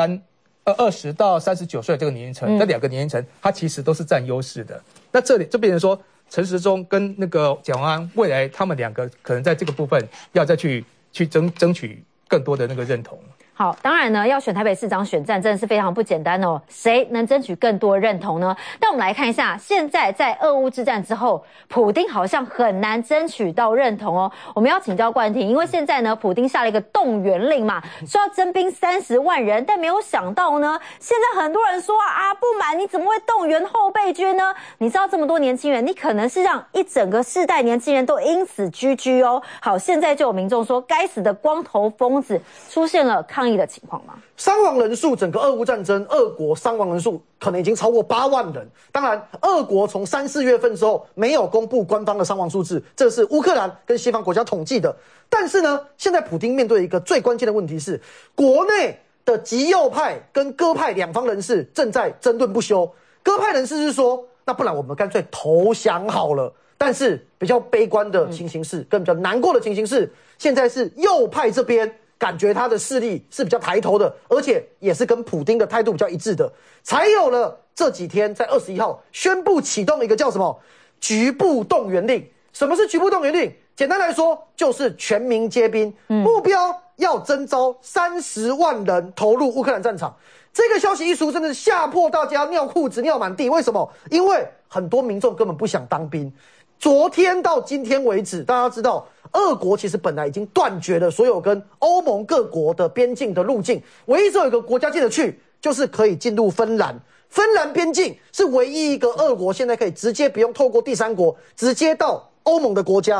20到39岁这个年龄层，这2个年龄层，他其实都是占优势的。那这里就变成说，陈时中跟那个蒋万安，未来他们2个可能在这个部分要再去争取更多的那个认同。 好，当然呢，要选台北市长选战真的是非常不简单谁能争取更多认同呢？但我们来看一下，现在在俄乌之战之后，普丁好像很难争取到认同我们要请教冠廷，因为现在呢，普丁下了一个动员令嘛，说要征兵30万人，但没有想到呢，现在很多人说不满，你怎么会动员后备军呢？你知道这么多年轻人，你可能是让一整个世代年轻人都因此居居好，现在就有民众说，该死的光头疯子出现了抗议的情况吗？ 伤亡人数，整个俄乌战争，俄国伤亡人数可能已经超过8万人。当然，俄国从3、4月份之后没有公布官方的伤亡数字，这是乌克兰跟西方国家统计的。但是呢，现在普丁面对一个最关键的问题是，国内的极右派跟鸽派2方人士正在争论不休。鸽派人士是说，那不然我们干脆投降好了。但是比较悲观的情形是，更比较难过的情形是，现在是右派这边感觉他的势力是比较抬头的，而且也是跟普丁的态度比较一致的，才有了这几天在21号宣布启动一个叫什么局部动员令。什么是局部动员令？简单来说，就是全民皆兵，目标要征召30万人投入乌克兰战场。这个消息一出，真的是吓破大家尿裤子尿满地。为什么？因为很多民众根本不想当兵。昨天到今天为止，大家知道，俄国其实本来已经断绝了所有跟欧盟各国的边境的路径，唯一只有一个国家进得去，就是可以进入芬兰。芬兰边境是唯一一个俄国现在可以直接不用透过第三国直接到欧盟的国家。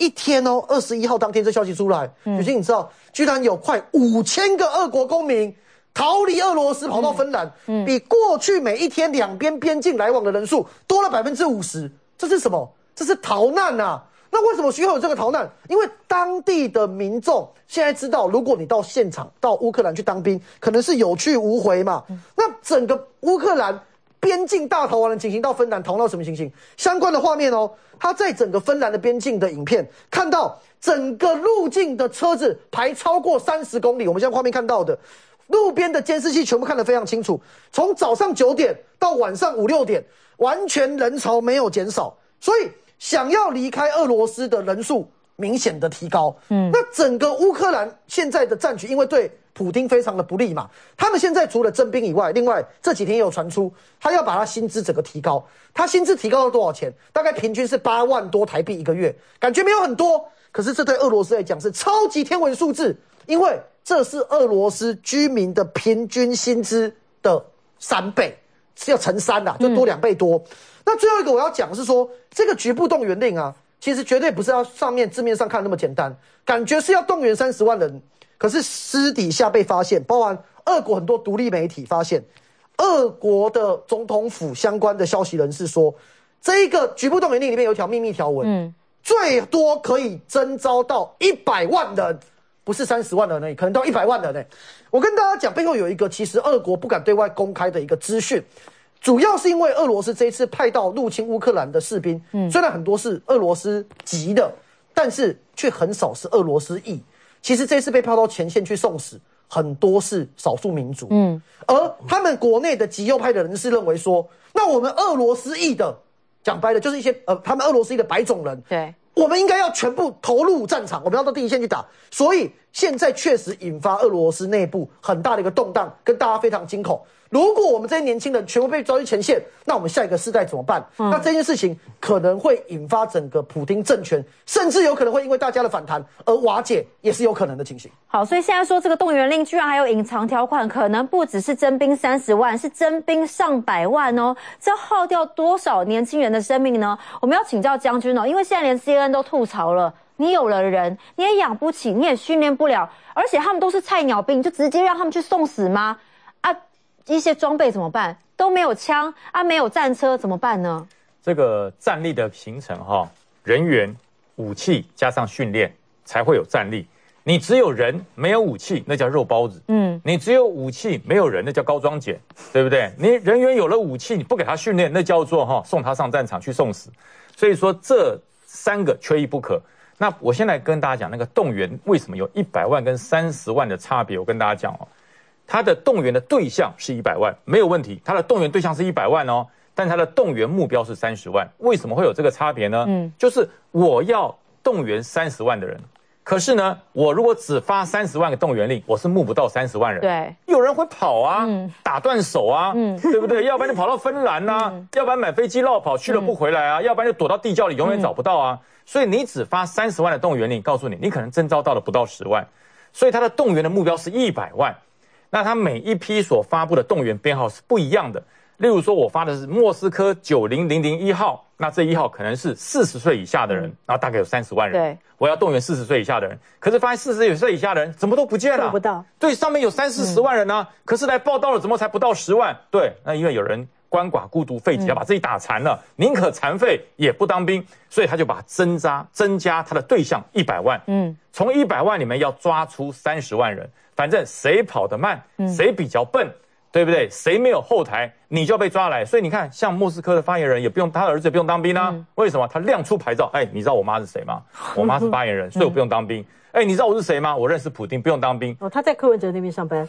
一天哦，21号当天这消息出来，雪晶你知道，居然有快5000个俄国公民逃离俄罗斯跑到芬兰，比过去每一天两边边境来往的人数多了50%。这是什么？这是逃难啊！那为什么需要有这个逃难？因为当地的民众现在知道，如果你到现场到乌克兰去当兵，可能是有去无回嘛。那整个乌克兰边境大逃亡的情形到芬兰逃到什么情形？相关的画面哦，他在整个芬兰的边境的影片看到整个路径的车子排超过30公里，我们现在画面看到的路边的监视器全部看得非常清楚，从早上9点到晚上5、6点，完全人潮没有减少，所以想要离开俄罗斯的人数明显的提高。那整个乌克兰现在的战局，因为对普丁非常的不利嘛，他们现在除了征兵以外，另外这几天也有传出，他要把他薪资整个提高。他薪资提高了多少钱？大概平均是8万多台币一个月，感觉没有很多，可是这对俄罗斯来讲是超级天文数字，因为这是俄罗斯居民的平均薪资的3倍，是要乘3啦，就多2倍多。那最后一个我要讲的是说，这个局部动员令啊，其实绝对不是要上面字面上看那么简单，感觉是要动员30万人，可是私底下被发现，包含俄国很多独立媒体发现，俄国的总统府相关的消息人士说，这一个局部动员令里面有一条秘密条文，最多可以征召到100万人，不是30万人而已，可能到100万人呢。我跟大家讲，背后有一个其实俄国不敢对外公开的一个资讯。主要是因为俄罗斯这一次派到入侵乌克兰的士兵，虽然很多是俄罗斯籍的，但是却很少是俄罗斯裔。其实这次被派到前线去送死，很多是少数民族。而他们国内的极右派的人士认为说，那我们俄罗斯裔的，讲白了就是一些他们俄罗斯裔的白种人，对，我们应该要全部投入战场，我们要到第一线去打。所以现在确实引发俄罗斯内部很大的一个动荡，跟大家非常惊恐。如果我们这些年轻人全部被抓去前线，那我们下一个世代怎么办？那这件事情可能会引发整个普丁政权，甚至有可能会因为大家的反弹而瓦解，也是有可能的情形。 好，所以现在说这个动员令居然还有隐藏条款，可能不只是征兵30万，是征兵上百万哦，这要耗掉多少年轻人的生命呢？我们要请教将军哦，因为现在连 CNN 都吐槽了，你有了人，你也养不起，你也训练不了，而且他们都是菜鸟兵，就直接让他们去送死吗？一些装备怎么办？都没有枪啊，没有战车怎么办呢？ 这个战力的形成人员、武器加上训练才会有战力。你只有人没有武器，那叫肉包子。你只有武器没有人，那叫高装检，对不对？你人员有了武器，你不给他训练，那叫做送他上战场去送死。所以说这3个缺一不可。那我先来跟大家讲那个动员为什么有100万跟30万的差别，我跟大家讲他的动员的对象是100万，没有问题。他的动员对象是100万哦，但他的动员目标是30万。为什么会有这个差别呢？就是我要动员30万的人，可是呢，我如果只发30万个动员令，我是募不到30万人。对，有人会跑啊，打断手啊，对不对？要不然就跑到芬兰啊，要不然买飞机绕跑去了不回来啊，要不然就躲到地窖里永远找不到啊。所以你只发30万的动员令，告诉你，你可能征召到了不到10万。所以他的动员的目标是100万。那他每一批所发布的动员编号是不一样的。例如说，我发的是莫斯科90001号，那这1号可能是40岁以下的人，然后大概有30万人。对，我要动员40岁以下的人，可是发现40岁以下的人怎么都不见了， 做不到。对， 上面有30-40万人啊，可是来报道了，怎么才不到10万？对，那因为有人鳏寡孤独废疾，要把自己打残了，宁可残废也不当兵，所以他就把增加他的对象100万。从100万里面要抓出30万人。反正谁跑得慢，谁比较笨，对不对？谁没有后台，你就要被抓来。所以你看，像莫斯科的发言人也不用，他的儿子也不用当兵啊。为什么？他亮出牌照。你知道我妈是谁吗？我妈是发言人，所以我不用当兵。你知道我是谁吗？我认识普丁，不用当兵。 他在柯文哲那边上班。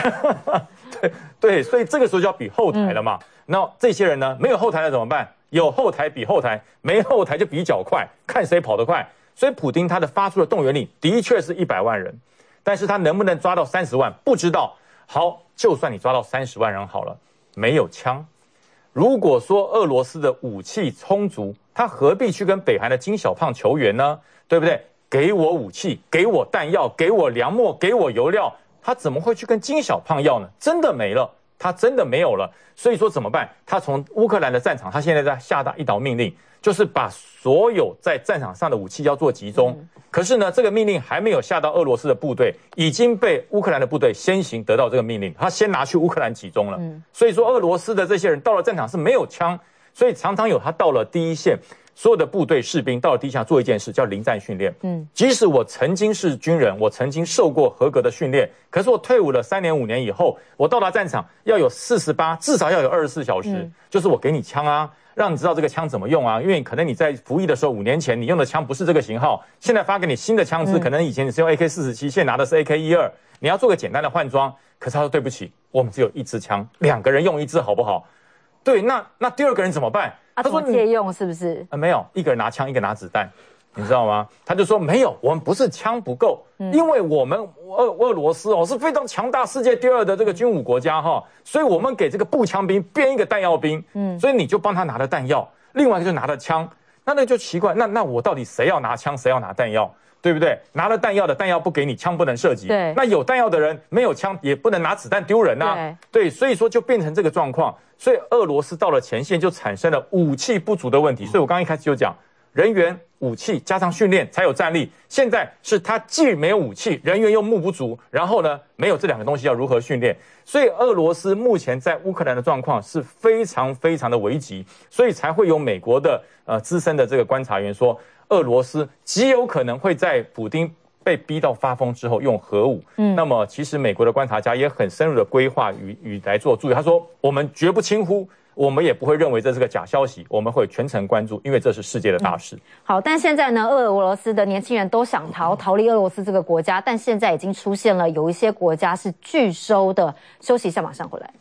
对，所以这个时候就要比后台了嘛。那这些人呢，没有后台了怎么办？有后台比后台，没后台就比脚快，看谁跑得快。所以普丁他的发出的动员令的确是100万人。但是他能不能抓到30万不知道。好，就算你抓到30万人好了，没有枪。如果说俄罗斯的武器充足，他何必去跟北韩的金小胖求援呢？对不对？给我武器，给我弹药，给我粮秣，给我油料，他怎么会去跟金小胖要呢？真的没了， 他真的没有了。所以说怎么办？他从乌克兰的战场，他现在在下达一道命令，就是把所有在战场上的武器要做集中。可是呢，这个命令还没有下到俄罗斯的部队，已经被乌克兰的部队先行得到这个命令，他先拿去乌克兰集中了。所以说俄罗斯的这些人到了战场是没有枪，所以常常有他到了第一线，所有的部队士兵到了第一线做一件事叫临战训练。即使我曾经是军人，我曾经受过合格的训练，可是我退伍了3年5年以后，我到达战场要有48，至少要有24小时，就是我给你枪啊，让你知道这个枪怎么用啊，因为可能你在服役的时候5年前你用的枪不是这个型号，现在发给你新的枪支，可能以前你是用 AK47， 现在拿的是 AK12， 你要做个简单的换装。可是他说对不起，我们只有一支枪，2个人用一支好不好？对，那第2个人怎么办？ 他说借用是不是？ 没有，一个人拿枪，一个拿子弹，你知道吗？他就说没有，我们不是枪不够，因为我们俄罗斯是非常强大，世界第2的这个军武国家所以我们给这个步枪兵编一个弹药兵，所以你就帮他拿了弹药，另外一个就拿了枪，那就奇怪，那我到底谁要拿枪，谁要拿弹药？对不对？拿了弹药的弹药不给你，枪不能射击。 对， 那有弹药的人没有枪，也不能拿子弹丢人啊。对，所以说就变成这个状况。所以俄罗斯到了前线就产生了武器不足的问题。所以我刚刚一开始就讲，人员、武器加上训练才有战力。现在是他既没有武器，人员又目不足，然后呢没有这2个东西，要如何训练？所以俄罗斯目前在乌克兰的状况是非常非常的危急，所以才会有美国的资深的这个观察员说，俄罗斯极有可能会在普丁被逼到发疯之后用核武。那么其实美国的观察家也很深入的规划与来做注意。他说，我们绝不轻忽，我们也不会认为这是个假消息，我们会全程关注，因为这是世界的大事。 好，但现在呢，俄罗斯的年轻人都想逃离俄罗斯这个国家，但现在已经出现了有一些国家是拒收的。休息一下，马上回来。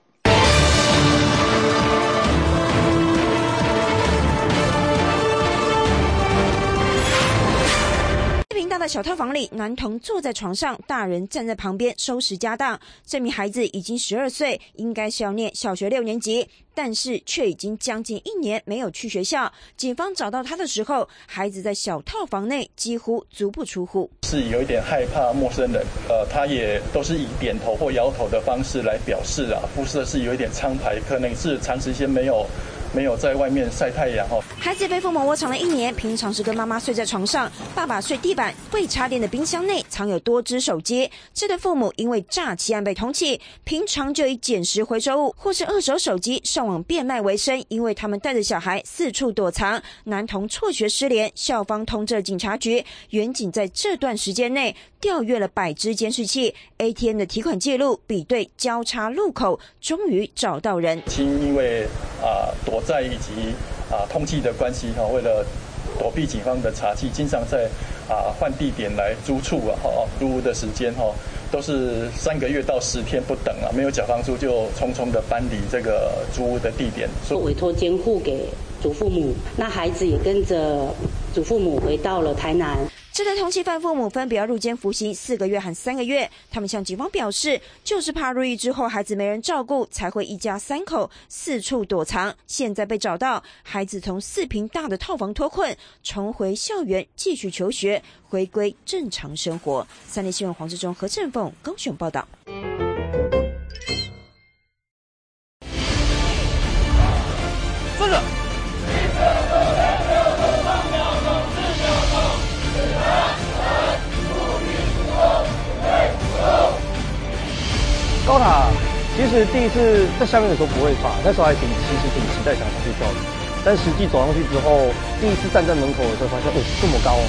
平大的小套房里，男童坐在床上，大人站在旁边收拾家当。这名孩子已经12岁，应该是要念小学6年级，但是却已经将近1年没有去学校。警方找到他的时候，孩子在小套房内几乎足不出户， 是有一点害怕陌生人。他也都是以点头或摇头的方式来表示啊，肤色是有一点苍白，可能是长时间没有在外面晒太阳。 孩子被父母窝藏了1年，平常是跟妈妈睡在床上，爸爸睡地板，未插电的冰箱内藏有多只手机。这对父母因为诈欺案被通缉，平常就以捡拾回收物或是2手手机上网变卖为生，因为他们带着小孩四处躲藏。男童辍学失联，校方通知了警察局，员警在这段时间内调阅了100支监视器、ATM 的提款记录，比对交叉路口，终于找到人。 因为躲债以及通缉的关系为了躲避警方的查缉，经常在换地点来租处租屋的时间都是3个月到10天不等没有缴房租就匆匆的搬离这个租屋的地点， 委托监护给祖父母，那孩子也跟着祖父母回到了台南。 这对通缉犯父母分别要入监服刑4个月和3个月。他们向警方表示，就是怕入狱之后孩子没人照顾，才会一家3口四处躲藏。现在被找到，孩子从4坪大的套房脱困，重回校园继续求学，回归正常生活。3立新闻黄志忠、何振凤高雄报道。 坐着。 高塔其实第一次在下面的时候不会怕，那时候还挺期待想去跳的，但实际走上去之后，第一次站在门口的时候发现，这么高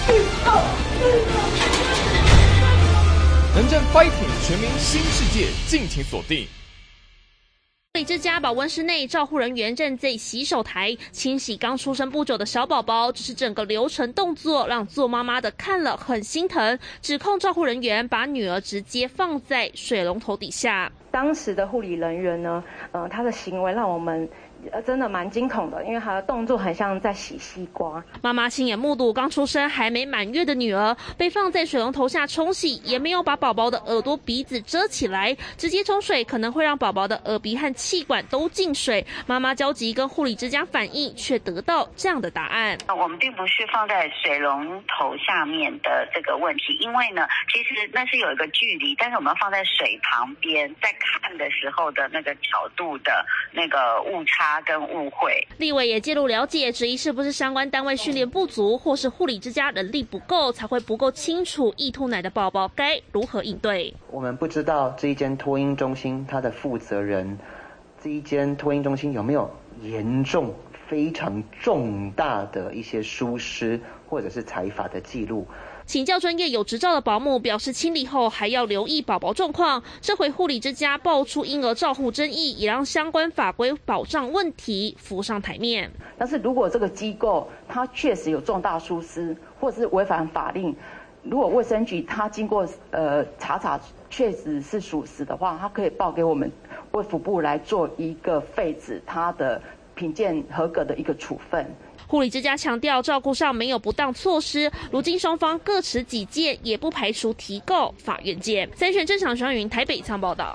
能战 Fighting 全民新世界，敬请锁定。 这家保温室内，照护人员正在洗手台清洗刚出生不久的小宝宝，这是整个流程动作让做妈妈的看了很心疼，指控照护人员把女儿直接放在水龙头底下。 当时的护理人员呢，他的行为让我们真的蛮惊恐的，因为他的动作很像在洗西瓜。 妈妈亲眼目睹刚出生还没满月的女儿被放在水龙头下冲洗，也没有把宝宝的耳朵鼻子遮起来，直接冲水可能会让宝宝的耳鼻和气管都进水。妈妈焦急跟护理之家反映，却得到这样的答案： 我们并不是放在水龙头下面的这个问题，因为呢，其实那是有一个距离，但是我们放在水旁边，在看的时候的那个角度的那个误差跟误会。 立委也介入了解，质疑是不是相关单位训练不足，或是护理之家人力不够，才会不够清楚易吐奶的宝宝该如何应对。 我们不知道这一间托婴中心它的负责人，这一间托婴中心有没有严重非常重大的一些疏失或者是采罚的记录。 请教专业有执照的保姆表示，清理后还要留意宝宝状况。这回护理之家爆出婴儿照护争议，也让相关法规保障问题浮上台面。 但是如果这个机构它确实有重大疏失，或是违反法令，如果卫生局它经过查确实是属实的话，它可以报给我们卫福部来做一个废止它的评鉴合格的一个处分。 护理之家强调，照顾上没有不当措施，如今双方各持己见，也不排除提告法院见。三选郑场双云台北仓报道。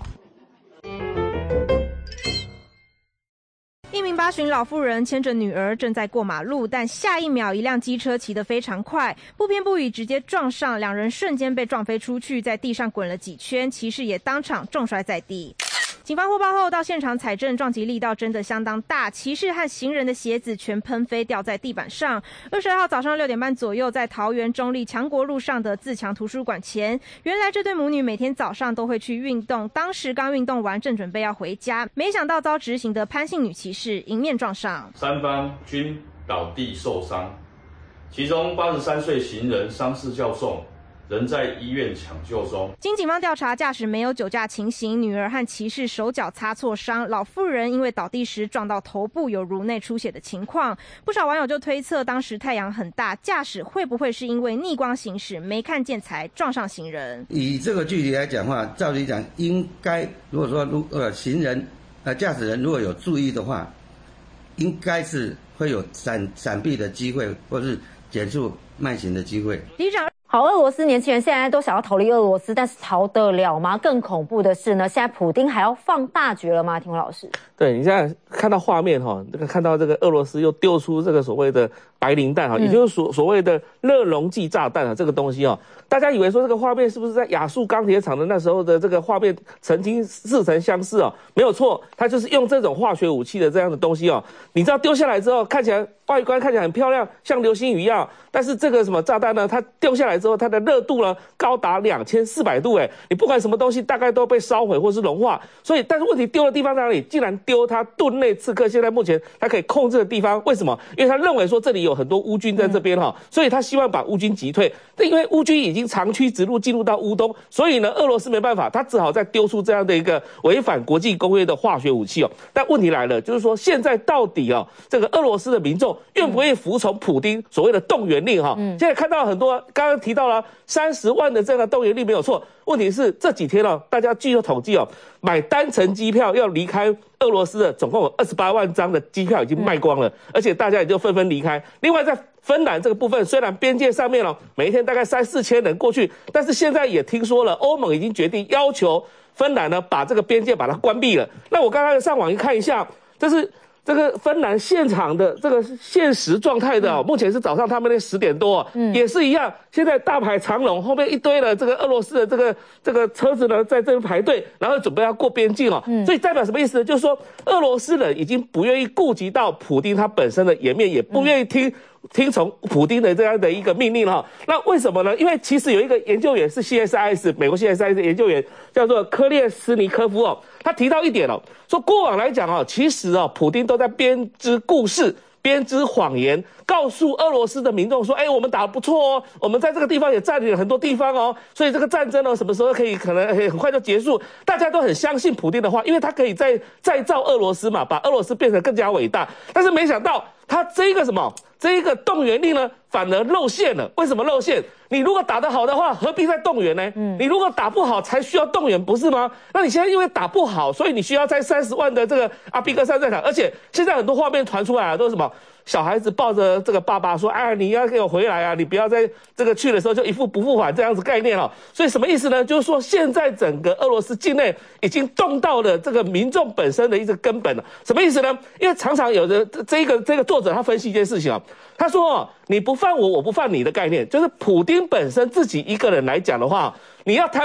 一名80旬老妇人牵着女儿正在过马路，但下一秒一辆机车骑得非常快，不偏不倚直接撞上，两人瞬间被撞飞出去，在地上滚了几圈，骑士也当场重摔在地。警方获报后到现场采证，撞击力道真的相当大，骑士和行人的鞋子全喷飞掉在地板上。22号早上6点半左右，在桃园中立强国路上的自强图书馆前，原来这对母女每天早上都会去运动，当时刚运动完，正准备要回家，没想到遭直行的潘姓女骑士迎面撞上， 三方均倒地受伤，其中83岁行人伤势较重，仍在医院抢救中。 经警方调查，驾驶没有酒驾情形，女儿和骑士手脚擦挫伤，老妇人因为倒地时撞到头部有颅内出血的情况。不少网友就推测，当时太阳很大，驾驶会不会是因为逆光行驶没看见才撞上行人？ 以这个距离来讲的话，照理讲应该，如果说行人驾驶人如果有注意的话，应该是会有闪避的机会，或是减速慢行的机会。 里长。 好，俄罗斯年轻人现在都想要逃离俄罗斯，但是逃得了吗？更恐怖的是呢，现在普丁还要放大绝了吗？庭辉老师， 对你现在看到画面哈，看到这个俄罗斯又丢出这个所谓的白磷弹哈，也就是所谓的热溶剂炸弹啊，这个东西哦，大家以为说这个画面是不是在亚速钢铁厂的那时候的这个画面曾经似曾相识哦？没有错，它就是用这种化学武器的这样的东西哦。你知道丢下来之后，看起来外观看起来很漂亮，像流星雨一样，但是这个什么炸弹呢？它丢下来之后，它的热度呢高达2400度，你不管什么东西大概都被烧毁或是融化。所以，但是问题丢的地方在哪里？竟然丢它顿内刺客现在目前他可以控制的地方，为什么？因为他认为说这里有很多乌军在这边哈，所以他希望把乌军击退。但因为乌军已经长驱直入进入到乌东，所以呢，俄罗斯没办法，他只好再丢出这样的一个违反国际公约的化学武器哦。但问题来了，就是说现在到底这个俄罗斯的民众愿不愿意服从普丁所谓的动员令哈？现在看到很多，刚刚提到了30万的这个动员令没有错，问题是这几天大家据统计买单程机票要离开俄罗斯的总共有28万张的机票已经卖光了，而且大家也就纷纷离开。另外在芬兰这个部分，虽然边界上面每一天大概3-4千人过去，但是现在也听说了，欧盟已经决定要求芬兰呢把这个边界把它关闭了。那我刚刚上网一看一下，这是这个芬兰现场的这个现实状态的目前是早上他们那10点多也是一样，现在大排长龙，后面一堆的这个俄罗斯的这个车子呢在这边排队，然后准备要过边境所以代表什么意思呢？就是说俄罗斯人已经不愿意顾及到普丁他本身的颜面，也不愿意听从普丁的这样的一个命令那为什么呢？因为其实有一个研究员是 CSIS 美国 CSIS 的研究员叫做科列斯尼科夫他提到一点说过往来讲其实普丁都在编织故事，编织谎言，告诉俄罗斯的民众说，我们打得不错我们在这个地方也占领了很多地方所以这个战争什么时候可能很快就结束，大家都很相信普丁的话，因为他可以再造俄罗斯嘛，把俄罗斯变成更加伟大。但是没想到他这个动员令呢反而露馅了。为什么露馅？你如果打得好的话，何必再动员呢？你如果打不好才需要动员，不是吗？那你现在因为打不好，所以你需要在30万的这个阿比戈山战场，而且现在很多画面传出来都是什么？小孩子抱着这个爸爸说：“你要给我回来啊！你不要在这个去的时候就一副不复返这样子概念所以什么意思呢？就是说现在整个俄罗斯境内已经动到了这个民众本身的一个根本了。什么意思呢？因为常常有的这个作者他分析一件事情他说你不犯我，我不犯你的概念，就是普丁本身自己一个人来讲的话，你要贪污。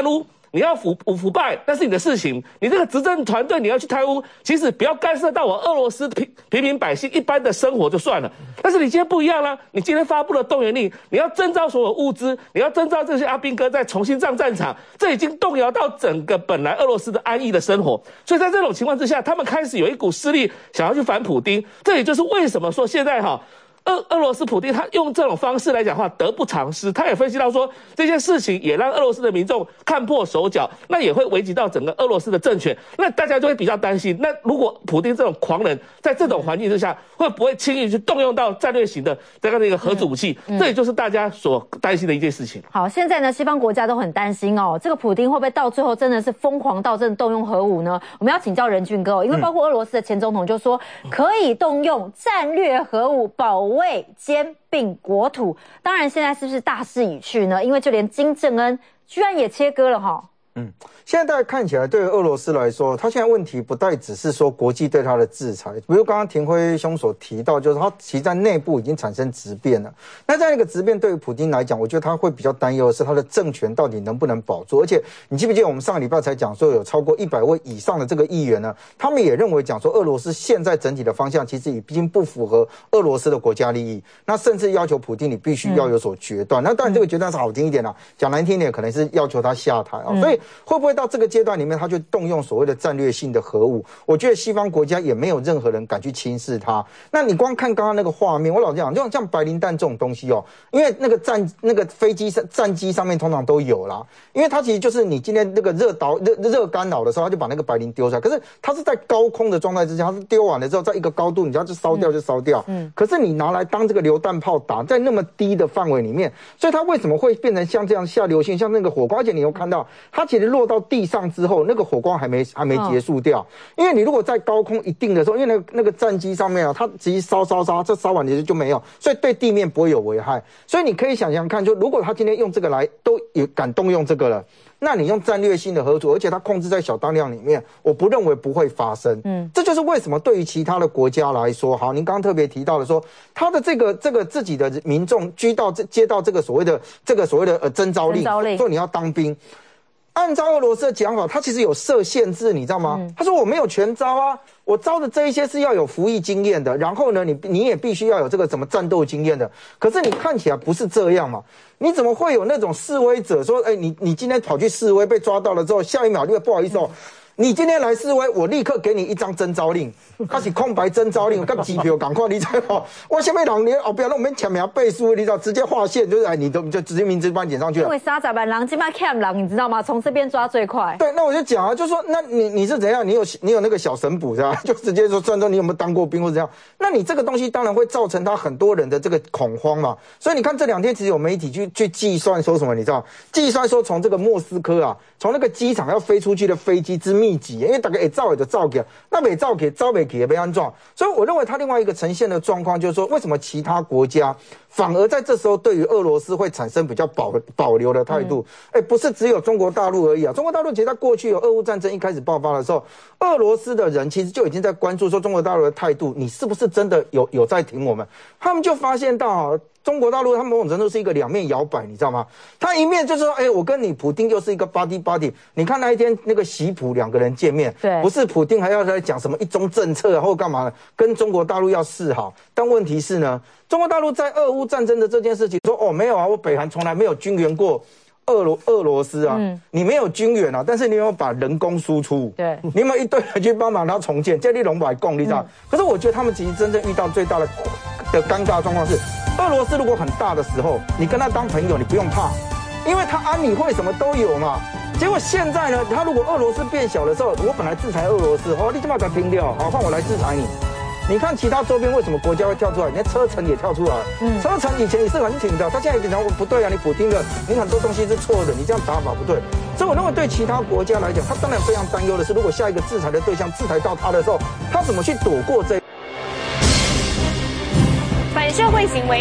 你要腐败，那是你的事情。你这个执政团队你要去贪污，其实不要干涉到我俄罗斯平民百姓一般的生活就算了。但是你今天不一样啦，你今天发布了动员令，你要征召所有物资，你要征召这些阿兵哥再重新上战场，这已经动摇到整个本来俄罗斯的安逸的生活。所以在这种情况之下，他们开始有一股势力想要去反普丁。这也就是为什么说现在俄罗斯普丁他用这种方式来讲话得不偿失，他也分析到说这件事情也让俄罗斯的民众看破手脚，那也会危及到整个俄罗斯的政权，那大家就会比较担心，那如果普丁这种狂人在这种环境之下会不会轻易去动用到战略型的这样的一个核子武器，这也就是大家所担心的一件事情。 好，现在呢西方国家都很担心这个普丁会不会到最后真的是疯狂到真的动用核武呢？我们要请教仁俊哥因为包括俄罗斯的前总统就说可以动用战略核武保卫兼并国土，当然现在是不是大势已去呢？因为就连金正恩居然也切割了现在大家看起来，对于俄罗斯来说，他现在问题不再只是说国际对他的制裁，比如刚刚廷辉兄所提到，就是他其实在内部已经产生质变了。那在那个质变对于普丁来讲，我觉得他会比较担忧的是他的政权到底能不能保住。而且你记不记得我们上个礼拜才讲说，有超过100位以上的这个议员呢，他们也认为讲说，俄罗斯现在整体的方向其实已经不符合俄罗斯的国家利益，那甚至要求普丁你必须要有所决断。那当然这个决断是好听一点啦，讲难听一点可能是要求他下台所以会不会到这个阶段里面，他就动用所谓的战略性的核武？我觉得西方国家也没有任何人敢去轻视他。那你光看刚刚那个画面，我老讲，就像白磷弹这种东西因为那个飞机战机上面通常都有啦，因为它其实就是你今天那个热干扰的时候，他就把那个白磷丢出来。可是它是在高空的状态之下，它是丢完了之后，在一个高度，你只要就烧掉就烧掉。可是你拿来当这个榴弹炮打，在那么低的范围里面，所以它为什么会变成像这样下流星，像那个火光？而且你有看到，它其实落到地上之后，那个火光还没结束掉。因为你如果在高空一定的时候，因为那个战机上面它直接烧，这烧完就没有，所以对地面不会有危害。所以你可以想想看，就如果他今天用这个来都有敢动用这个了，那你用战略性的核武，而且它控制在小当量里面，我不认为不会发生。这就是为什么对于其他的国家来说，好，您刚刚特别提到的说，他的这个自己的民众接到这个所谓的征召令，说你要当兵。按照俄罗斯的讲法，他其实有设限制，你知道吗？他说我没有全招啊，我招的这一些是要有服役经验的，然后呢，你也必须要有这个什么战斗经验的。可是你看起来不是这样嘛？你怎么会有那种示威者说，你今天跑去示威被抓到了之后，下一秒因为不好意思你今天来示威，我立刻给你一张征召令，它是空白征召令，跟机票赶快你知道我下面人你不要让我们前面背书，你知道直接划线，就是你就直接名字帮你点上去了。 因为30万人，今麦 cam 人，你知道吗？从这边抓最快。 对，那我就讲就说那你是怎样？你有那个小神捕是吧？就直接说算你有没有当过兵或者怎样？那你这个东西当然会造成他很多人的这个恐慌嘛。所以你看这2天其实有媒体去计算说什么，你知道？计算说从这个莫斯科从那个机场要飞出去的飞机之密集，因为大家造就造起，那没造起，造不起也被安装。所以我认为它另外一个呈现的状况就是说，为什么其他国家反而在这时候对于俄罗斯会产生比较保留的态度？不是只有中国大陆而已啊！中国大陆其实在过去有俄乌战争一开始爆发的时候，俄罗斯的人其实就已经在关注说中国大陆的态度，你是不是真的有在挺我们？他们就发现到中国大陆他某种程度是一个两面摇摆，你知道吗？他一面就是说，我跟你普丁又是一个 buddy， 你看那一天那个习普2个人见面，对，不是普丁还要来讲什么一中政策或干嘛的，跟中国大陆要示好。但问题是呢，中国大陆在俄乌战争的这件事情说，没有啊，我北韩从来没有军援过俄罗斯啊，你没有军援啊，但是你有把人工输出，对，你有没有一堆人去帮忙他重建，这你拢不来讲，你知道？可是我觉得他们其实真正遇到最大的尴尬状况是，俄罗斯如果很大的时候，你跟他当朋友，你不用怕，因为他安理会什么都有嘛。结果现在呢，他如果俄罗斯变小的时候，我本来制裁俄罗斯，你这么才拼掉，好，换我来制裁你。你看其他周边为什么国家会跳出来？连车臣也跳出来，车臣以前也是很挺的，他现在变成不对啊，你普丁的，你很多东西是错的，你这样打法不对。所以我认为对其他国家来讲，他当然非常担忧的是，如果下一个制裁的对象制裁到他的时候，他怎么去躲过这？ 反社会行为